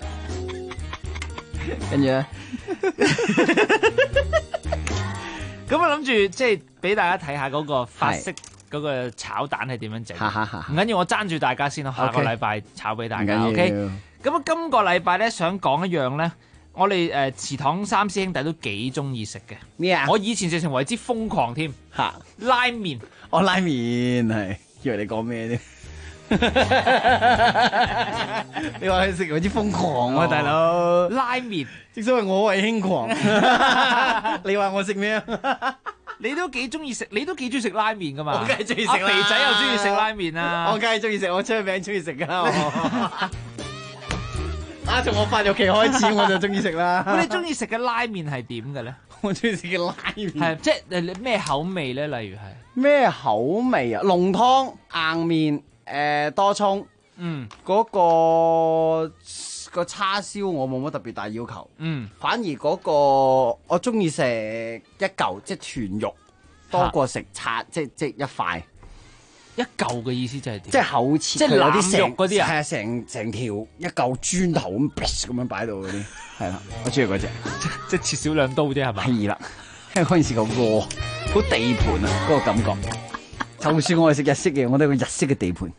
跟住咧， 咁我諗住即係俾大家睇下嗰個法式嗰個炒蛋係點樣整。唔緊要，我爭住大家先咯。下個禮拜炒俾大家。OK。咁啊，今個禮拜咧想講一樣咧，我哋祠堂三師兄弟都幾中意食嘅。 咩啊？ 我以前直情為之瘋狂添。拉麵。 我拉麵係，以為你講咩啫？你話佢食為之瘋狂啊，大佬！ 拉麵， 正所謂我為輕狂。你話我食咩啊？ 你都幾中意食，你都幾中意食拉麵噶嘛？ 我梗係中意食啦。 肥仔又中意食拉麵啦。 我梗係中意食，我出名中意食噶。從我發育期開始我就中意食啦。 咁你中意食嘅拉麵係點嘅咧？ 我中意食嘅拉麵係即係咩口味咧？例如係咩口味啊？濃湯、硬麵。多葱，嗰個叉燒我冇乜特別大要求，反而嗰個我中意食一嚿即係全肉多過食叉，即一塊。 一嚿嘅意思就係點？ 即係厚切， 即係有啲肉嗰啲啊， 係啊，成條一嚿磚頭咁樣擺到嗰啲，係啦，我中意嗰隻， 即係切少兩刀啫，係咪？ 係啦，因為嗰陣時個鍋好地盤啊，嗰個感覺。就算我係食日式嘅，我都係個日式嘅地盤。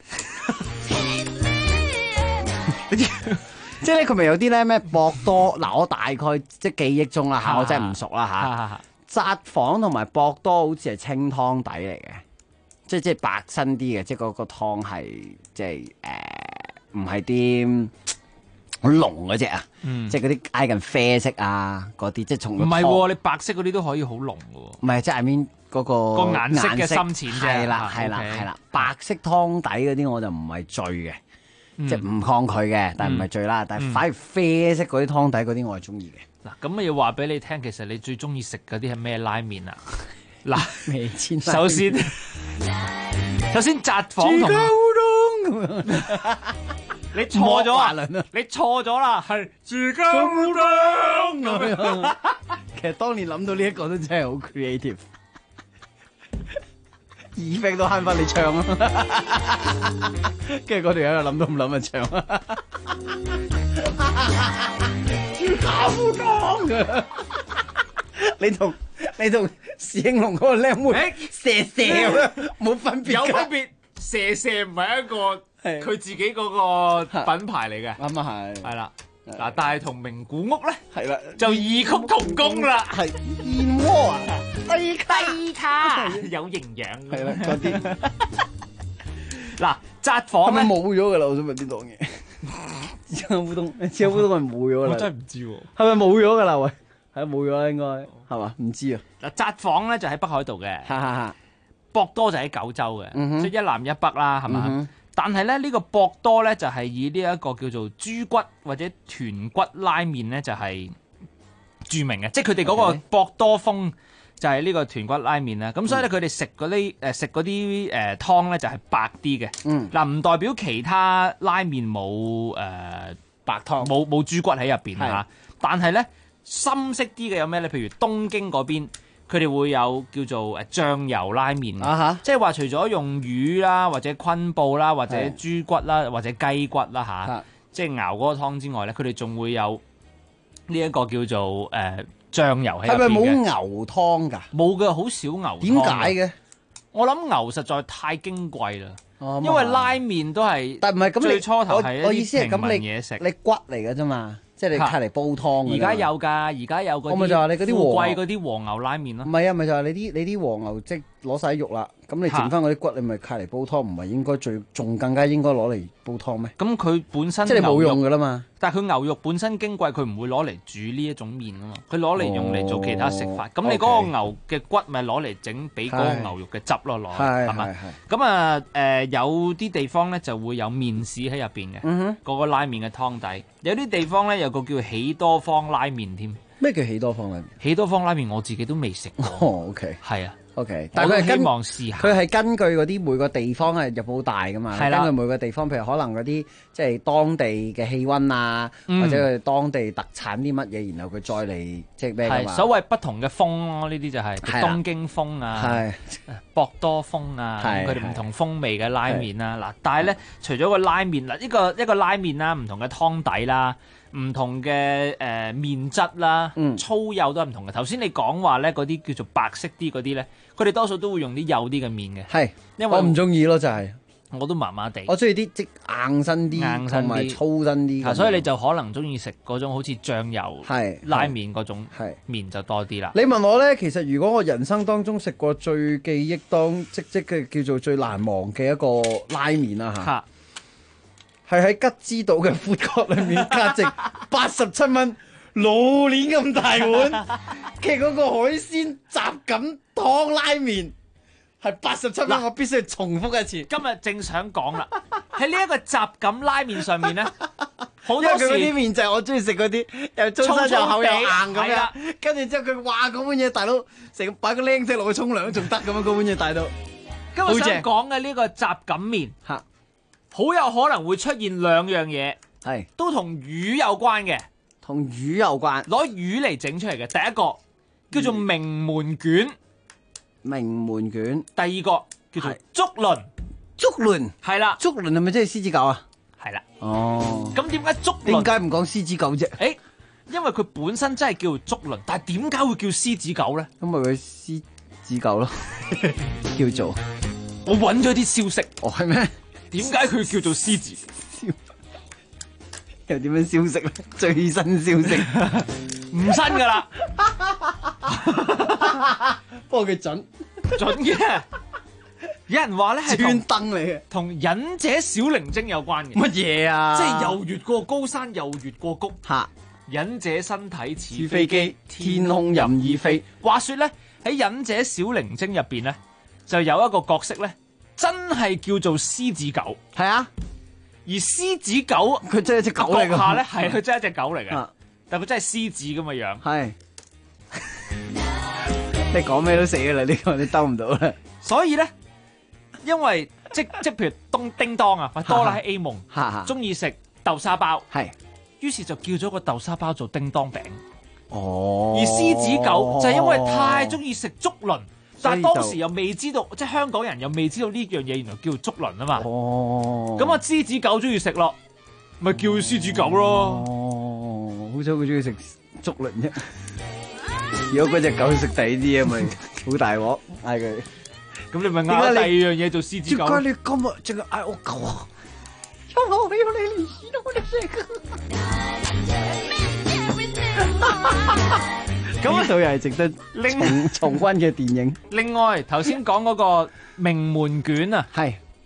即係咧，佢咪有啲咧咩博多嗱？我大概即係記憶中啦嚇，我真係唔熟啦嚇。札幌同埋博多好似係清湯底嚟嘅，即係白身啲嘅，即係嗰個湯係即係唔係啲好濃嗰隻啊，即係嗰啲挨近啡色啊嗰啲，即係從唔係喎，你白色嗰啲都可以好濃嘅喎。 唔係，即係I mean嗰個顏色嘅深淺啫。 係啦，白色湯底嗰啲我就唔係醉嘅，即係唔抗拒嘅，但係唔係醉啦。但係反而啡色嗰啲湯底嗰啲我係中意嘅。 嗱，咁我要話俾你聽，其實你最中意食嗰啲係咩拉麵啊？嗱， 首先札幌同你錯咗啊！你錯咗啦，係住家烏冬。 其實當年諗到呢一個都真係好 creative， 耳飛都慳翻你唱啊！跟住嗰條友又諗都唔諗就唱啊！住家烏冬，你同史英龍嗰個靚妹蛇冇分別， 有分別。蛇唔係一個佢自己嗰個品牌嚟嘅， 啱啊係啦，嗱，但係同名古屋咧係啦， 就異曲同工啦， 係燕窩啊， 低卡有營養係啦嗰啲。 嗱，札幌係咪冇咗噶啦？我想問呢檔嘢， 豉油烏冬係冇咗啦。 我真係唔知喎， 係咪冇咗㗎啦？喂，係冇咗啦，應該係嘛？唔知啊。 嗱，札幌咧就喺北海道嘅，博多就喺九州嘅，即係一南一北啦，係嘛？但係咧呢個博多咧就係以呢一個叫做豬骨或者豚骨拉麵咧就係著名嘅，即係佢哋嗰個博多風就係呢個豚骨拉麵啦。咁所以咧佢哋食嗰啲湯咧就係白啲嘅。嗱，唔代表其他拉麵冇白湯，冇豬骨喺入邊嚇。但係咧深色啲嘅有咩咧？譬如東京嗰邊。佢哋會有叫做醬油拉麵，即係話除咗用魚啦，或者昆布啦，或者豬骨啦，或者雞骨啦即係熬嗰個湯之外咧，佢哋仲會有呢一個叫做醬油喺入邊嘅。係咪冇牛湯㗎？ 冇嘅，好少牛湯。點解嘅？我諗牛實在太矜貴啦，因為拉麵都係，但唔係咁最初頭係一啲平民嘢食， 你骨嚟嘅啫嘛。即係你揩嚟煲湯。 而家有㗎，而家有嗰啲。 我咪就話你嗰啲富貴嗰啲和牛拉麵咯。 唔係啊，咪就係你啲和牛即係攞晒肉啦，咁你剩翻嗰啲骨，你咪揩嚟煲湯，唔係應該仲更加應該攞嚟煲湯咩？ 咁佢本身即係冇用㗎啦嘛。 但係佢牛肉本身矜貴，佢唔會攞嚟煮呢一種麵啊嘛，佢攞嚟用嚟做其他食法。咁你嗰個牛嘅骨咪攞嚟整俾嗰個牛肉嘅汁咯，攞係咪？咁啊有啲地方咧就會有麵豉喺入邊嘅，嗰個拉麵嘅湯底。有啲地方咧有個叫喜多方拉麵添。 咩叫喜多方拉麵？ 喜多方拉麵我自己都未食過。 OK， 係啊。 OK， 但係佢係希望試下。 佢係根據嗰啲每個地方係入好大噶嘛，根據每個地方，譬如可能嗰啲即係當地嘅氣温啊，或者佢當地特產啲乜嘢，然後佢再嚟即係咩㗎嘛？ 所謂不同嘅風咯，呢啲就係東京風啊，博多風啊，佢哋唔同風味嘅拉麵啦。嗱，但係咧，除咗個拉麵嗱，一個拉麵啦，唔同嘅湯底啦。唔同嘅麵質啦，粗幼都係唔同嘅。頭先你講話咧，嗰啲叫做白色啲嗰啲咧，佢哋多數都會用啲幼啲嘅麵嘅。係，因為我唔中意咯，就係我都麻麻地。我中意啲即硬身啲，同埋粗身啲。所以你就可能中意食嗰種好似醬油拉麵嗰種麵就多啲啦。 你問我咧，其實如果我人生當中食過最記憶即嘅叫做最難忘嘅一個拉麵啦嚇。係喺吉之島嘅food court裏面，價值87蚊，老年咁大碗嘅嗰個海鮮雜錦湯拉麵，係87蚊。我必須要重複一次。 今日正想講啦，喺呢一個雜錦拉麵上面咧，好多時因為佢嗰啲麵就係我中意食嗰啲，又粗身又厚又硬咁樣。跟住之後佢話嗰碗嘢大佬成擺個靚仔落去沖涼都仲得咁樣，嗰碗嘢大到。 今日想講嘅呢個雜錦麵嚇。好有可能會出現兩樣嘢，係都同魚有關嘅， 同魚有關， 攞魚嚟整出嚟嘅。第一個叫做名門卷， 名門卷。 第二個叫做竹輪， 竹輪係啦， 竹輪係咪即係獅子狗啊？ 係啦。 哦， 咁點解竹輪？ 點解唔講獅子狗啫？ 誒，因為佢本身真係叫竹輪，但係點解會叫獅子狗咧？ 咁咪佢獅子狗咯，叫做。 我揾咗啲消息。 哦，係咩？ 點解佢叫做獅子？ 又點樣消息咧？最新消息唔新㗎啦， 不過佢準嘅。有人話咧係專登嚟嘅， 同忍者小靈精有關嘅。 乜嘢啊？ 即係又越過高山，又越過谷。 嚇！ 忍者身體似飛機，天空任意飛。 話說咧，喺忍者小靈精入邊咧，就有一個角色咧。真係叫做獅子狗， 係啊！ 而獅子狗佢真係一隻狗嚟㗎， 下咧係佢真係一隻狗嚟嘅，但係佢真係獅子咁嘅樣。係， 你講咩都死㗎啦！呢個你兜唔到啦。 所以咧，因為即譬如叮當啊，或哆啦 A 夢，中意食豆沙包，係，於是就叫咗個豆沙包做叮當餅。 哦， 而獅子狗就係因為太中意食竹輪。但係當時又未知道，即係香港人又未知道呢樣嘢原來叫竹輪啊嘛。哦，咁啊獅子狗中意食咯，咪叫獅子狗咯。 哦，好彩佢中意食竹輪啫。如果嗰隻狗食第啲嘢，咪好大鑊嗌佢。 咁你咪嗌第二樣嘢做獅子狗。 點解你今日淨係嗌我狗啊？因為我要你嚟到我哋食。咁呢套又係值得重溫嘅電影。 另外頭先講嗰個名門卷啊，係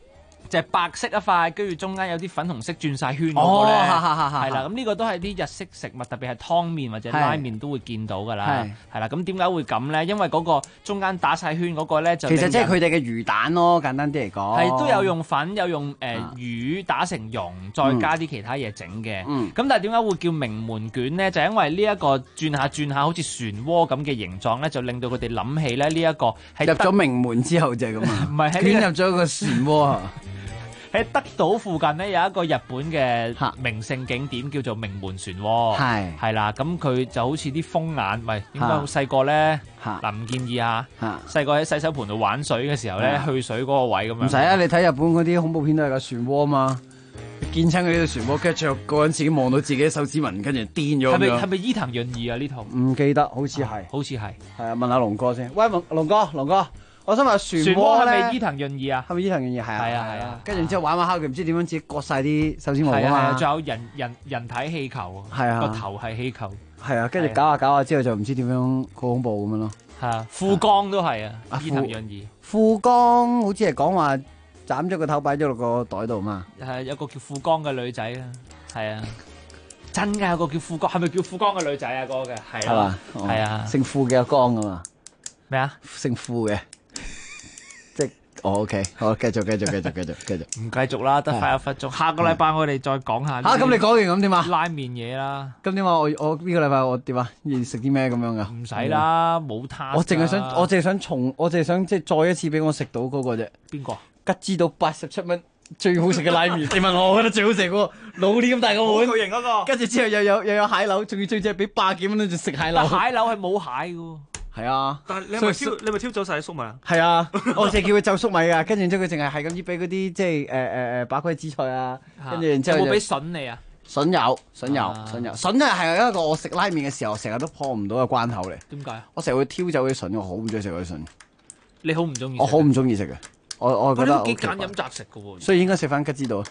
就係白色一塊，跟住中間有啲粉紅色轉晒圈嗰個咧，係啦。咁呢個都係啲日式食物，特別係湯麵或者拉麵都會見到㗎啦。係啦，咁點解會咁咧？因為嗰個中間打晒圈嗰個咧，就其實即係佢哋嘅魚蛋咯，簡單啲嚟講。 係都有用粉，有用魚打成蓉，再加啲其他嘢整嘅。咁但係點解會叫名門卷咧？就因為呢一個轉下轉下好似漩渦咁嘅形狀咧，就令到佢哋諗起咧呢一個係入咗名門之後就係咁啊， 唔係捲入咗個漩渦。 喺德島附近咧有一個日本嘅名勝景點叫做名門漩渦，係啦，咁佢就好似啲風眼，喂，點解好細個咧？嗱，唔建議啊，細個喺洗手盆度玩水嘅時候咧，去水嗰個位咁樣。 唔使啊，你睇日本嗰啲恐怖片都係個漩渦嘛，見親佢呢個漩渦，跟住個人自己望到自己手指紋，跟住癲咗咁樣。 係咪伊藤潤二啊？呢套唔記得，好似係， 好似係。 係啊，問下龍哥先。喂，龍哥。我想問漩渦係咪伊藤潤二啊？ 係咪伊藤潤二？係啊係啊。 跟住之後玩佢唔知點樣自己割晒啲手指毛啊嘛。 仲有人體氣球， 係啊， 個頭係氣球。 係啊，跟住搞下之後就唔知點樣好恐怖咁樣咯。 係啊，富江都係啊，伊藤潤二。 富江好似係講話斬咗個頭擺咗落個袋度嘛。 係有個叫富江嘅女仔啊，係啊，真㗎有個叫富江，係咪叫富江嘅女仔啊？嗰個嘅係啊，係啊， 姓富嘅阿江啊嘛。 咩啊？ 姓富嘅。OK， 好，繼續。 唔繼續啦，得快1分鐘。下個禮拜我哋再講下。 咁你講完咁點啊？ 拉麵嘢啦。 咁點啊？我呢個禮拜我點啊？要食啲咩咁樣噶？ 唔使啦，冇攤。 我淨係想即係再一次俾我食到嗰個啫。 邊個？ 吉之島87蚊最好食嘅拉麵。你問我覺得最好食嗰個，老啲咁大個碗， 巨型嗰個。 跟住之後又有蟹柳，仲要最正俾100幾蚊就食蟹柳。 蟹柳係冇蟹噶。 係啊， 但係你咪挑走晒啲粟米啊？ 係啊，我淨係叫佢就粟米噶，跟住之後佢淨係咁依俾嗰啲即係把龜紫菜啊，跟住然之後有冇俾筍你啊？ 筍有，筍係一個我食拉麵嘅時候成日都破唔到嘅關口嚟。 點解？ 我成日會挑走啲筍，我好唔中意食嗰啲筍。 你好唔中意？ 我好唔中意食嘅，我覺得。 幾揀飲擇食嘅喎。 所以應該食翻吉之島。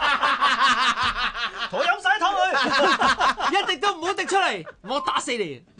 我飲晒湯佢，一滴都唔好滴出嚟，我打死你！